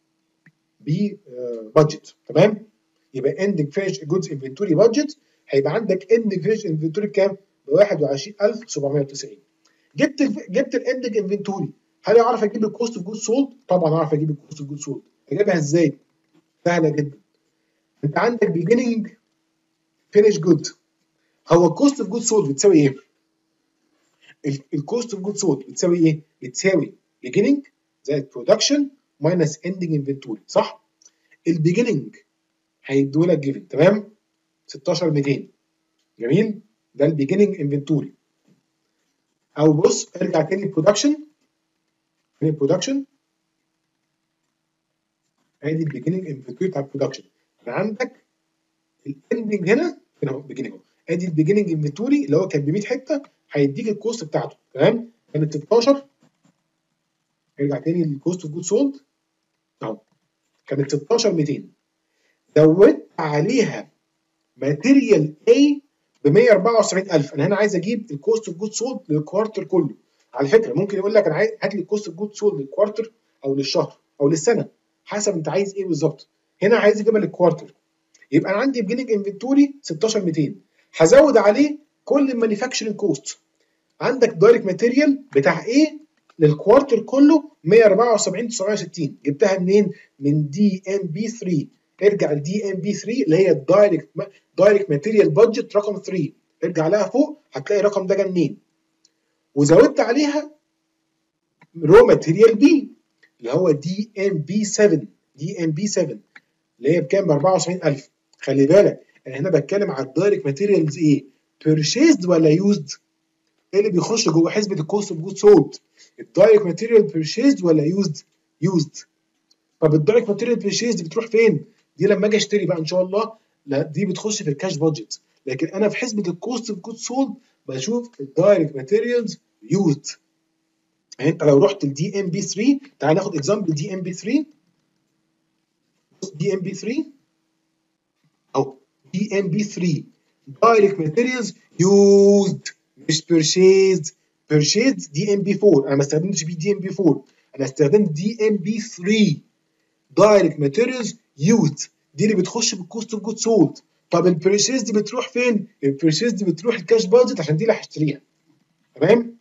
ببادجت. تمام؟ يبقى ending finished goods inventory budget هيبقى عندك ending finished inventory بكام؟ ب واحد وعشرين ألف وسبعمائة وتسعين. جبت ال جبت الاندنج انفنتوري، هل اعرف اجيب الكوست اوف جود سولد؟ طبعا اعرف اجيب الكوست اوف جود سولد. اجيبها ازاي؟ سهله جدا. انت عندك beginning finish good. هو الكوست اوف جود سولد بتساوي ايه؟ الكوست اوف جود سولد بتساوي ايه؟ بتساوي beginning زائد production minus ending inventory، صح؟ البيجننج هيدوا لك جيفن، تمام؟ ستاشر ميتين. جميل؟ ده البيجننج انفنتوري. او بص ارجع تاني برودكشن، تاني برودكشن، ادي البيجننج انفنتوري بتاع البرودكشن. عندك الاندنج هنا هنا اهو بيجننج اهو، ادي البيجننج انفنتوري اللي هو كان ب مية حته، هيديك الكوست بتاعته، تمام؟ كانت ستاشر. ارجع تاني للكوست اوف جود سولد اهو، كانت ستاشر ميتين، زودت عليها ماتيريال A ب مية وأربعة وسبعين ألف. انا هنا عايز اجيب الكوست اوف جود سولد للكوارتر كله. على فكره ممكن يقول لك انا عايز هات لي الكوست اوف جود سولد للكوارتر او للشهر او للسنه، حسب انت عايز ايه بالظبط. هنا عايز اجيبها للكوارتر. يبقى انا عندي بيجننج انفنتوري ستاشر ميتين، هزود عليه كل المانيفاكتشرنج كوست. عندك دايركت ماتيريال بتاع ايه للكوارتر كله مية وأربعة وسبعين تسعمائة وستين، جبتها منين؟ من دي ام بي ثلاثة. ارجع لدي ام بي ثلاثة اللي هي الدايركت دايركت ماتيريال بادجت رقم ثلاثة، ارجع لها فوق هتلاقي الرقم ده جه منين. وزودت عليها رو ماتيريال بي اللي هو دي ام بي سبعة، دي ام بي سبعة اللي هي بكام؟ ب أربعة وسبعين ألف. خلي بالك انا هنا بتكلم على الدايركت ماتيريالز ايه؟ بيرشيزد ولا يوزد؟ ايه اللي بيخش جوه حسبه الكوست اوف جود سولد؟ الدايركت ماتيريال بيرشيزد ولا يوزد؟ يوزد. طب الدايركت ماتيريال بيرشيزد بتروح فين؟ دي لما اجي اشتري بقى ان شاء الله، لا دي بتخش في الكاش بادجت. لكن انا في حسبه الكوست اوف جود سولد بشوف الدايركت ماتيريالز يوزد. يعني انت لو رحت لدي ام بي ثلاثة، تعال ناخد اكزامبل دي ام بي ثلاثة. دي ام بي ثلاثة او دي ام بي ثلاثة دايركت ماتيريالز يوزد مش بيرشيزد. بيرشيزد دي ام بي أربعة، انا ما استخدمتش بي دي ام بي أربعة، انا استخدمت دي ام بي ثلاثة دايركت ماتيريالز يوزد، دي اللي بتخش بالكوست اوف جود سولد. طب البيرشيز دي بتروح فين؟ البيرشيز دي بتروح الكاش بادجت عشان دي اللي هشتريها. تمام؟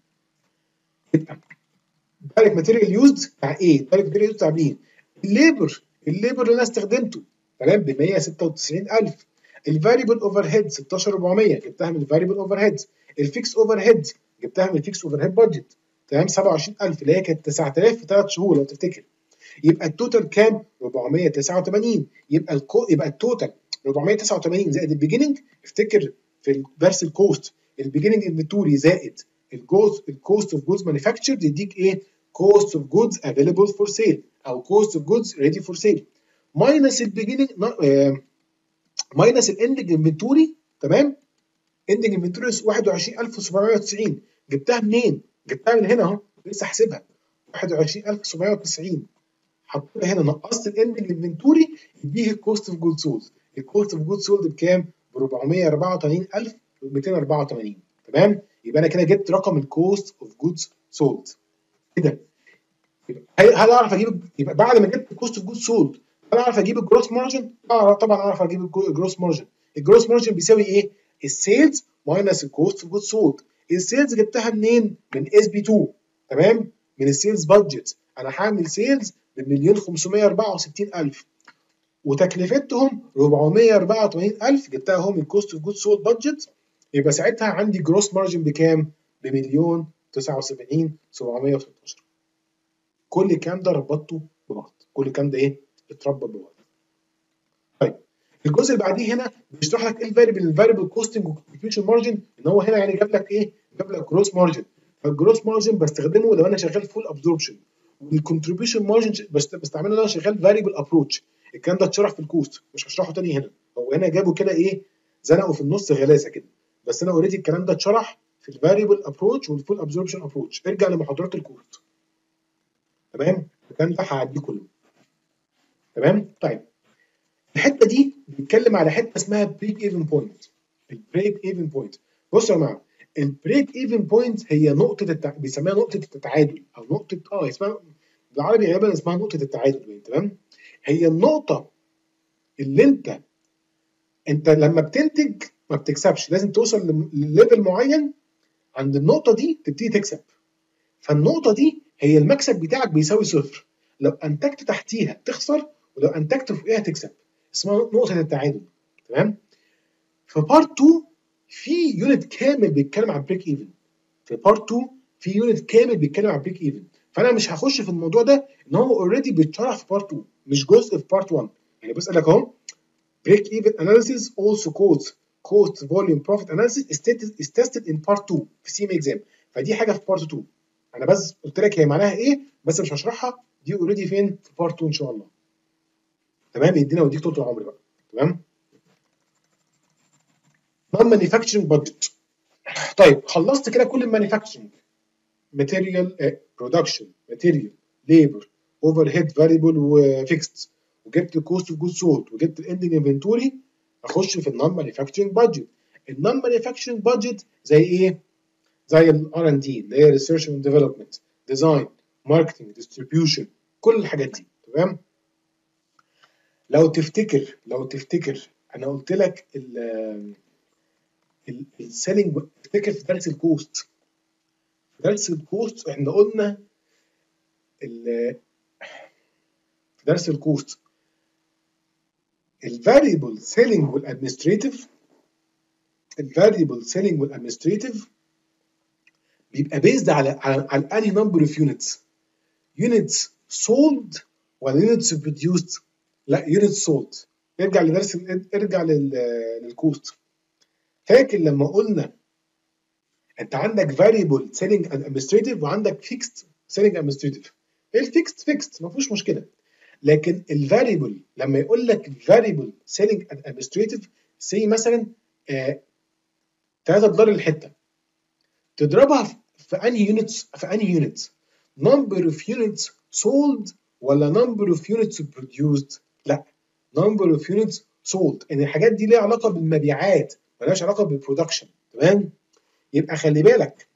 يبقى دايركت ماتيريال يوزد بتاع ايه؟ دايركت ماتيريال يوزد بتاع مين؟ الليبر، الليبر اللي انا استخدمته، تمام؟ ب مية وستة وتسعين ألف. الفاريبل اوفر هيد ستاشر أربعمية جبتها من الفاريبل اوفر هيد. الفيكس اوفر هيد جبتها من الفيكس اوفر هيد بادجت، تمام؟ سبعة وعشرين ألف اللي هي كانت تسعة آلاف في ثلاث شهور لو تفتكر. يبقى التوتال كام؟ أربعمية وتسعة وثمانين. يبقى الكو يبقى التوتال أربعمية وتسعة وثمانين زائد البيجننج. افتكر في درس الكوست البيجننج انفنتوري زائد الكوست الكوست اوف جودز مانيفاكتشرد يديك ايه؟ كوست اوف جودز افيلبل فور سيل او كوست اوف جودز ريدي فور سيل ماينس البيجننج ماينس الاندنج انفنتوري. تمام؟ اندنج انفنتوري واحد وعشرين ألف وسبعمية وتسعين. جبتها منين؟ جبتها من هنا اهو، لسه حاسبها واحد وعشرين ألف وسبعمية وتسعين، حطيتها هنا نقصت الاندنج انفنتوري يديك الكوست اوف جود سولد. الكوست اوف جود سولد بكام؟ ب أربعمية وأربعة وتمانين ألف ومئتين وأربعة وتمانين. تمام؟ يبقى انا كده جبت رقم الكوست اوف جودز سولد كده. هل اعرف اجيب، يبقى بعد ما جبت الكوست اوف جود سولد هل اعرف اجيب الجروس مارجن؟ اه طبعا اعرف اجيب الجروس مارجن. الجروس مارجن بيساوي ايه؟ السيلز ماينس الكوست اوف جود سولد. السيلز جبتها منين؟ من اس بي اتنين. تمام؟ من السيلز بادجت. انا هعمل سيلز بمليون خمسمية وأربعة وستين ألف وتكلفتهم أربعمية وأربعة وتمانين ألف، جبتها اهو من الكوست اوف جود سولد بادجت. يبقى ساعتها عندي جروس مارجن بكام؟ بمليون تسعة وسبعين ألف وسبعمية وستاشر. كل الكلام ده ربطته ببعض، كل الكلام ده ايه؟ اتربط ببعض. طيب الجزء اللي بعديه هنا بيشرح لك ايه الفاريبل الفاريبل كوستنج والكونتريبيوشن مارجن. ان هو هنا يعني جاب لك ايه؟ جاب لك جروس مارجن. فالجروس مارجن بستخدمه لو انا شغال فول ابزوربشن، والكونتريبيوشن مارجن بستعمله لو انا شغال فاريبل ابروتش. الكلام ده اتشرح في الكوست، مش هشرحه تاني هنا. هو هنا جابه كده ايه؟ زنقه في النص غلاسه كده، بس انا اوريدي الكلام ده اتشرح في الفاريبل ابروتش والفول ابزوربشن ابروتش. ارجع لمحاضرات الكوست. تمام؟ الكلام ده هعديه كله. تمام؟ طيب الحته دي بيتكلم على حته اسمها بريك ايفن بوينت. البريك ايفن بوينت، بصوا يا جماعه، البريك ايفن بوينت هي نقطه التع... بيسميها نقطه التعادل او نقطه اه اسمها بالعربي غالبا اسمها نقطه التعادل. تمام؟ هي النقطه اللي انت انت لما بتنتج ما بتكسبش، لازم توصل لليفل معين، عند النقطه دي تبتدي تكسب. فالنقطه دي هي المكسب بتاعك بيساوي صفر. لو انتجت تحتيها تخسر، ولو انتجت فوقيها تكسب. اسمها نقطه التعادل. تمام؟ في بارت اتنين في يونت كامل بيتكلم عن بريك ايفن. في بارت اتنين في يونت كامل بيتكلم عن بريك ايفن، فانا مش هخش في الموضوع ده ان هو اوريدي بيتشرح في بارت اتنين، مش جزء في بارت واحد. يعني بص لك اهو بريك ايفن اناليسيس also called cost volume profit analysis is tested, is tested in part two في سي ام اكزام. فدي حاجه في بارت اتنين. انا بس قلت لك هي معناها ايه، بس مش هشرحها. دي اوريدي فين؟ في بارت اتنين ان شاء الله. تمام؟ يدينا وديك طول العمر بقى. تمام؟ نون مانيفاكتشرنج بادجت. طيب خلصت كده كل المانيفاكتشرنج، ماتيريال برودكشن، ماتيريال، ليبر، اوفر هيد فاريبل وفيكست، وجبت الكوست اوف جود سولد، وجبت الاندنج انفنتوري. اخش في النون مانيفاكتشرنج بادجت. النون مانيفاكتشرنج بادجت زي ايه؟ زي الار ان دي اللي هي ريسيرش اند ديفلوبمنت، ديزاين، ماركتنج، ديستريبيوشن، كل الحاجات دي. تمام؟ لو تفتكر لو تفتكر انا قلت لك السيلينج، افتكر في درس الكوست. في درس الكوست احنا قلنا في درس الكوست الفاريبل سيلينج والادمنستريتيف. الفاريبل سيلينج والادمنستريتيف بيبقى بيزد على على على انهي نمبر اوف يونتس؟ يونتس سولد ولا يونتس بروديوسد؟ لا يونتس سولد. ارجع لدرس ارجع للكوست. فاكر لما قلنا انت عندك فاريبل سيلينج ادمنستريتيف وعندك فيكست سيلينج ادمنستريتيف. الفيكست فيكست ما فيهوش مشكله، لكن الفاريبل لما يقول لك فاريبل سيلينج ادمنستريتيف سي مثلا آه ثلاثة دولار الحته، تضربها في, في انهي يونتس؟ في انهي يونتس؟ نمبر اوف يونتس سولد ولا نمبر اوف يونتس بروديوسد؟ لا، نمبر اوف يونتس سولد. ان الحاجات دي ليها علاقه بالمبيعات، مالهاش علاقه بالبرودكشن. تمام؟ يبقى خلي بالك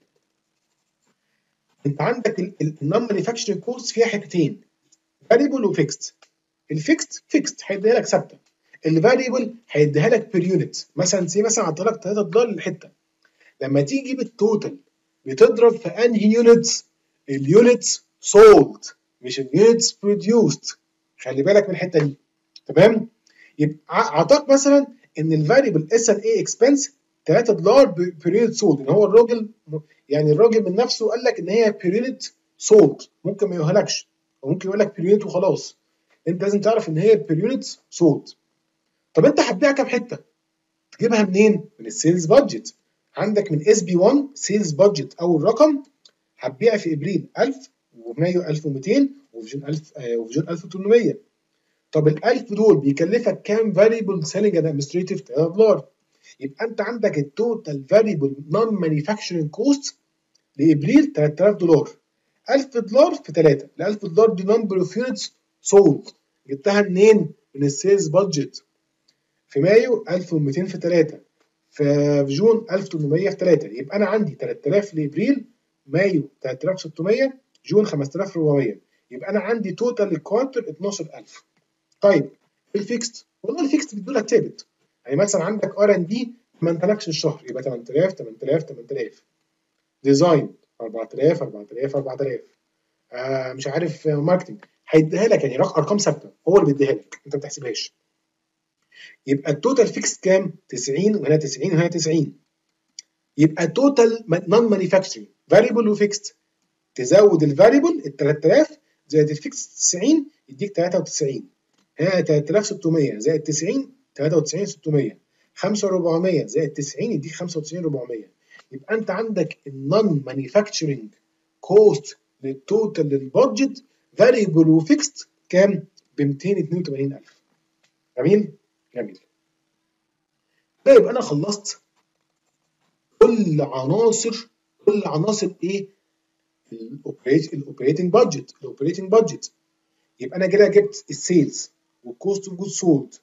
انت عندك النون مانيفاكتشرنج كوست فيها حتتين، فاريبل وفيكست. الفيكست فيكست هيديها لك ثابته، الفاريبل هيديها لك بير يونت. مثلا سي مثلا عطى لك ثلاثة دولار للحته، لما تيجي تجيب التوتال بتضرب في انهي يونتس؟ اليونتس سولد مش اليونتس بروديوسد. خلي بالك من الحته دي. تمام؟ يبقى عطاك مثلا ان الفاريبل اس ان اي اكسبنس ثلاثة دولار بير يونت سولد، ان هو الراجل يعني الراجل من نفسه قال لك ان هي بير يونت سولد، ممكن ما يقولهالكش وممكن يقول لك بير يونت وخلاص. انت لازم تعرف ان هي بير يونت سولد. طب انت هتبيع كام حته؟ تجيبها منين؟ من السيلز بادجت. عندك من اس بي واحد سيلز بادجت اول رقم هتبيع في ابريل ألف، وفي مايو ألف ومئتين، وفي جون ألف، آه وفي جون ألف وثمانمية. طب ال ألف دول بيكلفك كام فاريبل سيلينج ادمنستريتيف؟ ثلاثة دولار. يبقى انت عندك التوتال فاريبل نون مانيفاكتشرنج كوست لابريل ثلاثة آلاف دولار. ألف دولار في ثلاثة، ال ألف دولار دي نمبر اوف يونتس سولد، جبتها منين؟ من السيلز بادجت. في مايو ألف ومئتين في ثلاثة، في جون ألف وثمانمئة في ثلاثة، يبقى انا عندي ثلاثة آلاف لابريل، مايو ثلاثة آلاف وستمئة، جون خمسة آلاف وأربعمئة، يبقى انا عندي توتال الكوارتر اتناشر ألف. طيب الفيكست، والله الفيكست بيدوا لك ثابت، يعني مثلا عندك ار ان دي ما انتلكش الشهر يبقى ثمانية آلاف ثمانية آلاف ثمانية آلاف، ديزاين أربعة آلاف أربعة آلاف أربعة آلاف، آه مش عارف ماركتنج هيديها لك، يعني ارقام ثابته هو اللي بيديها لك انت ما بتحسبهاش. يبقى التوتال فيكس كام؟ تسعين وهنا تسعين وهنا تسعين، يبقى التوتال نون مانيفاكتشرنج فاريبل وفيكست، تزود الفاريبل ال ثلاثة آلاف زائد الفيكس تسعين يديك ثلاثة وتسعين، هنا ثلاثة آلاف وستمئة زائد تسعين ثلاثة وتسعين ستمئة، خمسة آلاف وأربعمئة زائد تسعين يديك خمسة وتسعين أربعمئة، يبقى انت عندك النون مانيفاكتشرنج كوست للتوتال للبادجت فاريبل وفيكست كام؟ ب مئتين واثنين وثمانين ألف. جميل؟ جميل. ده يبقى انا خلصت كل عناصر كل عناصر ايه؟ الاوبريتنج بادجت الاوبريتنج بادجت يبقى انا كده جبت السيلز والكوست اوف جود سولد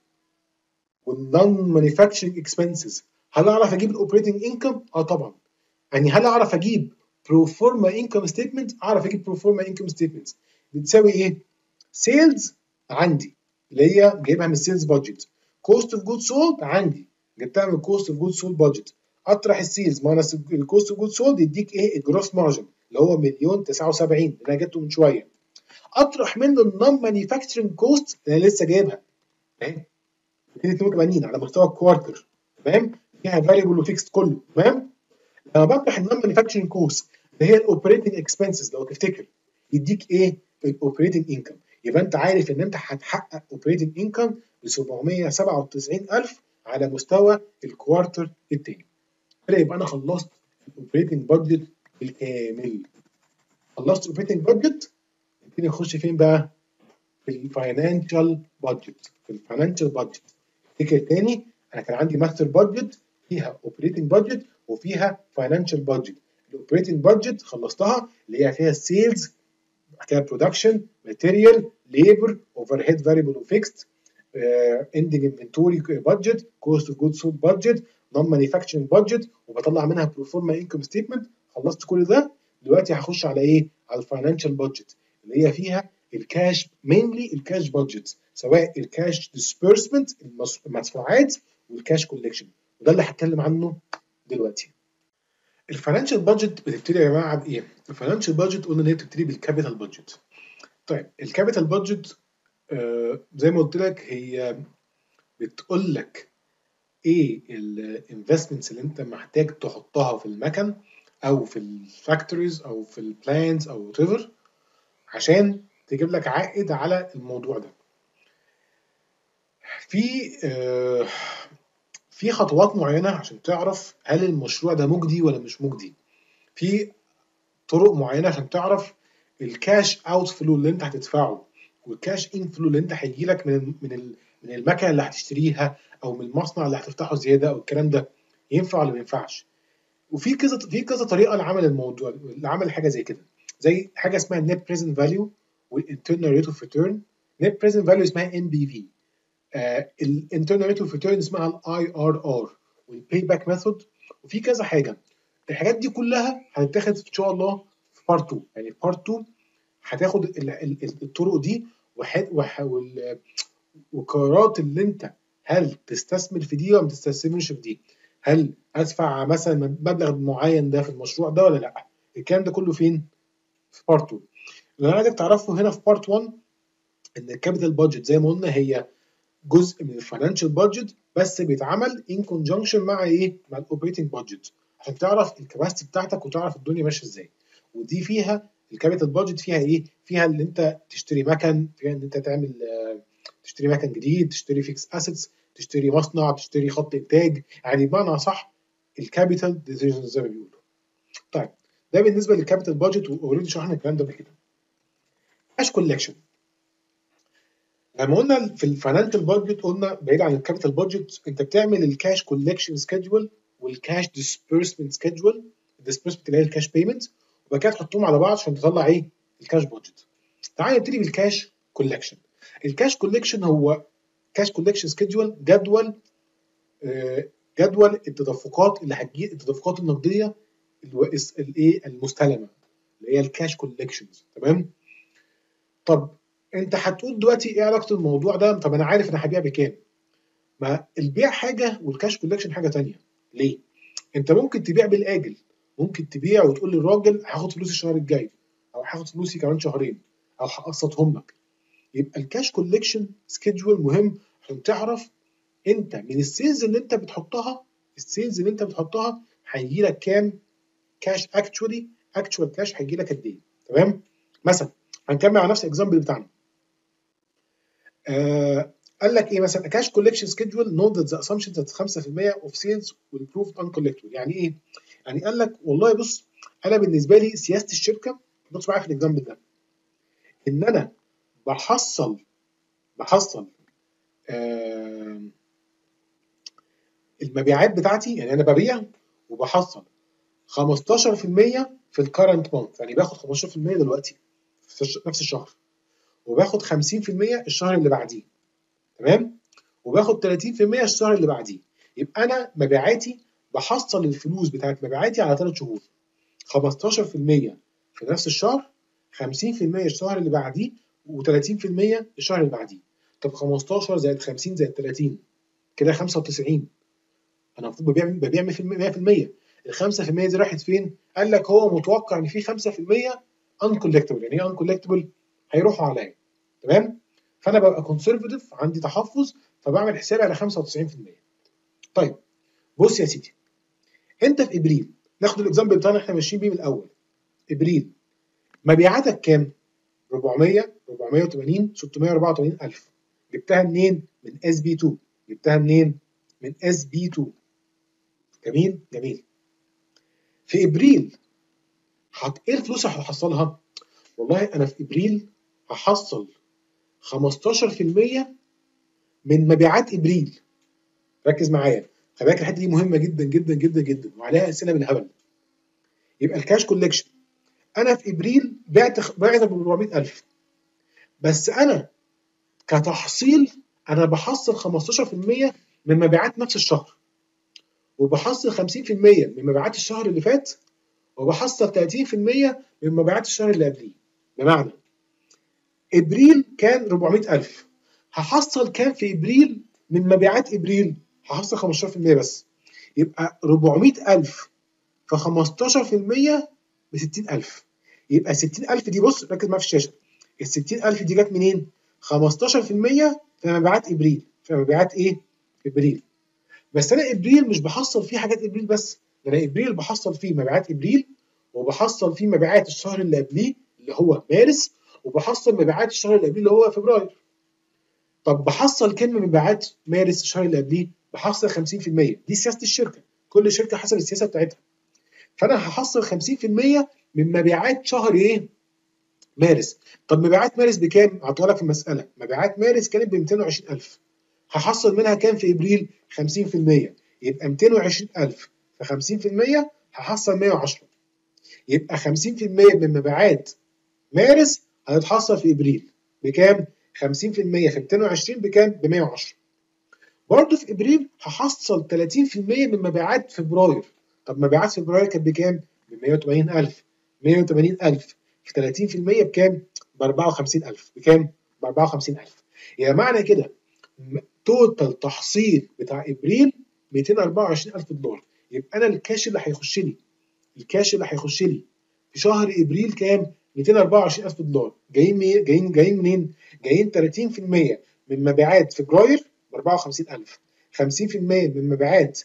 والنون مانيفاكتشرنج اكسبنسز. هل اعرف اجيب الاوبريتنج انكم؟ اه طبعا. يعني هل اعرف اجيب برو فورما انكم ستيتمنت؟ اعرف اجيب برو فورما انكم ستيتمنت بتساوي ايه؟ سيلز عندي اللي هي جايبها من السيلز بادجت، كوست اوف جود سولد عندي جبتها من الكوست اوف جود سولد بادجت، اطرح السيلز ماينس الكوست اوف جود سولد يديك ايه؟ الجروس مارجن اللي هو مليون تسعة وسبعين اللي انا جبته من شويه، اطرح منه النون مانيفاكتشرنج كوست اللي انا لسه جايبها اهي مئتين واثنين وثمانين على مستوى الكوارتر، تمام؟ فيها فاريبل وفيكست كله، تمام؟ لما بطرح النون مانيفاكتشرنج كوست اللي هي الاوبريتنج اكسبنسز لو تفتكر يديك ايه؟ الاوبريتنج انكم. يبقى انت عارف ان انت هتحقق اوبريتنج انكم ب سبعمئة وسبعة وتسعين ألف على مستوى الكوارتر الثاني. كده يبقى انا خلصت الاوبريتنج بادجت بالكامل. خلصت الاوبريتنج بادجت، نبتدي نخش فين بقى؟ في الفاينانشال بادجت. في الفاينانشال بادجت افتكر تاني انا كان عندي ماستر بادجت فيها اوبريتنج بادجت وفيها فاينانشال بادجت. الاوبريتنج بادجت خلصتها اللي هي فيها السيلز، كده برودكشن، ماتيريال، ليبر، اوفر هيد فاريبل وفيكست، اندنج انفنتوري بادجت، كوست اوف جود سولد بادجت، نون مانيفاكتشرنج بادجت، وبطلع منها برو فورما انكم ستيتمنت. خلصت كل ده، دلوقتي هخش على ايه؟ على الفاينانشال بادجت اللي هي فيها الكاش، مينلي الكاش بادجت، سواء الكاش ديسبيرسمنت المدفوعات والكاش كولكشن، وده اللي هتكلم عنه دلوقتي. الفاينانشال بادجت بتبتدي يا جماعه بايه؟ الفاينانشال بادجت قلنا ان هي بتبتدي بالكابيتال بادجت. طيب الكابيتال بادجت آه زي ما قلت لك هي بتقول لك ايه الانفستمنتس اللي انت محتاج تحطها في المكن او في الفاكتوريز او في البلانز او وات ايفر عشان تجيب لك عائد على الموضوع ده. في آه في خطوات معينه عشان تعرف هل المشروع ده مجدي ولا مش مجدي. في طرق معينه عشان تعرف الكاش اوت فلو اللي انت هتدفعه والكاش ان فلو اللي انت هيجي لك من من من المكنه اللي هتشتريها او من المصنع اللي هتفتحه زياده او الكلام ده ينفع ولا ما ينفعش. وفي كذا في كذا طريقه لعمل الموضوع، لعمل حاجه زي كده، زي حاجه اسمها النت بريزنت فاليو والانترنال ريت اوف ريتيرن. نت بريزنت فاليو اسمها ان بي في، الانترنال ريت اوف ريتيرن اسمها الاي ار ار، والباي باك ميثود، وفي كذا حاجه. الحاجات دي كلها هتتاخد ان شاء الله في بارت اتنين، يعني بارت اتنين هتاخد الطرق دي والقرارات اللي انت هل تستثمر في دي ولا ما تستثمرش في دي، هل ادفع مثلا مبلغ معين ده في المشروع ده ولا لا. الكلام ده كله فين؟ في بارت اتنين. اللي انا عايزك تعرفه هنا في بارت واحد ان الكابيتال بادجت زي ما قلنا هي جزء من الفاينانشال بادجت، بس بيتعمل ان كونجنكشن مع ايه؟ مع الاوبريتنج بادجت عشان تعرف الكباسيتي بتاعتك وتعرف الدنيا ماشيه ازاي. ودي فيها الكابيتال بادجت فيها ايه؟ فيها ان انت تشتري مكن، فيها ان انت تعمل تشتري مكن جديد، تشتري فيكس اسيتس، تشتري مصنع، تشتري خط انتاج، يعني بمعنى صح الكابيتال ديسيجنز زي ما بيقولوا. طيب ده بالنسبه للكابيتال بادجت، واوريدي شرحنا الكلام ده قبل كده. كاش كولكشن لما قلنا في الفاينانشال بادجت قلنا بعيد عن الكابيتال بادجت انت بتعمل الكاش كولكشن سكيدجول والكاش ديسبيرسمنت سكيدجول. الديسبيرسمنت اللي هي الكاش بيمنت، وبعد كده تحطهم على بعض عشان تطلع ايه؟ الكاش بادجت. تعال نبتدي بالكاش كولكشن. الكاش كولكشن هو كاش كولكشن سكيدجول، جدول آه جدول التدفقات اللي هتجي التدفقات النقديه الايه المستلمه اللي هي الكاش كولكشنز. تمام؟ طب انت هتقول دلوقتي ايه علاقه الموضوع ده؟ طب انا عارف انا هبيع بكام. ما البيع حاجه والكاش كولكشن حاجه ثانيه. ليه؟ انت ممكن تبيع بالاجل، ممكن تبيع وتقول للراجل هاخد فلوسي الشهر الجاي، او هاخد فلوسي كمان شهرين، او هقسطهم لك. يبقى الكاش كولكشن سكيدجول مهم عشان تعرف انت من السيلز اللي انت بتحطها، السيلز اللي انت بتحطها هيجي لك كام كاش اكشولي، اكشوال كاش هيجي لك قد ايه. تمام؟ مثلا هنكمل على نفس الاكزامبل بتاعنا. آه قال لك ايه مثلا؟ كاش كولكشن سكيدجول نوت ذات ذا اسامبشن ذات خمسة في المية اوف سيلز ويل بروف ان كولكتبل. يعني ايه؟ يعني قال لك والله بص، انا بالنسبه لي سياسه الشركه، بص معايا في الاكزامبل ده، ان انا بحصل بحصل آه المبيعات بتاعتي، يعني انا ببيع وبحصل خمستاشر في المية في الكرنت مانث، يعني باخد خمستاشر في المية دلوقتي في نفس الشهر، وباخد خمسين في المية الشهر اللي بعديه. تمام؟ وباخد تلاتين في المية الشهر اللي بعديه. يبقى انا مبيعاتي بحصل الفلوس بتاعت مبيعاتي على ثلاث شهور، خمستاشر في المية في نفس الشهر، خمسين في المية الشهر اللي بعديه، و30% الشهر اللي بعديه. طب خمستاشر زائد خمسين زائد تلاتين كده خمسة وتسعين. انا المفروض ببيع ببيع مية في المية. ال خمسة في المية دي راحت فين؟ قال لك هو متوقع ان في خمسة في المية uncollectible. يعني ايه uncollectible؟ هيروحوا عليا. تمام؟ فانا ببقى كونسرفتيف، عندي تحفظ، فبعمل حسابي على خمسة وتسعين في المية. طيب بص يا سيدي، انت في ابريل، ناخد الاكزامبل بتاعنا احنا ماشيين بيه من الاول. ابريل مبيعاتك كام؟ أربعمية، أربعمية وتمانين، ستمية وأربعة وتمانين ألف. جبتها منين؟ من اس بي اتنين. جبتها منين؟ من اس بي اتنين. جميل جميل. في ابريل حط ايه الفلوس اللي هتحصلها؟ والله انا في ابريل هحصل خمستاشر في المية من مبيعات ابريل. ركز معايا، خلي بالك الحته دي مهمه جدا جدا جدا جدا وعليها اسئله بالهبل. يبقى الكاش كولكشن، انا في ابريل بعت بعت ب أربعمية ألف، بس انا كتحصيل انا بحصل خمستاشر في المية من مبيعات نفس الشهر، وبحصل خمسين في المية من مبيعات الشهر اللي فات، وبحصل تلاتين في المية من مبيعات الشهر اللي قبليه. بمعنى ابريل كان أربعمية ألف، هحصل كام في ابريل من مبيعات ابريل؟ هحصل خمستاشر في المية بس. يبقى أربعمية ألف في خمستاشر في المية ب ستين ألف. يبقى ستين ألف دي، بص ركز معايا في الشاشه، ال ستين ألف دي جت منين؟ خمستاشر في المية في مبيعات ابريل، في مبيعات ايه؟ ابريل. بس انا ابريل مش بحصل فيه حاجات ابريل بس، ده انا ابريل بحصل فيه مبيعات ابريل، وبحصل فيه مبيعات الشهر اللي قبليه اللي هو مارس، وبحصل مبيعات الشهر اللي قبليه اللي هو فبراير. طب بحصل كام من مبيعات مارس الشهر اللي قبليه؟ بحصل خمسين في المية. دي سياسه الشركه، كل شركه حسب السياسه بتاعتها. فانا هحصل خمسين في المية من مبيعات شهر ايه؟ مارس. طب مبيعات مارس بكام؟ هعطيها لك في المساله. مبيعات مارس كانت ب ميتين وعشرين ألف، هحصل منها كام في ابريل؟ خمسين في المية. يبقى ميتين وعشرين ألف في خمسين في المية هحصل مية وعشرة. يبقى خمسين في المية من مبيعات مارس هتتحصل في ابريل بكام؟ خمسين في المية في ميتين وعشرين بكام؟ ب مية وعشرة. برضه في ابريل هحصل تلاتين في المية من مبيعات فبراير. طب مبيعات فبراير كانت بكام؟ ب مية وتمانين ألف. مية وتمانين ألف في تلاتين في المية بكام؟ ب أربعة وخمسين ألف. بكام؟ ب أربعة وخمسين ألف. يعني معنى كده توتال تحصيل بتاع ابريل ميتين وأربعة وعشرين ألف دولار. يبقى انا الكاش اللي هيخش لي، الكاش اللي هيخش لي في شهر ابريل كام؟ ميتين وأربعة وعشرين ألف دولار. جايين منين؟ جايين جايين منين؟ جايين تلاتين في المية من مبيعات فبراير ب أربعة وخمسين ألف، خمسين في المية من مبيعات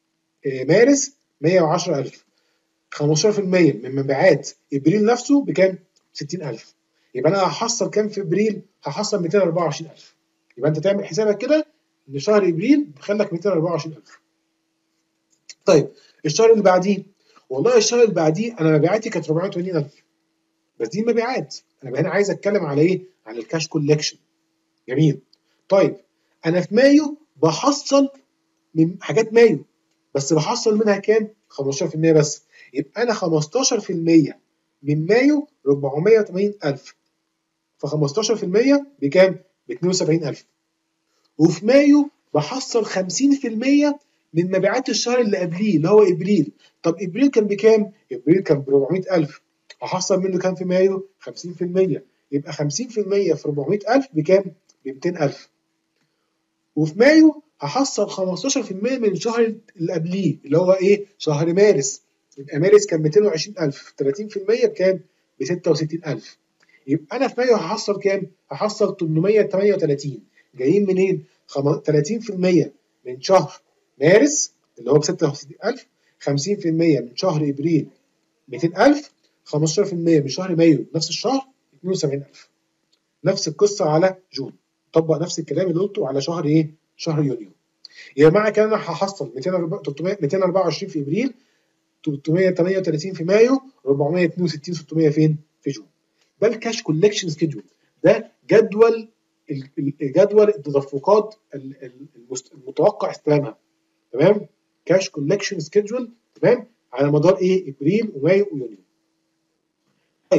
مارس مية وعشرة ألف، خمستاشر في المية من مبيعات ابريل نفسه بكام؟ ستين ألف. يبقى انا هحصل كام في ابريل؟ هحصل ميتين وأربعة وعشرين ألف. يبقى انت تعمل حسابك كده ان شهر ابريل بخلك ميتين وأربعة وعشرين ألف. طيب الشهر اللي بعديه، والله الشهر اللي بعديه انا مبيعاتي كانت أربعمية وتمانين ألف، بس دي المبيعات. انا هنا عايز اتكلم على ايه؟ على الكاش كولكشن. جميل. طيب انا في مايو بحصل من حاجات مايو، بس بحصل منها كام؟ خمستاشر في المية بس. يبقى انا خمستاشر في المية من مايو أربعمية وتمانين ألف، ف خمستاشر في المية بكام؟ ب اتنين وسبعين ألف. وفي مايو بحصل خمسين في المية من مبيعات الشهر اللي قبليه اللي هو ابريل. طب ابريل كان بكام؟ ابريل كان ب أربعمية ألف، هحصل منه كام في مايو؟ خمسين في المية، يبقى خمسين في المية في أربعمية ألف بكام؟ ب ميتين ألف. وفي مايو هحصل خمستاشر في المية من الشهر اللي قبليه اللي هو ايه؟ شهر مارس. يبقى مارس كان ميتين وعشرين ألف، ثلاثين في المية بكام؟ ب ستة وستين ألف. يبقى انا في مايو هحصل كام؟ هحصل تمنمية وتمانية وتلاتين. جايين منين؟ ثلاثين في المية من شهر مارس اللي هو ب ستة وستين ألف، خمسين في المية من شهر ابريل ميتين ألف، خمستاشر في المية من شهر مايو نفس الشهر اتنين وسبعين ألف. نفس القصه على جون، طبق نفس الكلام اللي قلته على شهر ايه؟ شهر يونيو. يبقى معنى كده انا هحصل ميتين وأربعة وعشرين في ابريل، تلتمية وتمانية وتلاتين في مايو، أربعمية اتنين وستين ستمية فين؟ في جون. ده الكاش كولكشن سكيدول، ده جدول جدول التدفقات المتوقع استلامها. تمام؟ كاش كولكشن سكيدول. تمام؟ على مدار ايه؟ ابريل ومايو ويونيو. طيب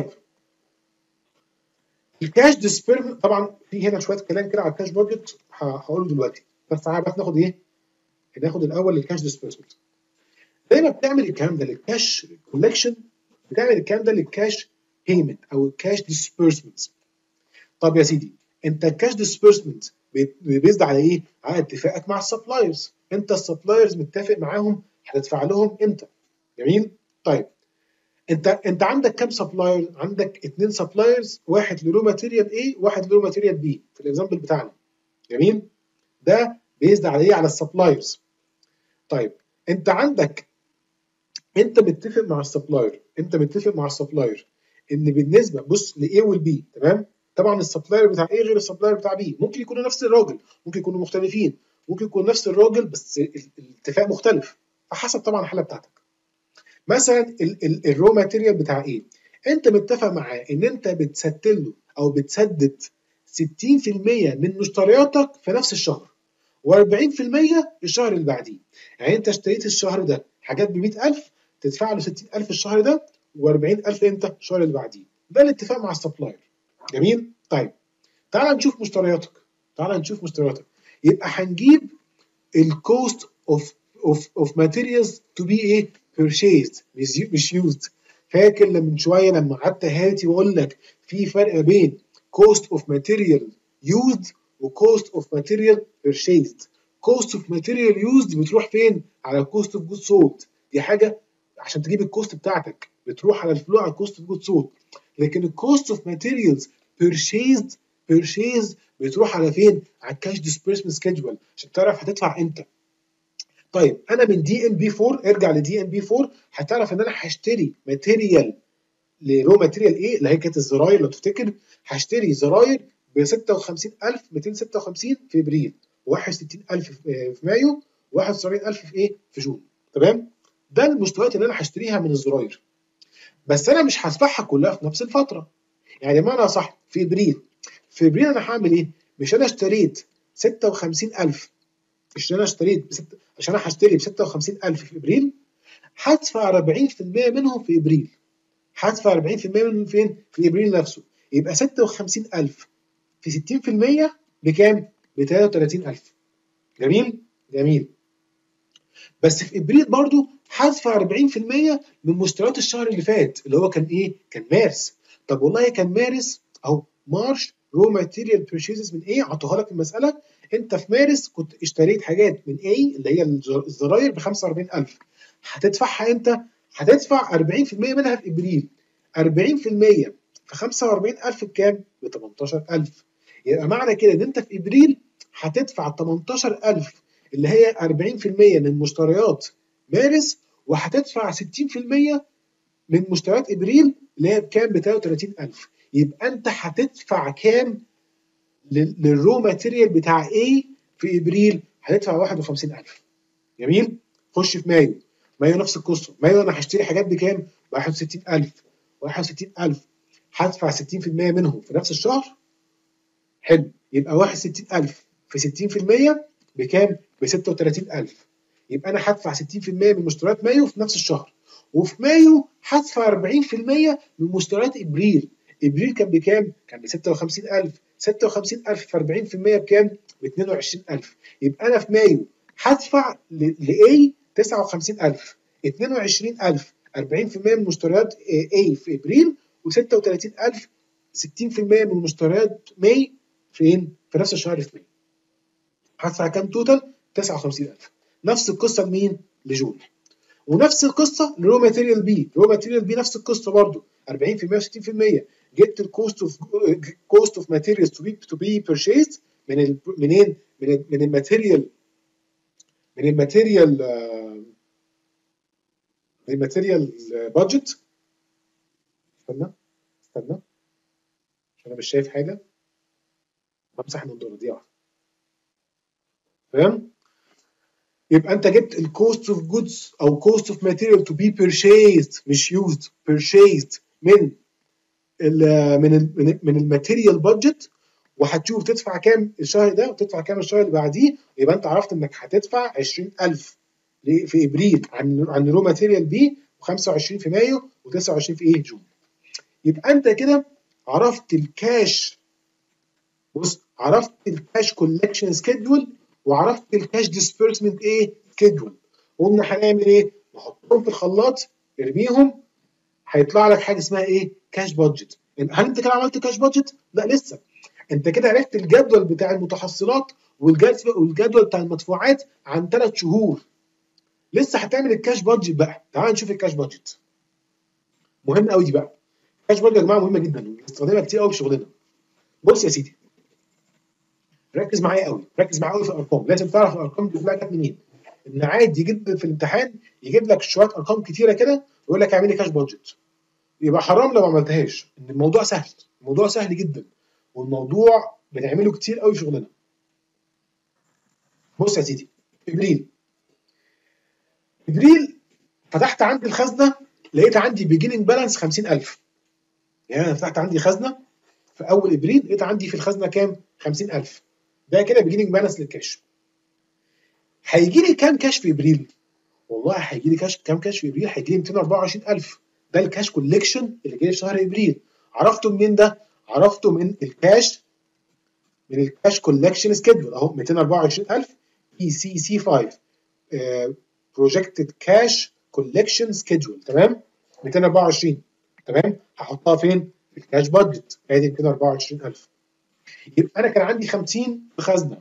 الكاش ديسبيرمنت طبعا في هنا شويه كلام كده على الكاش بادجت هقوله دلوقتي، بس تعالى بس ناخد ايه؟ ناخد الاول الكاش ديسبيرمنت. دايما بتعمل الكلام ده للكاش كولكشن، بتعمل الكلام ده للكاش بيمنت او الكاش ديسبيرسمنت. طب يا سيدي انت الكاش ديسبيرسمنت بيزد على ايه؟ على اتفاقك مع السبلايرز. انت السبلايرز متفق معاهم هتدفع لهم امتى. جميل؟ طيب انت انت عندك كام سبلاير؟ عندك اثنين سبلايرز، واحد لرو ماتيريال A وواحد لرو ماتيريال B في الاكزامبل بتاعنا. جميل؟ ده بيزد على ايه؟ على السبلايرز. طيب انت عندك انت متفق مع السبلاير، انت متفق مع السبلاير ان بالنسبه بص لايه والبي. تمام؟ طبعا السبلاير بتاع ايه غير السبلاير بتاع بي، ممكن يكونوا نفس الراجل، ممكن يكونوا مختلفين، ممكن يكون نفس الراجل بس الاتفاق مختلف، فحسب طبعا الحاله بتاعتك. مثلا الرو ماتيريال بتاع ايه، انت متفق معاه ان انت بتسدد له او بتسدد ستين في المية من مشترياتك في نفس الشهر وأربعين في المية الشهر اللي بعديه. يعني انت اشتريت الشهر ده حاجات ب مية ألف، تدفع له ستين ألف الشهر ده و40 ألف امتى؟ الشهر اللي بعديه. ده الاتفاق مع السبلاير. جميل؟ طيب تعال نشوف مشترياتك. تعال نشوف مشترياتك. يبقى هنجيب الكوست اوف اوف اوف ماتيريالز تو بي ايه؟ purchased مش used. فاكر لما من شويه لما قعدت هاتي واقول لك في فرق بين cost of material used و cost of material purchased. cost of material used بتروح فين؟ على cost of goods sold. دي حاجه عشان تجيب الكوست بتاعتك بتروح على الفلو على cost of goods sold. لكن الكوست of materials purchased purchased بتروح على فين؟ على الكاش ديسبيرسمنت سكيدجول عشان تعرف هتدفع امتى. طيب انا من دي ام بي أربعة ارجع لدي ام بي أربعة هتعرف ان انا هشتري ماتيريال لرو ماتيريال ايه اللي هي كانت الزراير لو تفتكر. هشتري زراير ب ستة وخمسين ألف ومئتين وستة وخمسين في ابريل، واحد وستين ألف في مايو، واحد وسبعين ألف في ايه؟ في جون. تمام؟ ده المستويات اللي انا هشتريها من الزراير. بس انا مش هدفعها كلها في نفس الفتره. يعني بمعنى صح في ابريل في ابريل انا هعمل ايه؟ مش انا اشتريت ستة وخمسين ألف، مش انا اشتريت بست... عشان انا هشتري ب ستة وخمسين ألف في ابريل، هدفع أربعين في المية منهم في ابريل. هدفع أربعين في المية منهم فين؟ في ابريل نفسه. يبقى ستة وخمسين ألف في ستين في المية بكام؟ ب تلاتة وتلاتين ألف. جميل؟ جميل. بس في ابريل برضو هدفع أربعين في المية من مشتريات الشهر اللي فات اللي هو كان ايه؟ كان مارس. طب والله كان مارس اهو مارش رو ماتيريال بيرشيزز من ايه؟ عطوها لك المساله. انت في مارس كنت اشتريت حاجات من ايه اللي هي الزراير ب خمسة وأربعين ألف. هتدفعها امتى؟ هتدفع أربعين في المية منها في ابريل. أربعين في المية في خمسة وأربعين ألف بكام؟ ب تمنتاشر ألف. يبقى معنى كده ان انت في ابريل هتدفع تمنتاشر ألف اللي هي أربعين في المية من مشتريات مارس، وهتدفع ستين في المية من مشتريات ابريل اللي هي بكام؟ ب تلاتة وتلاتين ألف. يبقى انت هتدفع كام للرو ماتيريال بتاع ايه في ابريل؟ هتدفع واحد وخمسين ألف. جميل؟ خش في مايو. مايو نفس القصه. مايو انا هشتري حاجات بكام؟ ب واحد وستين ألف. واحد وستين ألف هدفع ستين في المية منهم في نفس الشهر. حلو. يبقى واحد وستين ألف في ستين في المية بكام؟ ب ستة وتلاتين ألف. يبقى انا هدفع ستين في المية من مشتريات مايو في نفس الشهر، وفي مايو هدفع أربعين في المية من مشتريات ابريل. ابريل كان بكام؟ كان ب ستة وخمسين ألف. ستة وخمسين ألف في أربعين في المية بكام؟ ب اتنين وعشرين ألف. يبقى انا في مايو هدفع لاي تسعة وخمسين ألف، اتنين وعشرين ألف أربعين في المية من مشتريات اي في ابريل، وستة وتلاتين ألف ستين في المية من مشتريات ماي فين؟ في نفس الشهر في ماي. هدفع كام توتال؟ تسعة وخمسين ألف. نفس القصه لمين؟ لجون. ونفس القصه لرو ماتيريال بي. رو ماتيريال بي نفس القصه برضه أربعين في المية و60 في المية. جبت الكوست اوف كوست اوف ماتيريالز تو بي تو بي بيرشيزد من ال منين؟ من ال من الماتيريال من الماتيريال من الماتيريال بادجت. استنى استنى عشان انا مش شايف حاجه. بمسح النضاره دي واحده. تمام؟ يبقى انت جبت الكوست اوف جودز او كوست اوف ماتيريال تو بي بيرشيزد مش يوزد، بيرشيزد من ال من ال من الماتيريال بادجت، وهتشوف تدفع كام الشهر ده وتدفع كام الشهر اللي بعديه. يبقى انت عرفت انك هتدفع عشرين ألف في ابريل عن عن رو ماتيريال بي، وخمسة وعشرين في مايو، وتسعة وعشرين في ايه جون. يبقى انت كده عرفت الكاش. بص، عرفت الكاش كولكشن سكيدول، وعرفت الكاش ديسبيرسمنت ايه سكيدول. قلنا هنعمل ايه؟ نحطهم في الخلاط، ارميهم، هيطلع لك حاجه اسمها ايه؟ كاش بادجت. هل انت كده عملت كاش بادجت؟ لا لسه. انت كده عرفت الجدول بتاع المتحصلات والجدول والجدول بتاع المدفوعات عن ثلاث شهور. لسه هتعمل الكاش بادجت بقى. تعال نشوف الكاش بادجت. مهم قوي دي بقى. الكاش بادجت يا جماعه مهمه جدا، بنستخدمها كتير قوي في شغلنا. بص يا سيدي، ركز معايا قوي، ركز معايا قوي في الارقام. لازم تعرف الارقام دي كلها جت منين. ان عادي جدا في الامتحان يجيب لك شويه ارقام كتيره كده ويقول لك اعمل لي كاش بادجت. يبقى حرام لو ما عملتهاش. ان الموضوع سهل، الموضوع سهل جدا، والموضوع بنعمله كتير قوي في شغلنا. بص يا سيدي، ابريل ابريل فتحت عندي الخزنه، لقيت عندي بيجيننج بالانس خمسين ألف. يعني انا فتحت عندي خزنه في اول ابريل، لقيت عندي في الخزنه كام؟ خمسين ألف. ده كده بيجيننج بالانس للكاش. هيجي لي كام كاش في ابريل؟ والله هيجي لي كاش كام كاش في ابريل؟ هيجي لي مئتين وأربعة وعشرين ألف. ده الكاش كوليكشن اللي جاي في شهر ابريل. عرفته منين ده؟ عرفته من الكاش من الكاش كولكشن سكيدول اهو. مئتين وأربعة وعشرين ألف اي سي سي خمسة بروجكتد كاش كولكشن سكيدول. تمام؟ مئتين وأربعة وعشرين. تمام؟ هحطها فين؟ في الكاش بادجت. ادي مئتين وأربعة وعشرين ألف. يبقى انا كان عندي خمسين في خزنه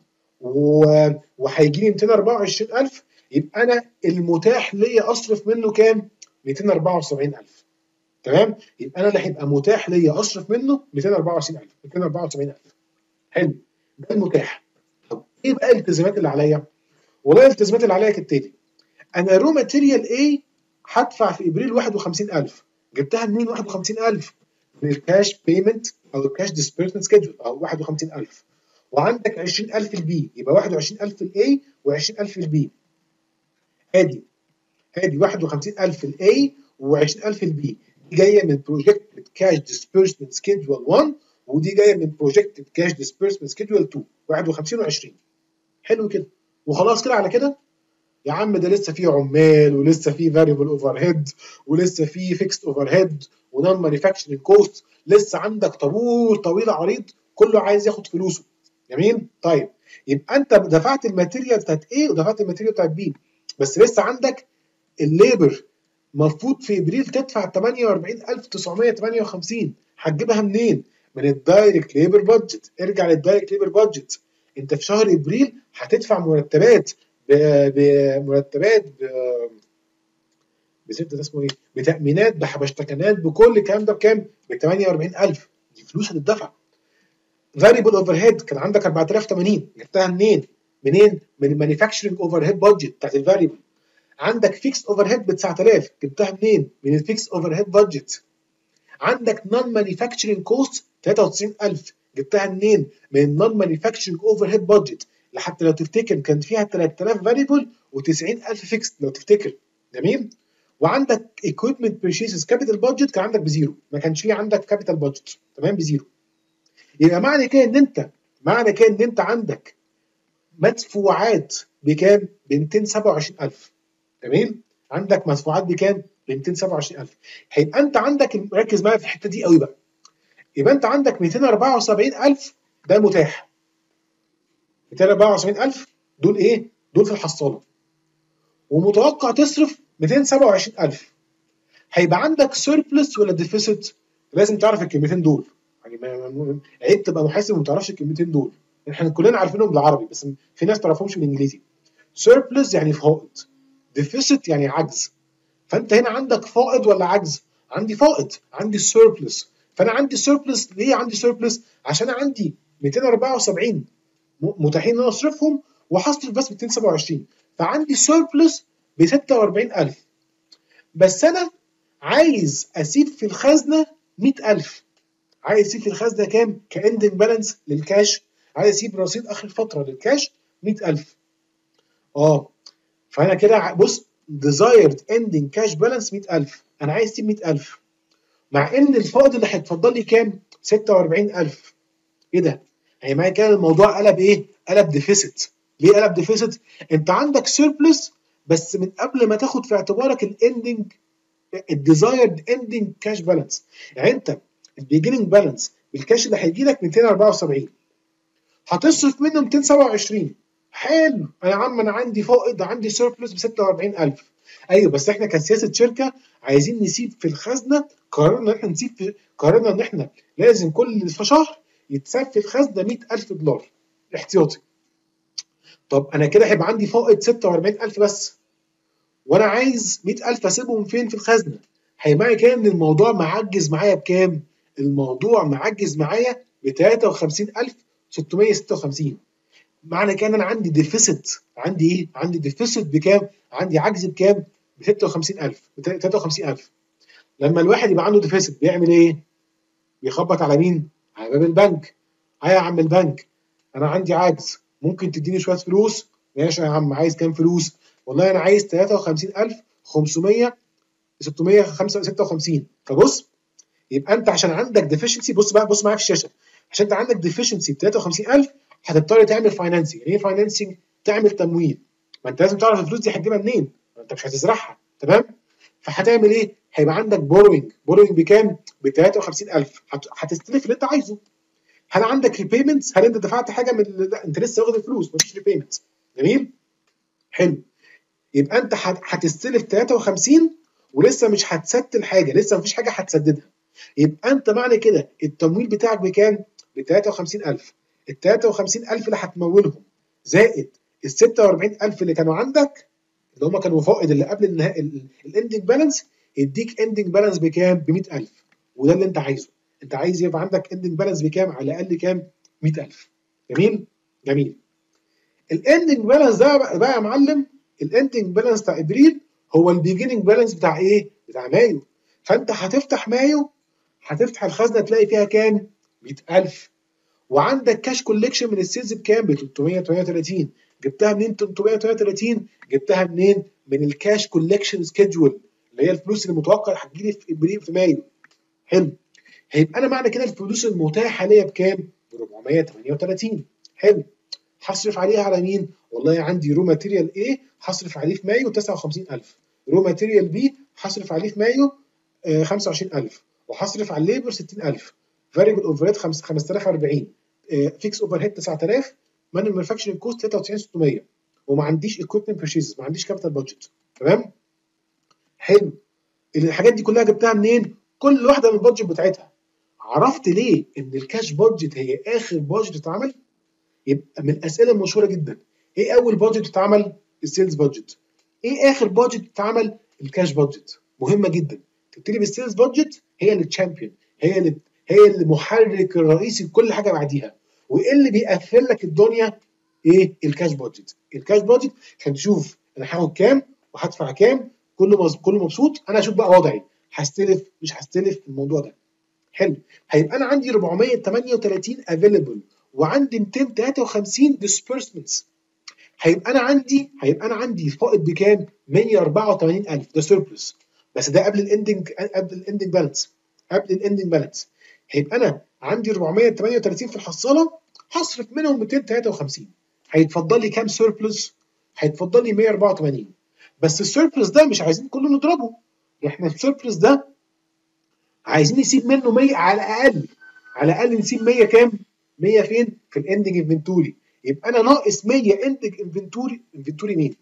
وهيجي لي مئتين وأربعة وعشرين ألف. يبقى انا المتاح ليا اصرف منه كام؟ مئتين وأربعة وسبعين ألف. تمام؟ يبقى انا اللي هيبقى متاح ليا اصرف منه مئتين وأربعة وعشرين ألف، مئتين وأربعة وسبعين ألف. حلو، ده المتاح. طب ايه بقى الالتزامات اللي عليا؟ والله الالتزامات اللي عليا كالتالي. انا رو ماتيريال ايه هدفع في ابريل واحد وخمسين ألف. جبتها منين واحد وخمسين ألف؟ من الكاش بيمنت او الكاش ديسبيرسمنت سكيدول او واحد وخمسين ألف. وعندك عشرين ألف البي، يبقى واحد وعشرين ألف الاي و20 ألف البي. ادي ادي واحد وخمسين ألف الاي و20 ألف البي. دي جايه من بروجكت كاش ديسبيرسمنت سكيدول واحد، ودي جايه من بروجكت كاش ديسبيرسمنت سكيدول اتنين. واحد وخمسين و20. حلو كده. وخلاص كده على كده يا عم. ده لسه فيه عمال، ولسه فيه فاريبل اوفر هيد، ولسه فيه فيكست اوفر هيد، ونون مانيفاكتشرنج كوست. لسه عندك طابور طويل عريض كله عايز ياخد فلوسه. جميل؟ طيب يبقى انت دفعت الماتيريال بتاعت ايه ودفعت الماتيريال بتاعت بي، بس لسه عندك الليبر. المفروض في ابريل تدفع ثمانية وأربعين ألف وتسعمية وتمانية وخمسين. هتجيبها منين؟ من الدايركت ليبر بادجت. ارجع للدايركت ليبر بادجت. انت في شهر ابريل هتدفع مرتبات بمرتبات بست ده اسمه ايه؟ بتأمينات، بحبشتكنات، بكل الكلام ده بكام؟ ب ثمانية وأربعين ألف. دي فلوس هتدفع. فاريبل اوفر هيد كان عندك أربعة آلاف وثمانين، جبتها منين؟ منين؟ من المانيفاكتشرنج اوفر هيد بادجت بتاعت الفاريبل. عندك فيكس اوفر هيد ب تسعة آلاف، جبتها منين؟ من الفيكس اوفر هيد بادجت. عندك نون مانيفاكتشرنج كوست تلاتة وتسعين ألف، جبتها منين؟ من النون مانيفاكتشرنج اوفر هيد بادجت. حتى لو تفتكر كان فيها تلات آلاف فاريبل و90 ألف فيكس لو تفتكر. جميل؟ وعندك ايكويبمنت بيرشيسز كابيتال بادجت كان عندك بزيرو، ما كانش فيه عندك كابيتال بادجت. تمام؟ بزيرو. يبقى معنى كده ان انت معنى كده ان انت عندك مدفوعات بكام؟ ب مئتين وسبعة وعشرين ألف. تمام؟ عندك مدفوعات بكام؟ ب مئتين وسبعة وعشرين ألف. هيبقى انت عندك، ركز معايا في الحته دي قوي بقى، يبقى انت عندك مئتين وأربعة وسبعين ألف ده متاح، مئتين وأربعة وسبعين ألف دول ايه؟ دول في الحصاله، ومتوقع تصرف مئتين وسبعة وعشرين ألف. هيبقى عندك سيربلس ولا ديفيسيت؟ لازم تعرف الكلمتين دول، يعني ما عيب تبقى محاسب وما تعرفش الكلمتين دول، احنا كلنا عارفينهم بالعربي بس في ناس ما تعرفهمش بالانجليزي. سيربلس يعني فائض، ديفيسيت يعني عجز. فانت هنا عندك فائض ولا عجز؟ عندي فائض، عندي سيربلس. فانا عندي سيربلس، ليه عندي سيربلس؟ عشان عندي مئتين وأربعة وسبعين متاحين ان انا اصرفهم وهصرف بس مئتين وسبعة وعشرين، فعندي سيربلس ب ستة وأربعين ألف. بس انا عايز اسيب في الخزنه مئة ألف. عايز اسيب في الخزنه كام؟ كاندنج بالانس للكاش، عايز اسيب رصيد اخر فتره للكاش مئة ألف. اه فانا كده بص، desired ending cash balance مئة ألف، انا عايز اسيب مئة ألف، مع ان الفائض اللي هيتفضل لي كام؟ ستة وأربعين ألف. ايه ده؟ يعني معايا كده الموضوع قلب ايه؟ قلب ديفيسيت. ليه قلب ديفيسيت؟ انت عندك سيربلس بس من قبل ما تاخد في اعتبارك الاندنج، الديزايرد اندنج كاش بالانس. يعني انت البيجننج بالانس بالكاش اللي هيجي لك مئتين وأربعة وسبعين، هتصرف منه مئتين وسبعة وعشرين. حلو، انا يا عم انا عندي فائض، عندي سيربلس ب ستة وأربعين ألف. ايوه بس احنا كسياسه شركه عايزين نسيب في الخزنه، قررنا ان احنا نسيب في، قررنا ان احنا لازم كل شهر يتساب في الخزنه مئة ألف دولار احتياطي. طب انا كده هيبقى عندي فائض ستة وأربعين ألف بس، وانا عايز مئة ألف اسيبهم فين؟ في الخزنه. هيبقى كده ان الموضوع معجز معايا بكام؟ الموضوع معجز معايا ب ثلاثة وخمسين ألف وستمئة وستة وخمسين. معنى كده ان انا عندي ديفيسيت، عندي ايه؟ عندي ديفيسيت بكام؟ عندي عجز بكام؟ ب ستة وخمسين ألف، ب ثلاثة وخمسين ألف. لما الواحد يبقى عنده ديفيسيت بيعمل ايه؟ بيخبط على مين؟ على باب البنك. اه يا عم البنك، انا عندي عجز، ممكن تديني شويه فلوس؟ ماشي يا عم، عايز كام فلوس؟ والله انا عايز ثلاثة وخمسين ألف وخمسمئة ستمئة وستة وخمسين. فبص، يبقى انت عشان عندك ديفيشنسي، بص بقى، بص معايا في الشاشه، عشان انت عندك ديفيشنسي ب ثلاثة وخمسين ألف هتضطر تعمل فاينانسنج. يعني ايه فاينانسنج؟ تعمل تمويل. ما انت لازم تعرف الفلوس دي هتجيبها منين، ما انت مش هتزرعها، تمام؟ فهتعمل ايه؟ هيبقى عندك بوروينج. بوروينج بكام؟ ب ثلاثة وخمسين ألف. هتستلف اللي انت عايزه. هل عندك ريبيمنتس؟ هل انت دفعت حاجه من ال... انت لسه واخد الفلوس، مفيش ريبيمنتس. جميل؟ حلو. يبقى انت هتستلف ثلاثة وخمسين ولسه مش هتسدد حاجه، لسه مفيش حاجه هتسددها. يبقى انت معنى كده التمويل بتاعك بكام؟ ب ثلاثة وخمسين ألف. ال ثلاثة وخمسين ألف اللي هتمولهم زائد ال ستة وأربعين ألف اللي كانوا عندك، اللي هم كانوا فائض اللي قبل النهايه الاندنج بالانس، يديك اندنج بالانس بكام؟ ب مئة ألف. وده اللي انت عايزه. انت عايز يبقى عندك اندنج بالانس بكام؟ على الاقل كام؟ مئة ألف. جميل؟ جميل. الاندنج بالانس ده بقى, بقى يا معلم، الاندنج بالانس بتاع ابريل هو البيجننج بالانس بتاع ايه؟ بتاع مايو. فانت هتفتح مايو، هتفتح الخزنه تلاقي فيها كام؟ مئة ألف. وعندك كاش كوليكشن من السيلز بكام؟ ب ثلاثمئة وثمانية وثلاثين. جبتها منين ثلاثمئة وثمانية وثلاثين؟ جبتها منين؟ من الكاش كوليكشن سكيدجول، اللي هي الفلوس اللي متوقع هتجيلي في ابريل في مايو. حلو. هيبقى انا معنى كده الفلوس المتاحه ليا بكام؟ ب أربعمئة وثمانية وثلاثين. حلو. هصرف عليها على مين؟ والله عندي رو ماتيريال ايه هصرف عليه في مايو تسعة وخمسين ألف، رو ماتيريال بي هصرف عليه في مايو آه خمسة وعشرين ألف، وهصرف على الليبر ستين ألف، فاريبل اوفر هيد خمسة آلاف وأربعين، آه فيكس اوفر هيد تسعة آلاف، مان مانيفاكتشرنج كوست ثلاثة وتسعين ألف وستمئة، وما عنديش ايكويبمنت بيرشيز، ما عنديش كابيتال بادجت. تمام؟ حلو. الحاجات دي كلها جبتها منين؟ كل واحده من البادجت بتاعتها. عرفت ليه ان الكاش بادجت هي اخر بادجت اتعمل؟ يبقى من الاسئله المشهوره جدا، ايه اول بادجت اتعمل؟ السيلز بادجت. ايه اخر بادجت اتعمل؟ الكاش بادجت. مهمه جدا. تبتدي بالسيلز بادجت، هي اللي تشامبيون، هي اللي هي المحرك الرئيسي لكل حاجه بعديها. وايه اللي بيقفل لك الدنيا؟ ايه؟ الكاش بادجت. الكاش بادجت عشان تشوف انا هاخد كام وهدفع كام، كله مز... كله مبسوط، انا اشوف بقى وضعي، هستلف مش هستلف، الموضوع ده. حلو. هيبقى انا عندي أربعمئة وثمانية وثلاثين افيلبل وعندي مئتين وثلاثة وخمسين ديسبيرسمنتس. هيبقى انا عندي هيبقى انا عندي فائض بكام؟ مئة وأربعة وثمانين ألف، ده سيربلس. بس ده قبل الاندنج قبل الاندنج بالانس قبل الاندنج بالانس. هيبقى انا عندي أربعمئة وثمانية وثلاثين في الحصاله، هصرف منهم مئتين وثلاثة وخمسين. هيتفضل لي كام سيربلس؟ هيتفضل لي مئة وأربعة وثمانين. بس السيربلس ده مش عايزين كله نضربه، احنا السيربلس ده عايزين نسيب منه مية على الاقل، على الاقل نسيب مية كام؟ مية فين؟ في الاندنج انفنتوري. يبقى انا ناقص مية اندنج انفنتوري. انفنتوري مين؟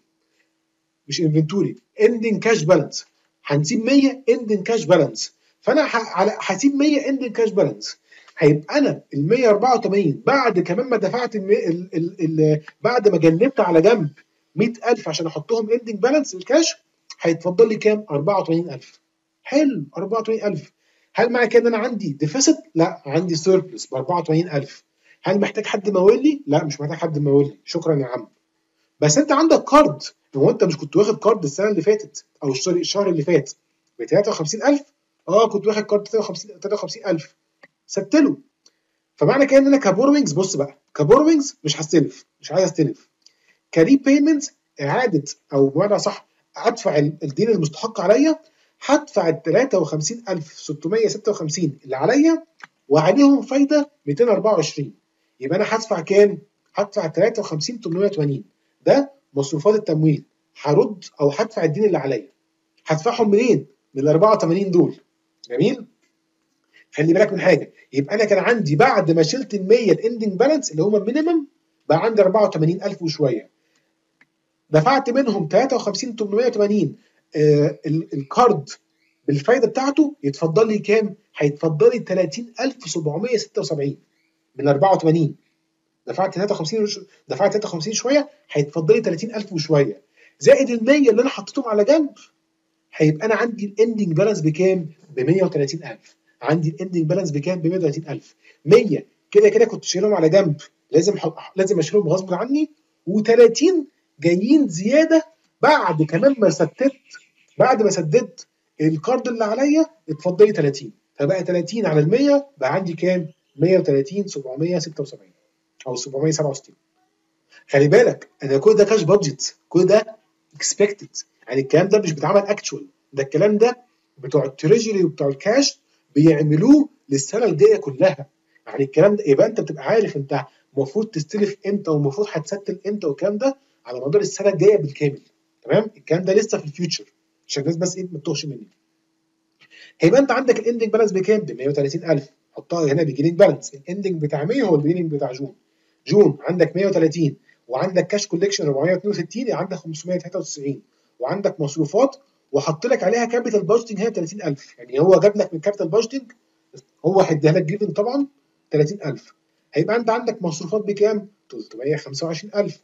مش انفنتوري، اندنج كاش بالانس. هنسيب مية اندنج كاش بالانس، فانا على هسيب مية اندنج كاش بالانس. هيبقى انا ال مية واربعة وتمانين بعد كمان ما دفعت ال ال ال ال بعد ما جنبت على جنب مية ألف عشان احطهم اندنج بالانس الكاش، هيتفضل لي كام؟ اربعة وتمانين ألف. حلو، اربعة وتمانين ألف. هل معنى كده ان انا عندي ديفيسيت؟ لا، عندي سيربلس ب اربعة وتمانين ألف. هل محتاج حد يمول لي؟ لا، مش محتاج حد يمول لي، شكرا يا عم. بس انت عندك كارد. هو انت مش كنت واخد كارد السنه اللي فاتت او الشهر الشهر اللي فات ب تلاتة وخمسين ألف؟ اه، كنت واخد كارد تلاتة وخمسين ألف، سبت له. فمعنى كده ان انا كبوروينجز، بص بقى، كبوروينجز مش هستلف، مش عايز استلف. كري بيمنت، اعاده او بمعنى صح ادفع الدين المستحق عليا، هدفع ال تلاتة وخمسين ألف وستمية وستة وخمسين اللي عليا وعليهم فايده ميتين واربعة وعشرين. يبقى انا هدفع كام؟ هدفع تلاتة وخمسين ألف وتمنمية وتمانين. ده مصروفات التمويل. هرد او هدفع الدين اللي عليا. هدفعهم منين؟ من ال اربعة وتمانين دول. جميل. خلي بالك من حاجه، يبقى انا كان عندي بعد ما شلت ال مية الاندنج بالانس اللي هم المينيمم، بقى عندي اربعة وتمانين ألف وشويه. دفعت منهم تلاتة وخمسين ألف وتمنمية وتمانين آه الكارد بالفايده بتاعته، يتفضل لي كام؟ هيتفضل لي تلاتين ألف وسبعمية وستة وسبعين من اربعة وتمانين. دفعت تلاتة وخمسين وش... دفعت تلاتة وخمسين شويه، هيتفضل لي تلاتين ألف وشويه، زائد ال مية اللي انا حطيتهم على جنب. هيبقى انا عندي الاندنج بالانس بكام؟ ب مية وتلاتين ألف. عندي الاندنج بالانس بكام؟ ب مية وتلاتين ألف. مية كده كده كنت شايلهم على جنب، لازم حط... لازم اشيلهم غصب عني، و30 جايين زياده بعد كمان ما سددت، بعد ما سددت الكارد اللي عليا اتفضل لي تلاتين. فبقى تلاتين على ال مية بقى عندي كام؟ مية وتلاتين سبعمية وستة وسبعين او سبعمية وسبعة وستين. خلي بالك انا كل ده كاش بادجت، كل ده اكسبكتد، يعني الكلام ده مش بيتعمل اكتشوال، ده الكلام ده بتوع التريجري وبتوع الكاش بيعملوه للسنه الجايه كلها. يعني الكلام ده يبقى انت بتبقى عارف انت المفروض تستلف امتى والمفروض هتستل امتى، والكلام ده على مدار السنه الجايه بالكامل. تمام، الكلام ده لسه في الفيوتشر عشان الناس بس ايه ما تتوهش مني. هيبقى انت عندك الاندنج بالانس بكام؟ ب مية وتلاتين ألف. حطها هنا بجيننج بالانس. الاندنج بتاع مية هو البيجيننج بتاع جون. جون عندك مية وتلاتين، وعندك كاش كوليكشن اربعمية واتنين وستين، يعني عندك خمسمية وتلاتة وتسعين، وعندك مصروفات وحط لك عليها كابيتال بادجتنج هنا تلاتين ألف. يعني هو جاب لك من كابيتال بادجتنج، هو هيديها لك جيفن طبعا تلاتين ألف. هيبقى انت عندك مصروفات بكام؟ تلتمية وخمسة وعشرين ألف.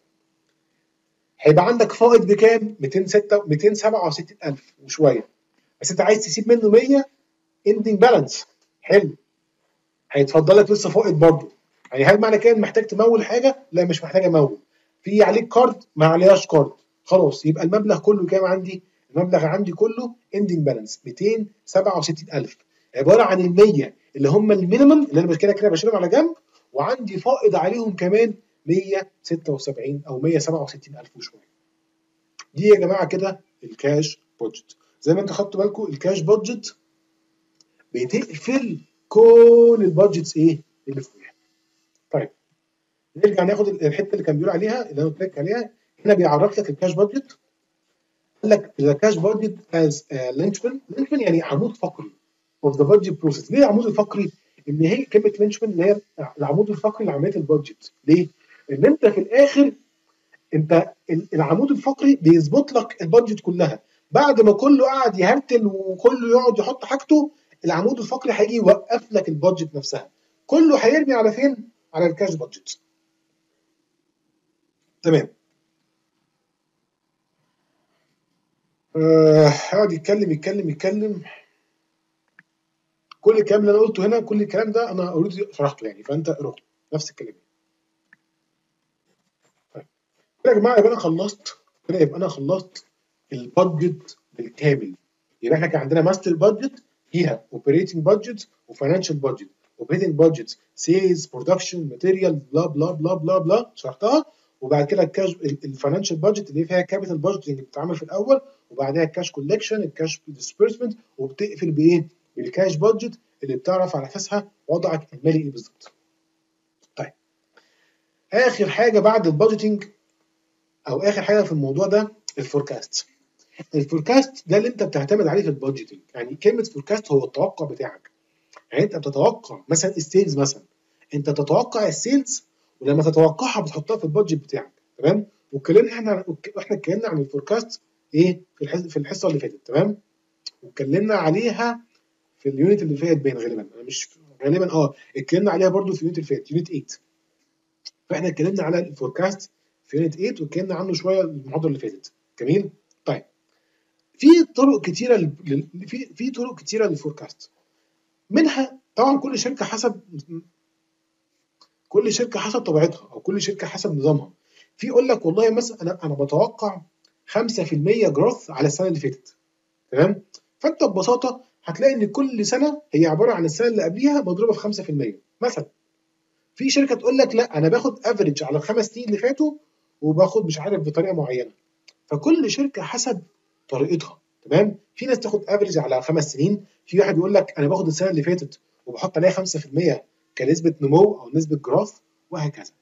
هيبقى عندك فائض بكام؟ ميتين وسبعة وستين ألف وشويه. بس انت عايز تسيب منه مية اندنج بالانس. حلو، هيتفضل لك لسه فائض برضه. يعني هل معنى كده محتاج تمول حاجه؟ لا، مش محتاج امول. في عليك كارد؟ ما عليهاش كارد. خلاص، يبقى المبلغ كله كام عندي؟ المبلغ عندي كله اندنج بالانس ميتين وسبعة وستين ألف، عباره عن ال مية اللي هم المينيمم اللي انا كده كده بشيلهم على جنب، وعندي فائض عليهم كمان مية وستة وسبعين او مية وسبعة وستين ألف وشويه. دي يا جماعه كده الكاش بادجت. زي ما انتوا خدتوا بالكم الكاش بادجت بتقفل كل البادجتس ايه اللي فوقيها. طيب نرجع ناخد الحته اللي كان بيقول عليها اللي انا قلت لك عليها. هنا بيعرف لك الكاش بادجت. قال لك ذا كاش بادجت از لينشمان. لينشمان يعني عمود فقري اوف ذا بادجت بروسيس. ليه العمود الفقري؟ ان هي كلمه لينشمان اللي هي العمود الفقري لعمليه البادجت. ليه؟ ان انت في الاخر انت العمود الفقري بيظبط لك البادجت كلها. بعد ما كله قاعد يهرتل وكله يقعد يحط حاجته، العمود الفقري هيجي يوقف لك البادجت نفسها. كله هيرمي على فين؟ على الكاش بادجت. تمام. هقعد آه يتكلم يتكلم يتكلم. كل الكلام اللي انا قلته هنا، كل الكلام ده انا اوريدي شرحته يعني، فانت اقراه نفس الكلام. طيب كده يا جماعه يبقى انا خلصت، كده يبقى انا خلصت البادجت بالكامل. يبقى احنا كان عندنا ماستر بادجت فيها اوبريتنج بادجت وفاينانشال بادجت. اوبريتنج بادجت سيلز برودكشن ماتيريال بلا بلا بلا بلا بلا شرحتها. وبعد كده الكاش الفاينانشال بادجت اللي فيها كابيتال بادجت اللي بتتعمل في الاول، وبعدها الكاش كولكشن الكاش ديسبيرسمنت، وبتقفل بايه؟ بالكاش بادجت اللي بتعرف على اساسها وضعك المالي ايه بالظبط. طيب اخر حاجه بعد البادجتنج او اخر حاجه في الموضوع ده الفوركاست. الفوركاست ده اللي انت بتعتمد عليه في البادجيتنج. يعني كلمه فوركاست هو التوقع بتاعك. يعني انت بتتوقع مثلا السيلز، مثلا انت تتوقع السيلز، ولما تتوقعها بتحطها في البادجت بتاعك. تمام. واتكلمنا احنا احنا اتكلمنا عن الفوركاست ايه في الحصه في الحصه اللي فاتت. تمام. واتكلمنا عليها في اليونت اللي فات باين غالبا، انا مش غالبا اه اتكلمنا عليها برضو في اليونت اللي فات، يونت ثمانية. فاحنا اتكلمنا على الفوركاست في يونت ثمانية واتكلمنا عنه شويه المحاضره اللي فاتت. جميل. طيب في طرق كتيره لل... في في طرق كتيره للفوركاست. منها طبعا كل شركه حسب كل شركه حسب طبيعتها، او كل شركه حسب نظامها. في يقول لك والله مثلا انا انا بتوقع خمسة في المية جروث على السنه اللي فاتت. تمام. فانت ببساطه هتلاقي ان كل سنه هي عباره عن السنه اللي قبليها مضروبه في خمسة في المية مثلا. في شركه تقول لك لا انا باخد افريج على الخمس سنين اللي فاتوا وباخد مش عارف بطريقه معينه. فكل شركه حسب طريقتها. تمام. في ناس تاخد افريج على خمس سنين، في واحد يقول لك انا باخد السنه اللي فاتت وبحط عليها خمسة في المية كنسبه نمو او نسبه جراث، وهكذا.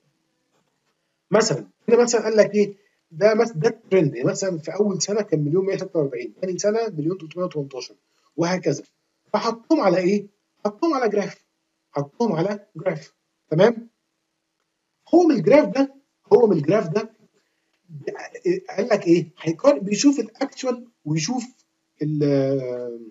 مثلا هنا مثلا قال لك ايه، ده مثلا ده الترند. يعني مثلا في اول سنه كان مليون مية وستة وأربعين، ثاني سنه مليون تلتمية وتمنتاشر، وهكذا. فحطهم على ايه؟ حطهم على جراف. حطهم على جراف. تمام. هو من الجراف ده هو من الجراف ده قال لك ايه؟ هيقارن، بيشوف الاكشوال ويشوف ال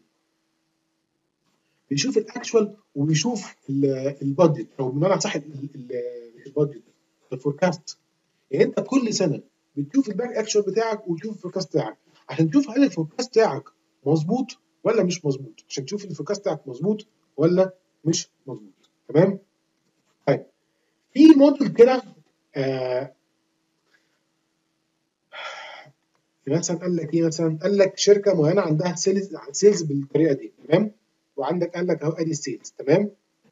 بيشوف الاكشوال وبيشوف البادجت، او بمعنى صح البادجت، الفوركاست. يعني انت كل سنه بتشوف الباك اكشوال بتاعك وتشوف الفوركاست بتاعك عشان تشوف هل الفوركاست بتاعك مظبوط ولا مش مظبوط، عشان تشوف الفوركاست بتاعك مظبوط ولا مش مظبوط. تمام. طيب في موديل كده، آه مثلا قال لك ايه، مثلا قال لك شركه معينه عندها سيلز سيلز بالطريقه دي. تمام. وعندك قال لك اهو ادي السيلز. تمام.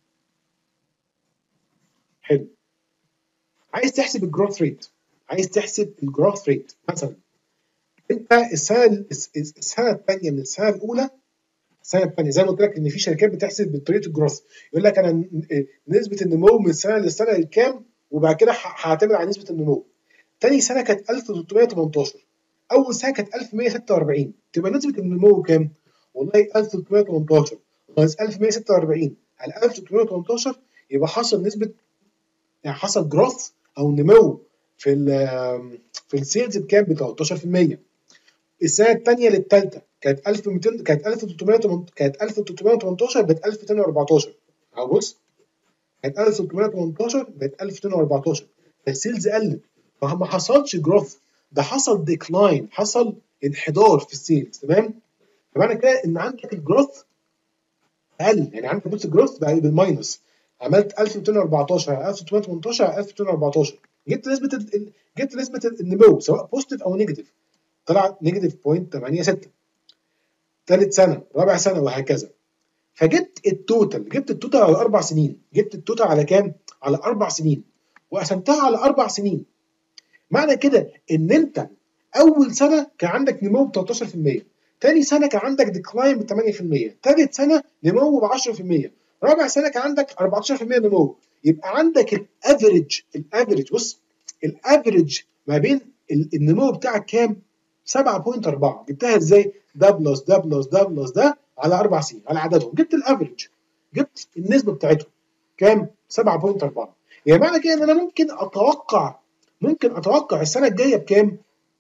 حلو. عايز تحسب الجروث ريت. عايز تحسب الجروث ريت مثلا انت السنه السنه الثانيه من السنه الاولى. السنه الثانيه زي ما قلت لك ان في شركات بتحسب بطريقه الجروث، يقول لك انا نسبه النمو من السنه للسنه الكام، وبعد كده هعتمد على نسبه النمو. ثاني سنه كانت ألف وتلتمية وتمنتاشر، اول سنه كانت ألف ومية وستة وأربعين، تبقى نسبه النمو كام؟ والله ألف وتلتمية وتمنتاشر ناقص ألف ومية وستة وأربعين على ألف وتلتمية وتمنتاشر، يبقى حصل نسبه، يعني حصل جروث او نمو في ال في السيلز بكام؟ ب تلتاشر في المية. السنه الثانيه للثالثه كانت ألف ومئتين، كانت ألف وتلتمية كانت ألف وتلتمية وتمنتاشر، بقت ألف ومئتين وأربعتاشر. اهو بص، كانت ألف وتلتمية وتمنتاشر بقت ألف ومئتين وأربعتاشر. السيلز قلت، فما حصلش جروث، ده حصل ديكلاين، حصل انحدار في السيلز. تمام. فمعنى كده ان عندك الجروث قل، يعني عندك بص الجروث بقى بالماينس. عملت ألف ومئتين وأربعتاشر على ألف وتلتمية وتمنتاشر على ألف ومئتين وأربعتاشر، جبت نسبه ال... جبت نسبه النمو سواء بوزيتيف او نيجاتيف، طلعت نيجاتيف صفر فاصلة تمانية ستة. ثالث سنه، رابع سنه، وهكذا. فجبت التوتال، جبت التوتال على اربع سنين. جبت التوتال على كام؟ على اربع سنين، وقسمتها على اربع سنين. معنى كده ان انت اول سنه كان عندك نمو ب تلتاشر في المية، ثاني سنه كان عندك ديكلاين ب ثمانية في المية، ثالث سنه نمو ب عشرة في المية، رابع سنه كان عندك أربعتاشر في المية نمو. يبقى عندك الافريج الافريج بص، الافريج ما بين النمو بتاعك كام؟ سبعة فاصلة أربعة. جبتها ازاي؟ ده بلس ده بلس ده بلس ده على اربع سنين على عددهم، جبت الافريج، جبت النسبه بتاعتهم كام؟ سبعة فاصلة أربعة. يعني معنى كده ان انا ممكن اتوقع ممكن اتوقع السنه الجايه بكام؟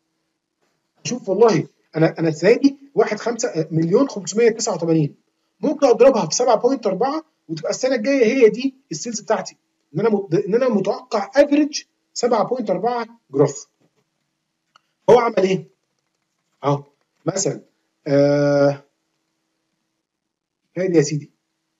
اشوف والله انا انا السنه دي واحد خمسة مليون خمسمية وتسعة وتمانين، ممكن اضربها في سبعة فاصلة أربعة وتبقى السنه الجايه هي دي السيلز بتاعتي، ان انا مت... ان انا متوقع افريج سبعة فاصلة أربعة جروث. هو عمل ايه؟ اهو مثلا آه هادي يا سيدي،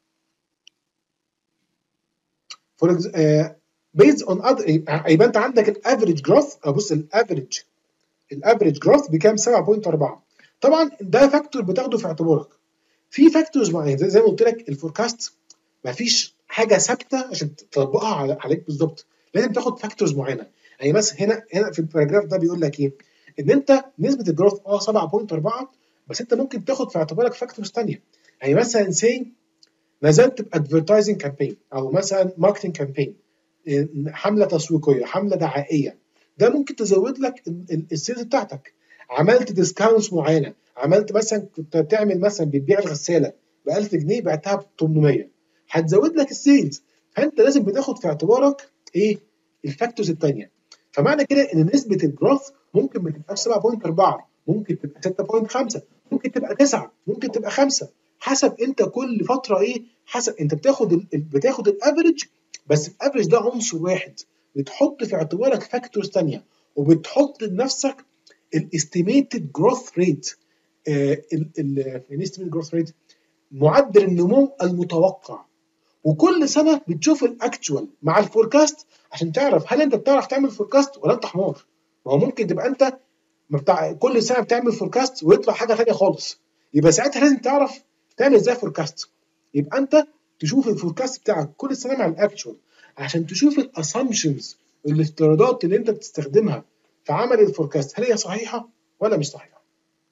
فور بيز اون اذر، يبقى انت عندك الافريج جروث. ابص الافريج الافريج جروث بكام؟ سبعة فاصلة أربعة. طبعا ده فاكتور بتاخده في اعتبارك. في فاكتورز معينه زي, زي ما قلت لك الفوركاست ما فيش حاجه ثابته عشان تطبقها على عليك بالظبط، لازم تاخد فاكتورز معينه. يعني مثلا هنا هنا في الباراجراف ده بيقول لك ايه؟ ان انت نسبه الجروث اه سبعة فاصلة أربعة، بس انت ممكن تاخد في اعتبارك فاكتورز ثانيه. يعني مثلا سي نزلت بادفرتايزنج كامبين، او مثلا ماركتنج كامبين، حمله تسويقيه، حمله دعائيه، ده ممكن تزود لك السيلز بتاعتك. عملت ديسكاونتس معينه، عملت مثلا كنت بتعمل مثلا بتبيع الغساله ب ألف جنيه بعتها ب ثمانمية، هتزود لك السيلز. فانت لازم بتاخد في اعتبارك ايه الفاكتورز الثانيه. فمعنى كده ان نسبه الجروث ممكن ما تبقاش سبعة فاصلة أربعة، ممكن تبقى ستة فاصلة خمسة، ممكن تبقى تسعة، ممكن تبقى خمسة، حسب انت كل فتره ايه، حسب انت بتاخد ال بتاخد الافريج. بس الافريج ده عنصر واحد، بتحط في اعتبارك فاكتورز ثانيه، وبتحط لنفسك الاستيميتد جروث ريت. الاستيميتد جروث ريت معدل النمو المتوقع. وكل سنه بتشوف الاكتوال مع الفوركاست عشان تعرف هل انت بتعرف تعمل فوركاست ولا انت حمار. ما هو ممكن تبقى انت بتاع كل سنه بتعمل فوركاست ويطلع حاجه ثانيه خالص، يبقى ساعتها لازم تعرف تعمل ازاي فوركاست. يبقى انت تشوف الفوركاست بتاعك كل سنه مع الاكتوال عشان تشوف الاسامبشنز، الافتراضات اللي انت بتستخدمها في عمل الفوركاست هل هي صحيحه ولا مش صحيحه.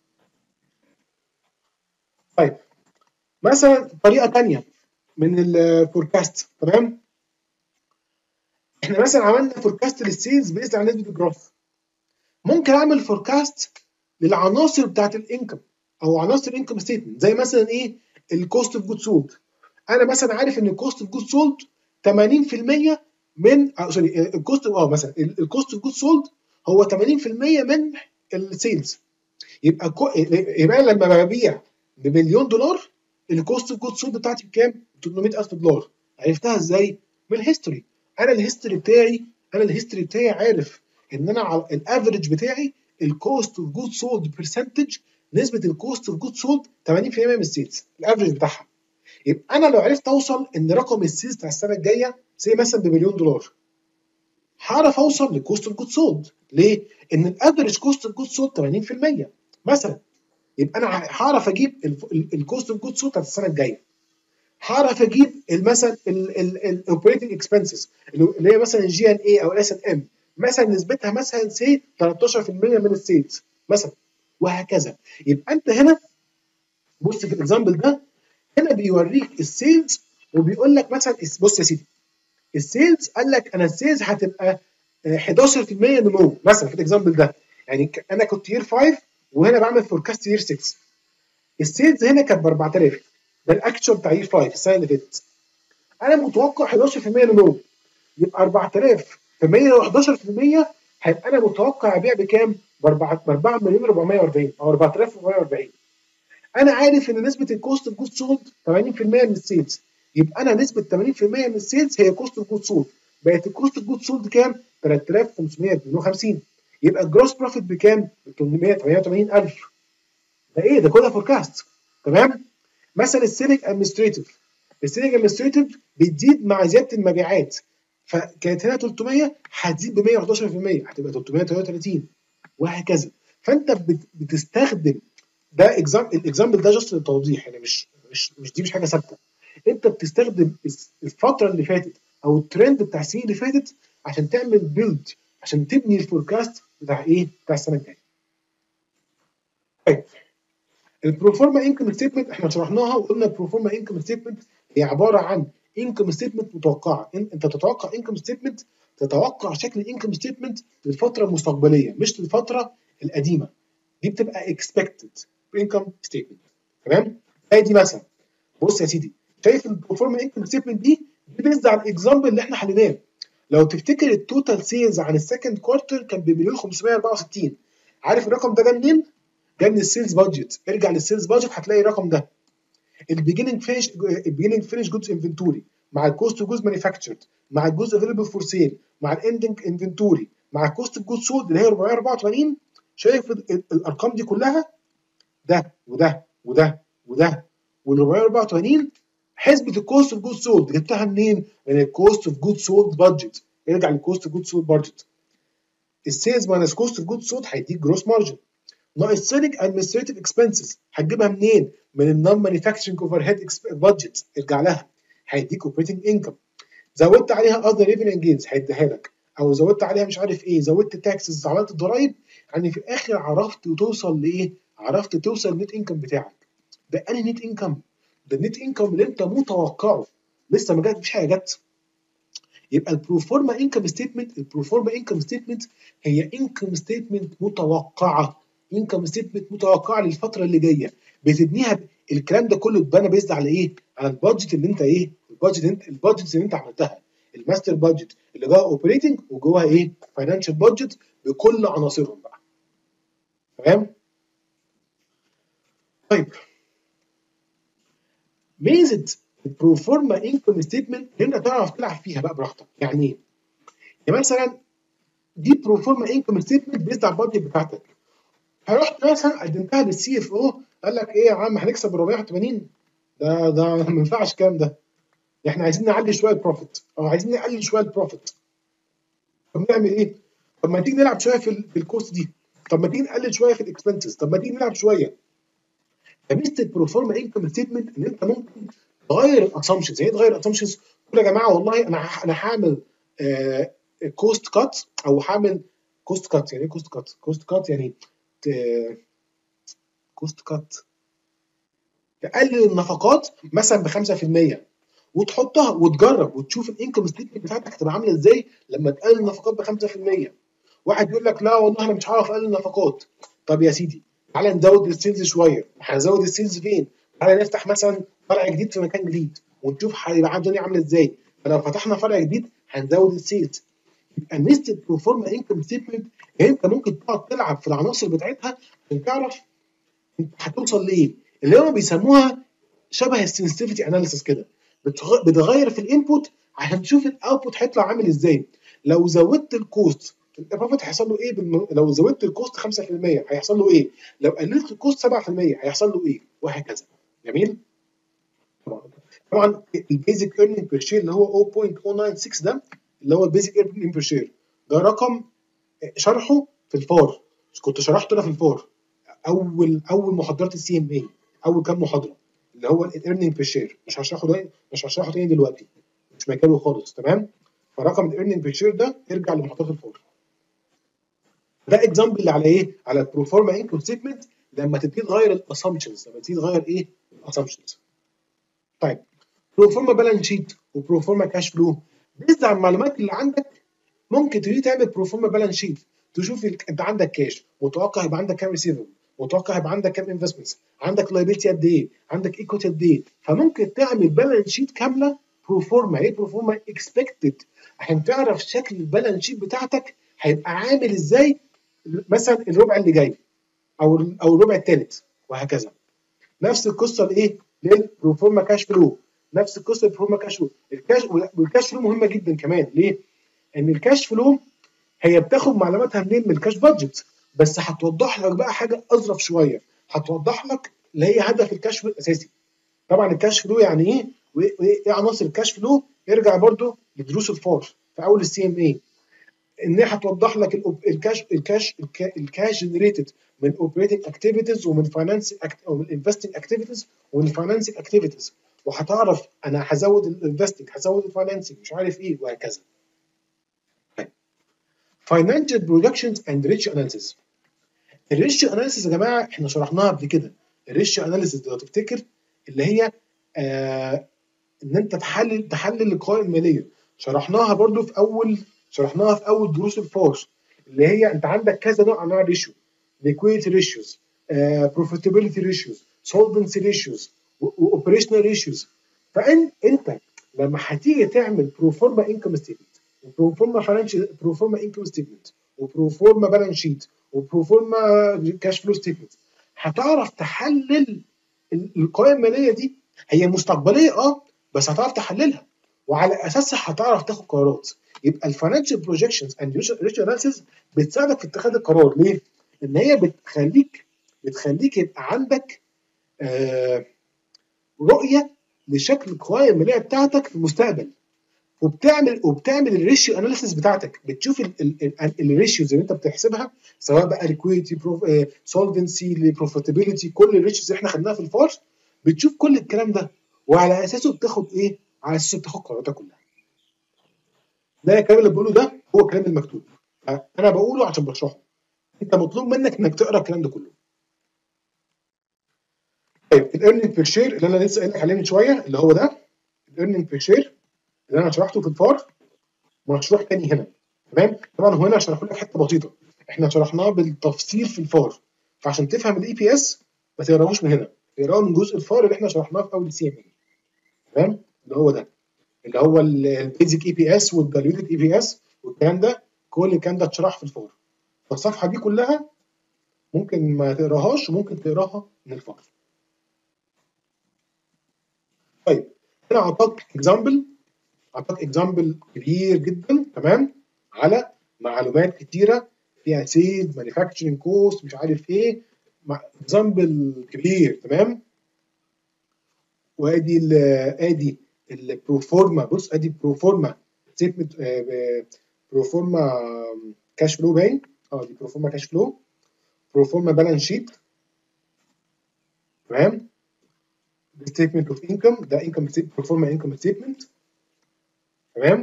طيب مثلا طريقه ثانيه من الفوركاست، تمام؟ احنا مثلا عملنا فوركاست للسيلز بيزد على نسبه الجروث. ممكن اعمل فوركاست للعناصر بتاعت الانكم او عناصر الانكم ستيتمنت، زي مثلا ايه الكوست اوف جود سولد. انا مثلا عارف ان الكوست اوف جود سولد ثمانين في المية من آه سوري الكوست اه مثلا الكوست اوف جود سولد هو ثمانين في المية من السيلز. يبقى كو... يبقى لما ببيع بمليون دولار الكوست اوف جود سولد بتاعتي بكام؟ ثمانمية ألف دولار. عرفتها ازاي؟ من الهيستوري. انا الهيستوري بتاعي انا الهيستوري بتاعي عارف ان انا على الافريج بتاعي الكوست اوف جود سولد برسنتج، نسبه الكوست اوف جود سولد ثمانين في المية من السيلز الافريج بتاعها. يبقى انا لو عرفت اوصل ان رقم السيلز بتاع السنه الجايه زي مثلا بمليون دولار، هعرف اوصل للكوست اوف جود سولد. ليه؟ ان الافريج كوست اوف جود سولد ثمانين في المية مثلا. يبقى انا هعرف اجيب الكوست اوف جود سولد بتاعت السنه الجايه. هعرف اجيب مثلا الاوبريتنج اكسبنسز اللي هي مثلا الجي ان اي او الاس ان ام، مثلا نسبتها مثلا سي تلتاشر في المية من السيلز مثلا، وهكذا. يبقى انت هنا بص في الاكزامبل ده، هنا بيوريك السيلز وبيقول لك مثلا بص يا سيدي، السيلز قال لك انا السيلز هتبقى حداشر في المية نمو مثلا في الاكزامبل ده. يعني انا كنت يير خمسة وهنا بعمل فوركاست يير ستة. السيلز هنا كانت ب أربعة آلاف، ده الاكتشوال بتاع يير خمسة السنه اللي فاتت. انا متوقع حداشر في المية نمو، يبقى أربعة آلاف في مية وحداشر في المية هيبقى انا متوقع ابيع بكام؟ ب أربعة مليون أربعمية وأربعين او أربعة آلاف وأربعمية وأربعين. انا عارف ان نسبه الكوست اوف جود سولد ثمانين في المية من السيلز، يبقى انا نسبه ثمانين في المية من السيلز هي كوست اوف جود سولد. بقت الكوست اوف جود سولد كام؟ تلاتة آلاف وخمسمية واتنين وخمسين. يبقى الجروس بروفيت بكام؟ ب ثمانمية وتمنية وتمانين ألف. ده ايه ده؟ كده فوركاست. تمام؟ مثلا السيلينج ادمنستريتيف، السيلينج ادمنستريتيف بتزيد مع زياده المبيعات، فكانت هنا تلتمية هتزيد ب مية وحداشر في المية هتبقى تلتمية وتلاتة وتلاتين، وهكذا. فانت بتستخدم ده اكزامبل، الاكزامبل ده جاست للتوضيح، يعني مش مش مش دي مش حاجه ثابته. انت بتستخدم الفتره اللي فاتت او الترند بتاع السنين اللي فاتت عشان تعمل بيلد، عشان تبني الفوركاست بتاع ايه؟ بتاع السنه الجايه. طيب البروفورما انكم ستيتمنت احنا شرحناها وقلنا البروفورما انكم ستيتمنت هي عباره عن انكم ستيتمنت متوقعه. انت تتوقع انكم ستيتمنت، تتوقع شكل الانكم ستيتمنت للفتره المستقبليه مش للفتره القديمه. دي بتبقى اكسبكتد انكم ستيتمنت. تمام؟ ادي مثلا بص يا سيدي، شايف البروفورما انكم ستيتمنت دي دي بيزد على الاكزامبل اللي احنا حليناه. لو تفتكر التوتال سيلز عن السكند كوارتر كان بمليون خمسمية وأربعة وستين. عارف الرقم ده جه منين؟ جاي من السيلز بادجت. ارجع للسيلز بادجت هتلاقي الرقم ده. البيجننج فينش البيجننج فينش جودز انفنتوري مع الكوست اوف جودز مانيفاكتشرد مع الجزء افيلبل فور سيل مع الاندنج انفنتوري مع الكوست اوف جودز سولد اللي هي أربعمية وأربعة وتمانين. شايف الارقام دي كلها؟ ده وده وده وده وال أربعمية وأربعة وتمانين حسبه الكوست اوف جود سولد جبتها منين؟ من الكوست اوف جود سولد بادجت. ارجع للكوست اوف جود سولد بادجت. السيلز ماينس كوست اوف جود سولد هيديك جروس مارجن. ناقص سيلينج ادمنستريتيف اكسبنسز هتجيبها منين؟ من النون مانيفاكتشرنج اوفر هيد بادجت. ارجع لها هيديك اوبريتنج انكم. زودت عليها اذر ريفينيو جينز هيديها لك، او زودت عليها مش عارف ايه، زودت تاكسز، عملت الضرايب، يعني في الاخر عرفت توصل لايه؟ عرفت توصل للنت انكم بتاعك. ده انهي نت انكم؟ ده النت انكم اللي انت متوقعه، لسه ما جاتش حاجه جت. يبقى البروفورما انكم ستيتمنت، البروفورما انكم ستيتمنت هي انكم ستيتمنت متوقعه انكم ستيتمنت متوقعه للفتره اللي جايه، بتبنيها ب... الكلام ده كله اتبنى بيزد على ايه؟ على البادجت اللي انت ايه؟ البادجت اللي انت البادجت اللي انت عملتها، الماستر بادجت اللي جواها اوبريتنج وجواها ايه؟ فاينانشال بادجت بكل عناصرهم بقى. تمام؟ طيب ميزه البروفورما انكم ستيتمنت ان انت تعرف تلعب فيها بقى براحتك. يعني ايه؟ يعني مثلا دي بروفورما انكم ستيتمنت بيزد على البادجت بتاعتك. فرحت مثلا قدمتها للسي اف او، قال لك ايه يا عم هنكسب أربعمية وتمانين؟ ده ده ما ينفعش الكلام ده. احنا عايزين نعلي شويه البروفيت او عايزين نقلل شويه البروفيت. طب نعمل ايه؟ طب ما تيجي نلعب شويه في, ال- في الكوست دي، طب ما تيجي نقلل شويه في الاكسبنسز، طب ما تيجي نلعب شويه. فميزه البروفورما انكم ستيتمنت ان انت ممكن تغير الاسامبشنز. يعني ايه تغير الاسامبشنز؟ تقول يا جماعه والله انا ه- انا هعمل كوست كات او هعمل كوست كات. يعني ايه كوست كات؟ كوست كات يعني كوست كات تقلل النفقات مثلا ب خمسة في المية وتحطها وتجرب وتشوف الانكم ستيتمنت بتاعتك هتبقى عامله ازاي لما تقلل النفقات ب خمسة في المية. واحد يقول لك لا والله انا مش هعرف اقلل النفقات. طب يا سيدي تعالى نزود السيلز شويه. هنزود السيلز فين؟ تعالى نفتح مثلا فرع جديد في مكان جديد ونشوف هيبقى الدنيا عامله ازاي. فلو فتحنا فرع جديد هنزود السيلز. يبقى ميزه البروفورما انكم ستيتمنت يعني انت ممكن تقعد تلعب في العناصر بتاعتها عشان تعرف انت هتوصل لايه، اللي هم بيسموها شبه السنسيتيفيتي اناليسيس كده. بتغ- بتغير في الانبوت عشان تشوف الاوتبوت هيطلع عامل ازاي. لو زودت الكوست البروفيت هيحصل له ايه بالم... لو زودت الكوست خمسة في المية هيحصل له ايه، لو قللت الكوست سبعة في المية هيحصل له ايه، وهكذا. جميل. طبعا طبعا البيزك ايرنينج بير شير اللي هو صفر فاصلة صفر تسعة ستة ده اللي هو البيزك ايرنينج بير شير، ده رقم شرحه في الفار. كنت شرحته انا في الفار اول اول محاضرات السي ام اي، اول كام محاضره اللي هو الايرنينج بير شير. مش هشرحه ده مش هشرحه تاني دلوقتي، مش مكانه خالص. تمام. فرقم الايرنينج بير شير ده ارجع لمحاضرات الفور. ده اكزامبل اللي على ايه؟ على البروفورما انكم ستيتمنت لما تبتدي تغير الاسامبشنز، لما تبتدي تغير ايه؟ الاسامبشنز. طيب بروفورما بالانس شيت وبروفورما كاش فلو بيزد على المعلومات اللي عندك ممكن تبتدي تعمل بروفورما بالانس شيت. تشوف انت عندك كاش، متوقع يبقى عندك كام ريسيفبل، متوقع يبقى عندك كام انفستمنتس، عندك لايبيلتي قد ايه، عندك ايكوتي قد ايه. فممكن تعمل بالانس شيت كامله بروفورما. ايه بروفورما؟ اكسبكتد، عشان تعرف شكل البالانس شيت بتاعتك هيبقى عامل ازاي مثلا الربع اللي جاي او او الربع الثالث وهكذا. نفس القصه لايه؟ للبروفورما كاش فلو. نفس القصه للبروفورما كاش فلو. الكاش والكاش فلو مهمه جدا كمان. ليه؟ ان الكاش فلو هي بتاخد معلوماتها منين؟ من الكاش بادجت، بس هتوضح لك بقى حاجه اظرف شويه. هتوضح لك اللي هي هدف الكاش فلو الاساسي. طبعا الكاش فلو يعني ايه وايه إيه عناصر الكاش فلو؟ يرجع برضو لدروس الفار في اول السي ام اي. ان هي هتوضح لك الأوب- الكاش الكاش الكا- الكاش جنريتد من اوبريتنج اكتيفيتيز ومن فاينانس او من انفستنج اكتيفيتيز ومن فاينانسنج اكتيفيتيز، وهتعرف انا هزود الانفستنج هزود الفاينانسنج مش عارف ايه وهكذا. فاينانشال بروجكشنز اند ريتش اناليسيس. الريشيو اناليسيس يا جماعه احنا شرحناها قبل كده. الريشيو اناليسيس لو تفتكر اللي هي آه ان انت تحلل تحلل القوائم الماليه. شرحناها برضو في اول شرحناها في اول دروس الفار. اللي هي انت عندك كذا نوع انواع الريشيو: ليكويديتي ريشيوز، بروفيتابيلتي ريشيوز، سولفنسي ريشيوز، واوبريشنال ريشيوز. فانت انت لما هتيجي تعمل بروفورما انكم ستيتمنت وبروفورما فاينانشال بروفورما انكم ستيتمنت وبروفورما بالانس شيت وبروفورما كاش فلو ستيتمنت، هتعرف تحلل القوائم الماليه دي. هي مستقبليه اه، بس هتعرف تحللها وعلى اساسها هتعرف تاخد قرارات. يبقى الفاينانشال بروجكشنز اند ريشيو اناليسيس بتساعدك في اتخاذ القرار. ليه؟ ان هي بتخليك بتخليك يبقى عندك آه رؤيه لشكل القوائم الماليه بتاعتك في المستقبل. وبتعمل وبتعمل الريشيو اناليسيس بتاعتك، بتشوف الريشيوز اللي انت بتحسبها سواء بقى ليكويديتي سولفنسي بروفيتابيلتي، كل الريشيوز اللي احنا خدناها في الفار. بتشوف كل الكلام ده وعلى اساسه بتاخد ايه؟ على اساسه بتاخد قراراتك كلها. ده الكلام اللي بقوله ده هو الكلام المكتوب، انا بقوله عشان بشرحه. انت مطلوب منك انك تقرا الكلام ده كله. طيب الايرننج بير شير اللي انا لسه قايل لك عليه من شويه اللي هو ده الايرننج بير شير اللي انا شرحته في الفار مشروح تاني هنا. تمام. طبعا هنا شرحوا لك حته بسيطه، احنا شرحناه بالتفصيل في الفار. فعشان تفهم الاي بي اس ما تقراهوش من هنا، تقراه من جزء الفار اللي احنا شرحناه في اول سي ام اي. تمام؟ اللي هو ده، اللي هو البيزك اي بي اس والدايلوتد اي بي اس والكلام ده، كل الكلام ده اتشرح في الفار. فالصفحه دي كلها ممكن ما تقراهاش وممكن تقراها من الفار. طيب هنا اعطاك اكزامبل، اعطاك اكزامبل كبير جدا، تمام، على معلومات كتيره فيها سيل مانيفاكتشرنج كوست مش عارف ايه، اكزامبل كبير، تمام. وادي ال ادي البروفورما، بص ادي بروفورما ستيتمنت، بروفورما كاش فلو باين، اه دي بروفورما كاش فلو، بروفورما بالانس شيت، تمام. ستيتمنت اوف انكم، ده انكم بروفورما انكم ستيتمنت، تمام.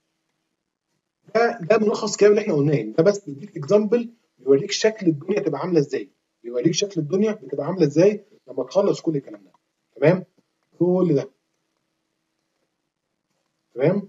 ده ده ملخص كامل اللي احنا قلناه، ده بس بيديك اكزامبل بيوريك شكل الدنيا تبقى عامله ازاي، بيوريك شكل الدنيا بتبقى عامله ازاي لما تخلص كل الكلام ده، تمام. كل ده تمام.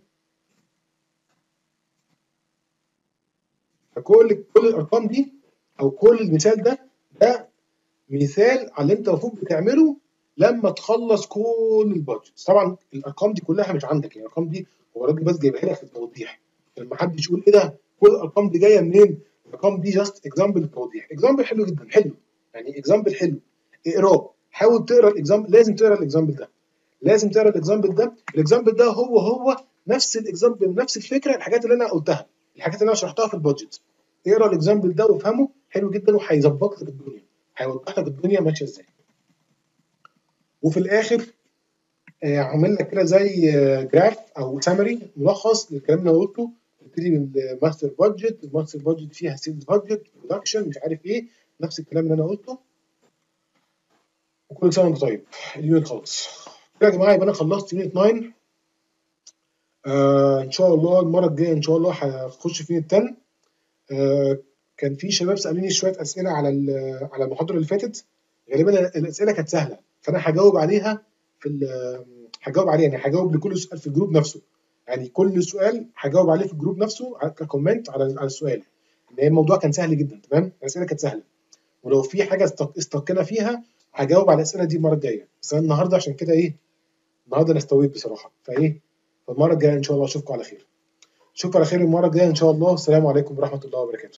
فكل كل الارقام دي او كل المثال ده، ده مثال على اللي انت المفروض بتعمله لما تخلص كل البادجت. طبعا الارقام دي كلها مش عندك، يعني الارقام دي هو الراجل بس جايبها لك للتوضيح، لما حد يقول ايه ده كل الارقام دي جايه منين، الارقام دي جاست اكزامبل للتوضيح. اكزامبل حلو جدا، حلو يعني اكزامبل حلو، اقراه، حاول تقرا الاكزامبل، لازم تقرا الاكزامبل ده، لازم تقرا الاكزامبل ده. الاكزامبل ده هو هو نفس الاكزامبل، نفس الفكره، الحاجات اللي انا قلتها، الحاجات اللي انا شرحتها في البادجت. اقرا الاكزامبل ده وافهمه، حلو جدا، وهيظبط لك الدنيا، هيوضح لك الدنيا ماشيه ازاي. وفي الاخر آه، عامل لك كده زي آه، جراف او سامري ملخص للكلام اللي انا قلته. نبتدي من الماستر بادجت، الماستر بادجت فيها سيلز بادجت، برودكشن، مش عارف ايه، نفس الكلام اللي انا قلته. وكل سنه وانت طيب، اليونت خلص كده يا جماعه، يبقى انا خلصت يونت تسعة. آه ان شاء الله المره الجايه ان شاء الله هخش في يونت عشرة. آه كان في شباب سالوني شويه اسئله على على المحاضره اللي فاتت، غالبا الاسئله كانت سهله، فانا هجاوب عليها في هجاوب عليه، يعني هجاوب لكل سؤال في الجروب نفسه، يعني كل سؤال هجاوب عليه في الجروب نفسه ككومنت على على السؤال، لان الموضوع كان سهل جدا، تمام، الاسئله كانت سهله، ولو في حاجه استقنا فيها هجاوب على الاسئله دي المره الجايه. بس انا النهارده عشان كده ايه، النهارده انا استويت بصراحه، فايه، فالمره الجايه ان شاء الله اشوفكم على خير، اشوفكم على خير المره الجايه ان شاء الله. السلام عليكم ورحمه الله وبركاته.